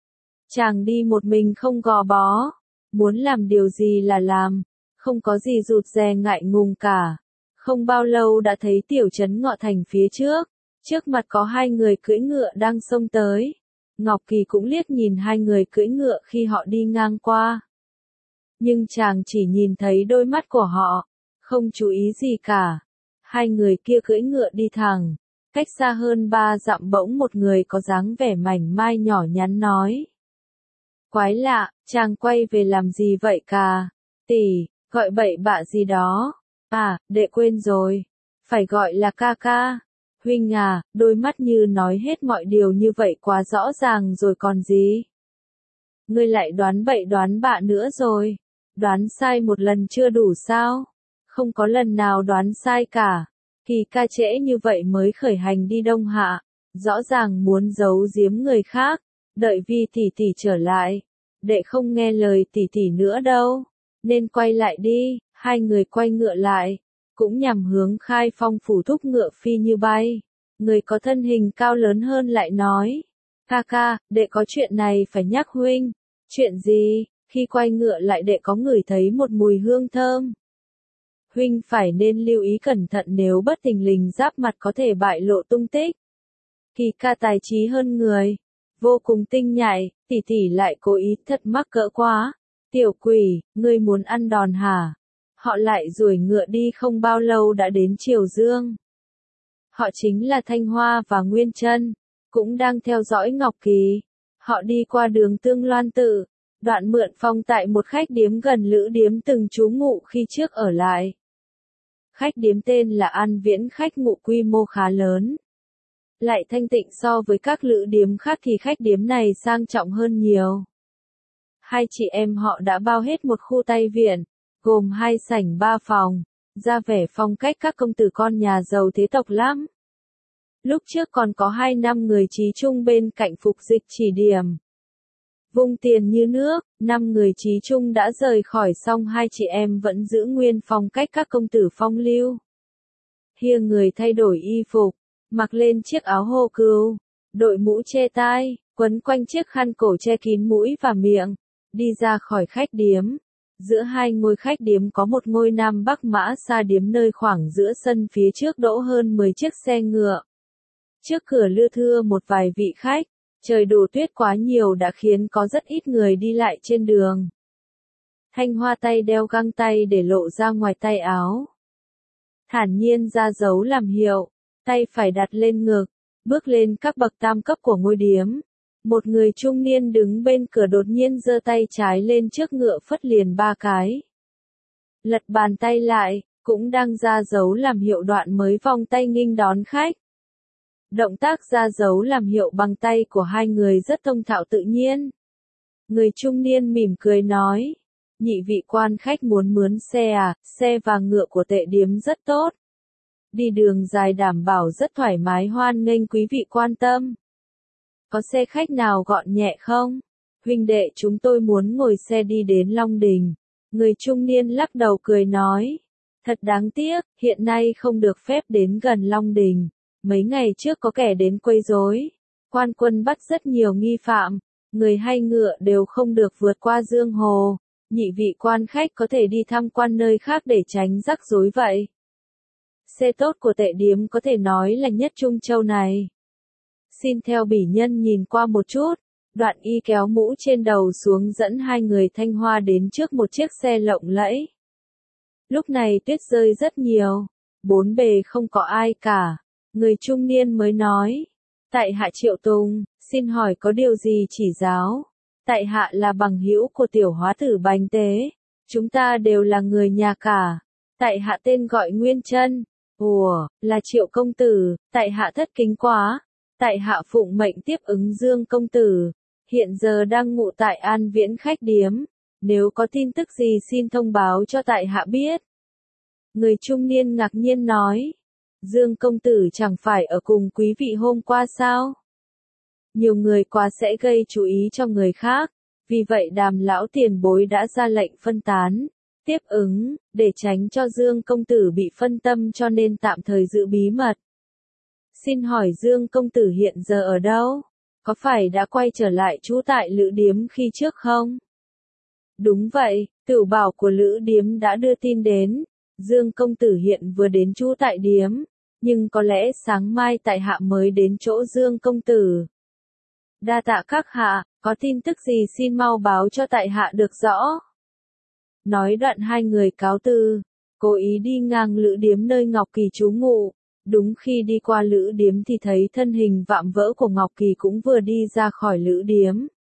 Chàng đi một mình không gò bó, muốn làm điều gì là làm, không có gì rụt rè ngại ngùng cả. Không bao lâu đã thấy tiểu trấn Ngọ Thành phía trước, trước mặt có hai người cưỡi ngựa đang xông tới. Ngọc Kỳ cũng liếc nhìn hai người cưỡi ngựa khi họ đi ngang qua. Nhưng chàng chỉ nhìn thấy đôi mắt của họ, không chú ý gì cả. Hai người kia cưỡi ngựa đi thẳng, cách xa hơn ba dặm bỗng một người có dáng vẻ mảnh mai nhỏ nhắn nói. Quái lạ, chàng quay về làm gì vậy cả? Tỷ, gọi bậy bạ gì đó. À, đệ quên rồi. Phải gọi là ca ca. Huynh à, đôi mắt như nói hết mọi điều như vậy quá rõ ràng rồi còn gì. Ngươi lại đoán bậy đoán bạ nữa rồi. Đoán sai một lần chưa đủ sao? Không có lần nào đoán sai cả. Kỳ ca trễ như vậy mới khởi hành đi Đông Hạ. Rõ ràng muốn giấu giếm người khác. Đợi Vi tỷ tỷ trở lại. Đệ không nghe lời tỷ tỷ nữa đâu. Nên quay lại đi. Hai người quay ngựa lại. Cũng nhằm hướng Khai Phong phủ thúc ngựa phi như bay. Người có thân hình cao lớn hơn lại nói. Ca ca, đệ có chuyện này phải nhắc huynh. Chuyện gì? Khi quay ngựa lại đệ có ngửi thấy một mùi hương thơm. Huynh phải nên lưu ý cẩn thận nếu bất thình lình giáp mặt có thể bại lộ tung tích. Kỳ ca tài trí hơn người. Vô cùng tinh nhạy, tỷ tỷ lại cố ý thật mắc cỡ quá. Tiểu quỷ, ngươi muốn ăn đòn hả? Họ lại đuổi ngựa đi không bao lâu đã đến Triều Dương. Họ chính là Thanh Hoa và Nguyên Trân, cũng đang theo dõi Ngọc Kỳ. Họ đi qua đường Tương Loan Tự, đoạn mượn phòng tại một khách điếm gần lữ điếm từng trú ngụ khi trước ở lại. Khách điếm tên là An Viễn, khách ngụ quy mô khá lớn. Lại thanh tịnh so với các lữ điếm khác thì khách điếm này sang trọng hơn nhiều. Hai chị em họ đã bao hết một khu Tây Viện, gồm hai sảnh ba phòng, ra vẻ phong cách các công tử con nhà giàu thế tộc lắm. Lúc trước còn có hai năm người trí trung bên cạnh phục dịch chỉ điểm. Vung tiền như nước, năm người trí trung đã rời khỏi xong hai chị em vẫn giữ nguyên phong cách các công tử phong lưu. Hiêng người thay đổi y phục, mặc lên chiếc áo hô cừu, đội mũ che tai, quấn quanh chiếc khăn cổ che kín mũi và miệng, đi ra khỏi khách điếm. Giữa hai ngôi khách điếm có một ngôi Nam Bắc Mã Sa điếm nơi khoảng giữa sân phía trước đỗ hơn mười chiếc xe ngựa. Trước cửa lưa thưa một vài vị khách, trời đổ tuyết quá nhiều đã khiến có rất ít người đi lại trên đường. Thanh Hoa tay đeo găng tay để lộ ra ngoài tay áo. Thản nhiên ra dấu làm hiệu, tay phải đặt lên ngực, bước lên các bậc tam cấp của ngôi điếm. Một người trung niên đứng bên cửa đột nhiên giơ tay trái lên trước ngựa phất liền ba cái. Lật bàn tay lại, cũng đang ra dấu làm hiệu đoạn mới vòng tay nghênh đón khách. Động tác ra dấu làm hiệu bằng tay của hai người rất thông thạo tự nhiên. Người trung niên mỉm cười nói, nhị vị quan khách muốn mướn xe à, xe và ngựa của tệ điếm rất tốt. Đi đường dài đảm bảo rất thoải mái, hoan nghênh quý vị quan tâm. Có xe khách nào gọn nhẹ không? Huynh đệ chúng tôi muốn ngồi xe đi đến Long Đình. Người trung niên lắc đầu cười nói. Thật đáng tiếc, hiện nay không được phép đến gần Long Đình. Mấy ngày trước có kẻ đến quấy rối. Quan quân bắt rất nhiều nghi phạm. Người hay ngựa đều không được vượt qua Dương Hồ. Nhị vị quan khách có thể đi tham quan nơi khác để tránh rắc rối vậy. Xe tốt của Tệ Điếm có thể nói là nhất Trung Châu này. Xin theo bỉ nhân nhìn qua một chút. Đoạn y kéo mũ trên đầu xuống dẫn hai người Thanh Hoa đến trước một chiếc xe lộng lẫy. Lúc này tuyết rơi rất nhiều. Bốn bề không có ai cả. Người trung niên mới nói. Tại hạ Triệu Tùng, xin hỏi có điều gì chỉ giáo? Tại hạ là bằng hữu của tiểu hóa tử Bành Tế. Chúng ta đều là người nhà cả. Tại hạ tên gọi Nguyên Trân. Ủa, là Triệu công tử, tại hạ thất kính quá. Tại hạ phụng mệnh tiếp ứng Dương công tử. Hiện giờ đang ngụ tại An Viễn khách điếm. Nếu có tin tức gì xin thông báo cho tại hạ biết. Người trung niên ngạc nhiên nói. Dương công tử chẳng phải ở cùng quý vị hôm qua sao? Nhiều người quá sẽ gây chú ý cho người khác. Vì vậy Đàm lão tiền bối đã ra lệnh phân tán, tiếp ứng, để tránh cho Dương công tử bị phân tâm cho nên tạm thời giữ bí mật. Xin hỏi Dương công tử hiện giờ ở đâu? Có phải đã quay trở lại trú tại Lữ Điếm khi trước không? Đúng vậy, tửu bảo của Lữ Điếm đã đưa tin đến. Dương công tử hiện vừa đến trú tại điếm, nhưng có lẽ sáng mai tại hạ mới đến chỗ Dương công tử. Đa tạ các hạ, có tin tức gì xin mau báo cho tại hạ được rõ. Nói đoạn hai người cáo từ, cố ý đi ngang Lữ Điếm nơi Ngọc Kỳ trú ngụ. Đúng khi đi qua Lữ Điếm thì thấy thân hình vạm vỡ của Ngọc Kỳ cũng vừa đi ra khỏi Lữ Điếm.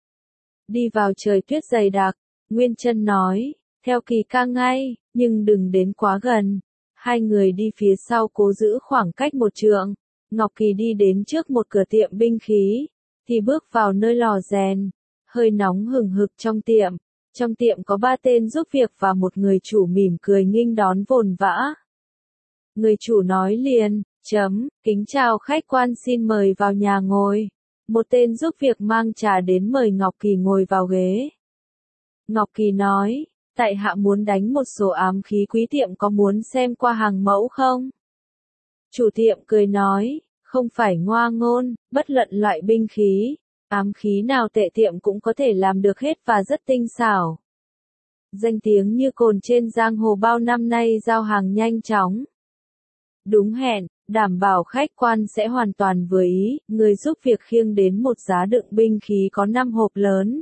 Đi vào trời tuyết dày đặc, Nguyên Trân nói, theo Kỳ ca ngay, nhưng đừng đến quá gần. Hai người đi phía sau cố giữ khoảng cách một trượng. Ngọc Kỳ đi đến trước một cửa tiệm binh khí, thì bước vào nơi lò rèn. Hơi nóng hừng hực trong tiệm. Trong tiệm có ba tên giúp việc và một người chủ mỉm cười nghênh đón vồn vã. Người chủ nói liền, chấm, kính chào khách quan xin mời vào nhà ngồi. Một tên giúp việc mang trà đến mời Ngọc Kỳ ngồi vào ghế. Ngọc Kỳ nói, tại hạ muốn đánh một số ám khí quý tiệm có muốn xem qua hàng mẫu không? Chủ tiệm cười nói, không phải ngoa ngôn, bất luận loại binh khí, ám khí nào tệ tiệm cũng có thể làm được hết và rất tinh xảo. Danh tiếng như cồn trên giang hồ bao năm nay giao hàng nhanh chóng. Đúng hẹn, đảm bảo khách quan sẽ hoàn toàn vừa ý, người giúp việc khiêng đến một giá đựng binh khí có năm hộp lớn.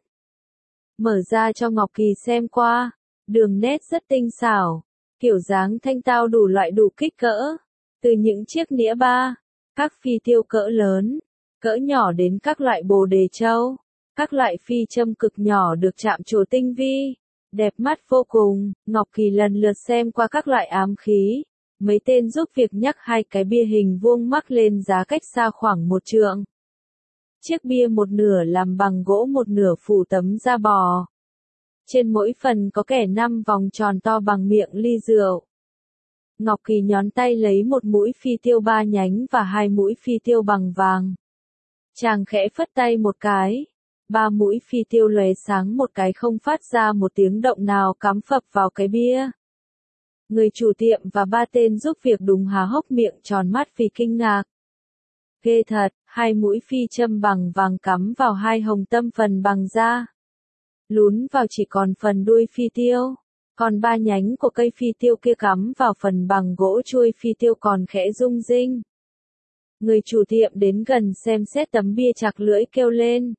Mở ra cho Ngọc Kỳ xem qua, đường nét rất tinh xảo, kiểu dáng thanh tao đủ loại đủ kích cỡ, từ những chiếc nĩa ba, các phi tiêu cỡ lớn, cỡ nhỏ đến các loại bồ đề châu, các loại phi châm cực nhỏ được chạm trổ tinh vi, đẹp mắt vô cùng. Ngọc Kỳ lần lượt xem qua các loại ám khí. Mấy tên giúp việc nhắc hai cái bia hình vuông mắc lên giá cách xa khoảng một trượng. Chiếc bia một nửa làm bằng gỗ một nửa phủ tấm da bò. Trên mỗi phần có kẻ năm vòng tròn to bằng miệng ly rượu. Ngọc Kỳ nhón tay lấy một mũi phi tiêu ba nhánh và hai mũi phi tiêu bằng vàng. Chàng khẽ phất tay một cái. Ba mũi phi tiêu lóe sáng một cái không phát ra một tiếng động nào cắm phập vào cái bia. Người chủ tiệm và ba tên giúp việc đúng há hốc miệng tròn mắt vì kinh ngạc. Ghê thật, hai mũi phi châm bằng vàng cắm vào hai hồng tâm phần bằng da. Lún vào chỉ còn phần đuôi phi tiêu. Còn ba nhánh của cây phi tiêu kia cắm vào phần bằng gỗ chuôi phi tiêu còn khẽ rung rinh. Người chủ tiệm đến gần xem xét tấm bia chạc lưỡi kêu lên.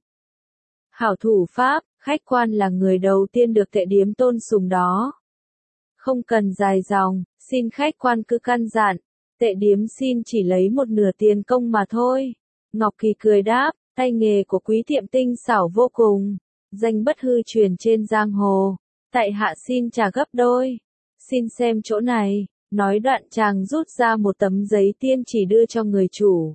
Hảo thủ pháp, khách quan là người đầu tiên được Tệ Điếm tôn sùng đó. Không cần dài dòng, xin khách quan cứ căn dặn, Tệ Điếm xin chỉ lấy một nửa tiền công mà thôi. Ngọc Kỳ cười đáp, tay nghề của quý tiệm tinh xảo vô cùng, danh bất hư truyền trên giang hồ, tại hạ xin trả gấp đôi. Xin xem chỗ này, nói đoạn chàng rút ra một tấm giấy tiên chỉ đưa cho người chủ.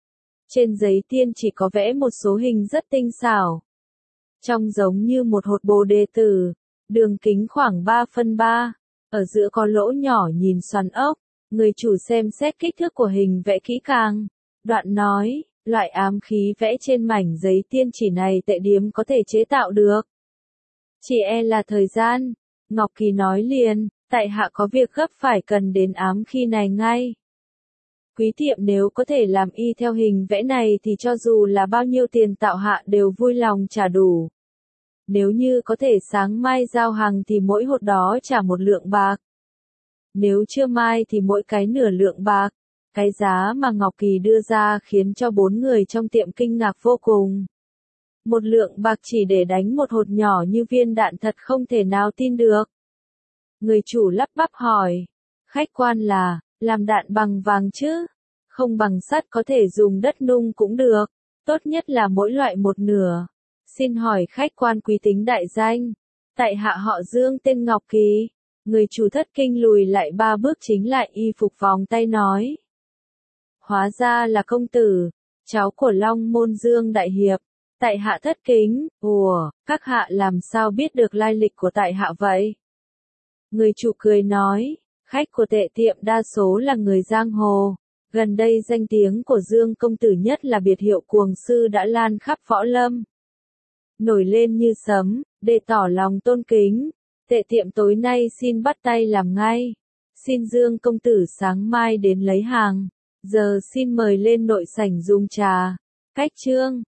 Trên giấy tiên chỉ có vẽ một số hình rất tinh xảo. Trông giống như một hột bồ đề tử, đường kính khoảng ba phân ba. Ở giữa có lỗ nhỏ nhìn xoắn ốc, người chủ xem xét kích thước của hình vẽ kỹ càng. Đoạn nói, loại ám khí vẽ trên mảnh giấy tiên chỉ này Tệ Điếm có thể chế tạo được. Chỉ e là thời gian, Ngọc Kỳ nói liền, tại hạ có việc gấp phải cần đến ám khi này ngay. Quý tiệm nếu có thể làm y theo hình vẽ này thì cho dù là bao nhiêu tiền tạo hạ đều vui lòng trả đủ. Nếu như có thể sáng mai giao hàng thì mỗi hột đó trả một lượng bạc. Nếu trưa mai thì mỗi cái nửa lượng bạc. Cái giá mà Ngọc Kỳ đưa ra khiến cho bốn người trong tiệm kinh ngạc vô cùng. Một lượng bạc chỉ để đánh một hột nhỏ như viên đạn thật không thể nào tin được. Người chủ lắp bắp hỏi. Khách quan là, làm đạn bằng vàng chứ? Không bằng sắt có thể dùng đất nung cũng được. Tốt nhất là mỗi loại một nửa. Xin hỏi khách quan quý tính đại danh. Tại hạ họ Dương tên Ngọc Kỳ. Người chủ thất kinh lùi lại ba bước chính lại y phục vòng tay nói. Hóa ra là công tử, cháu của Long Môn Dương Đại Hiệp. Tại hạ thất kính, ủa, các hạ làm sao biết được lai lịch của tại hạ vậy? Người chủ cười nói, khách của tệ tiệm đa số là người giang hồ. Gần đây danh tiếng của Dương công tử nhất là biệt hiệu cuồng sư đã lan khắp võ lâm. Nổi lên như sấm, để tỏ lòng tôn kính. Tệ tiệm tối nay xin bắt tay làm ngay. Xin Dương công tử sáng mai đến lấy hàng. Giờ xin mời lên nội sảnh dùng trà. Cách chương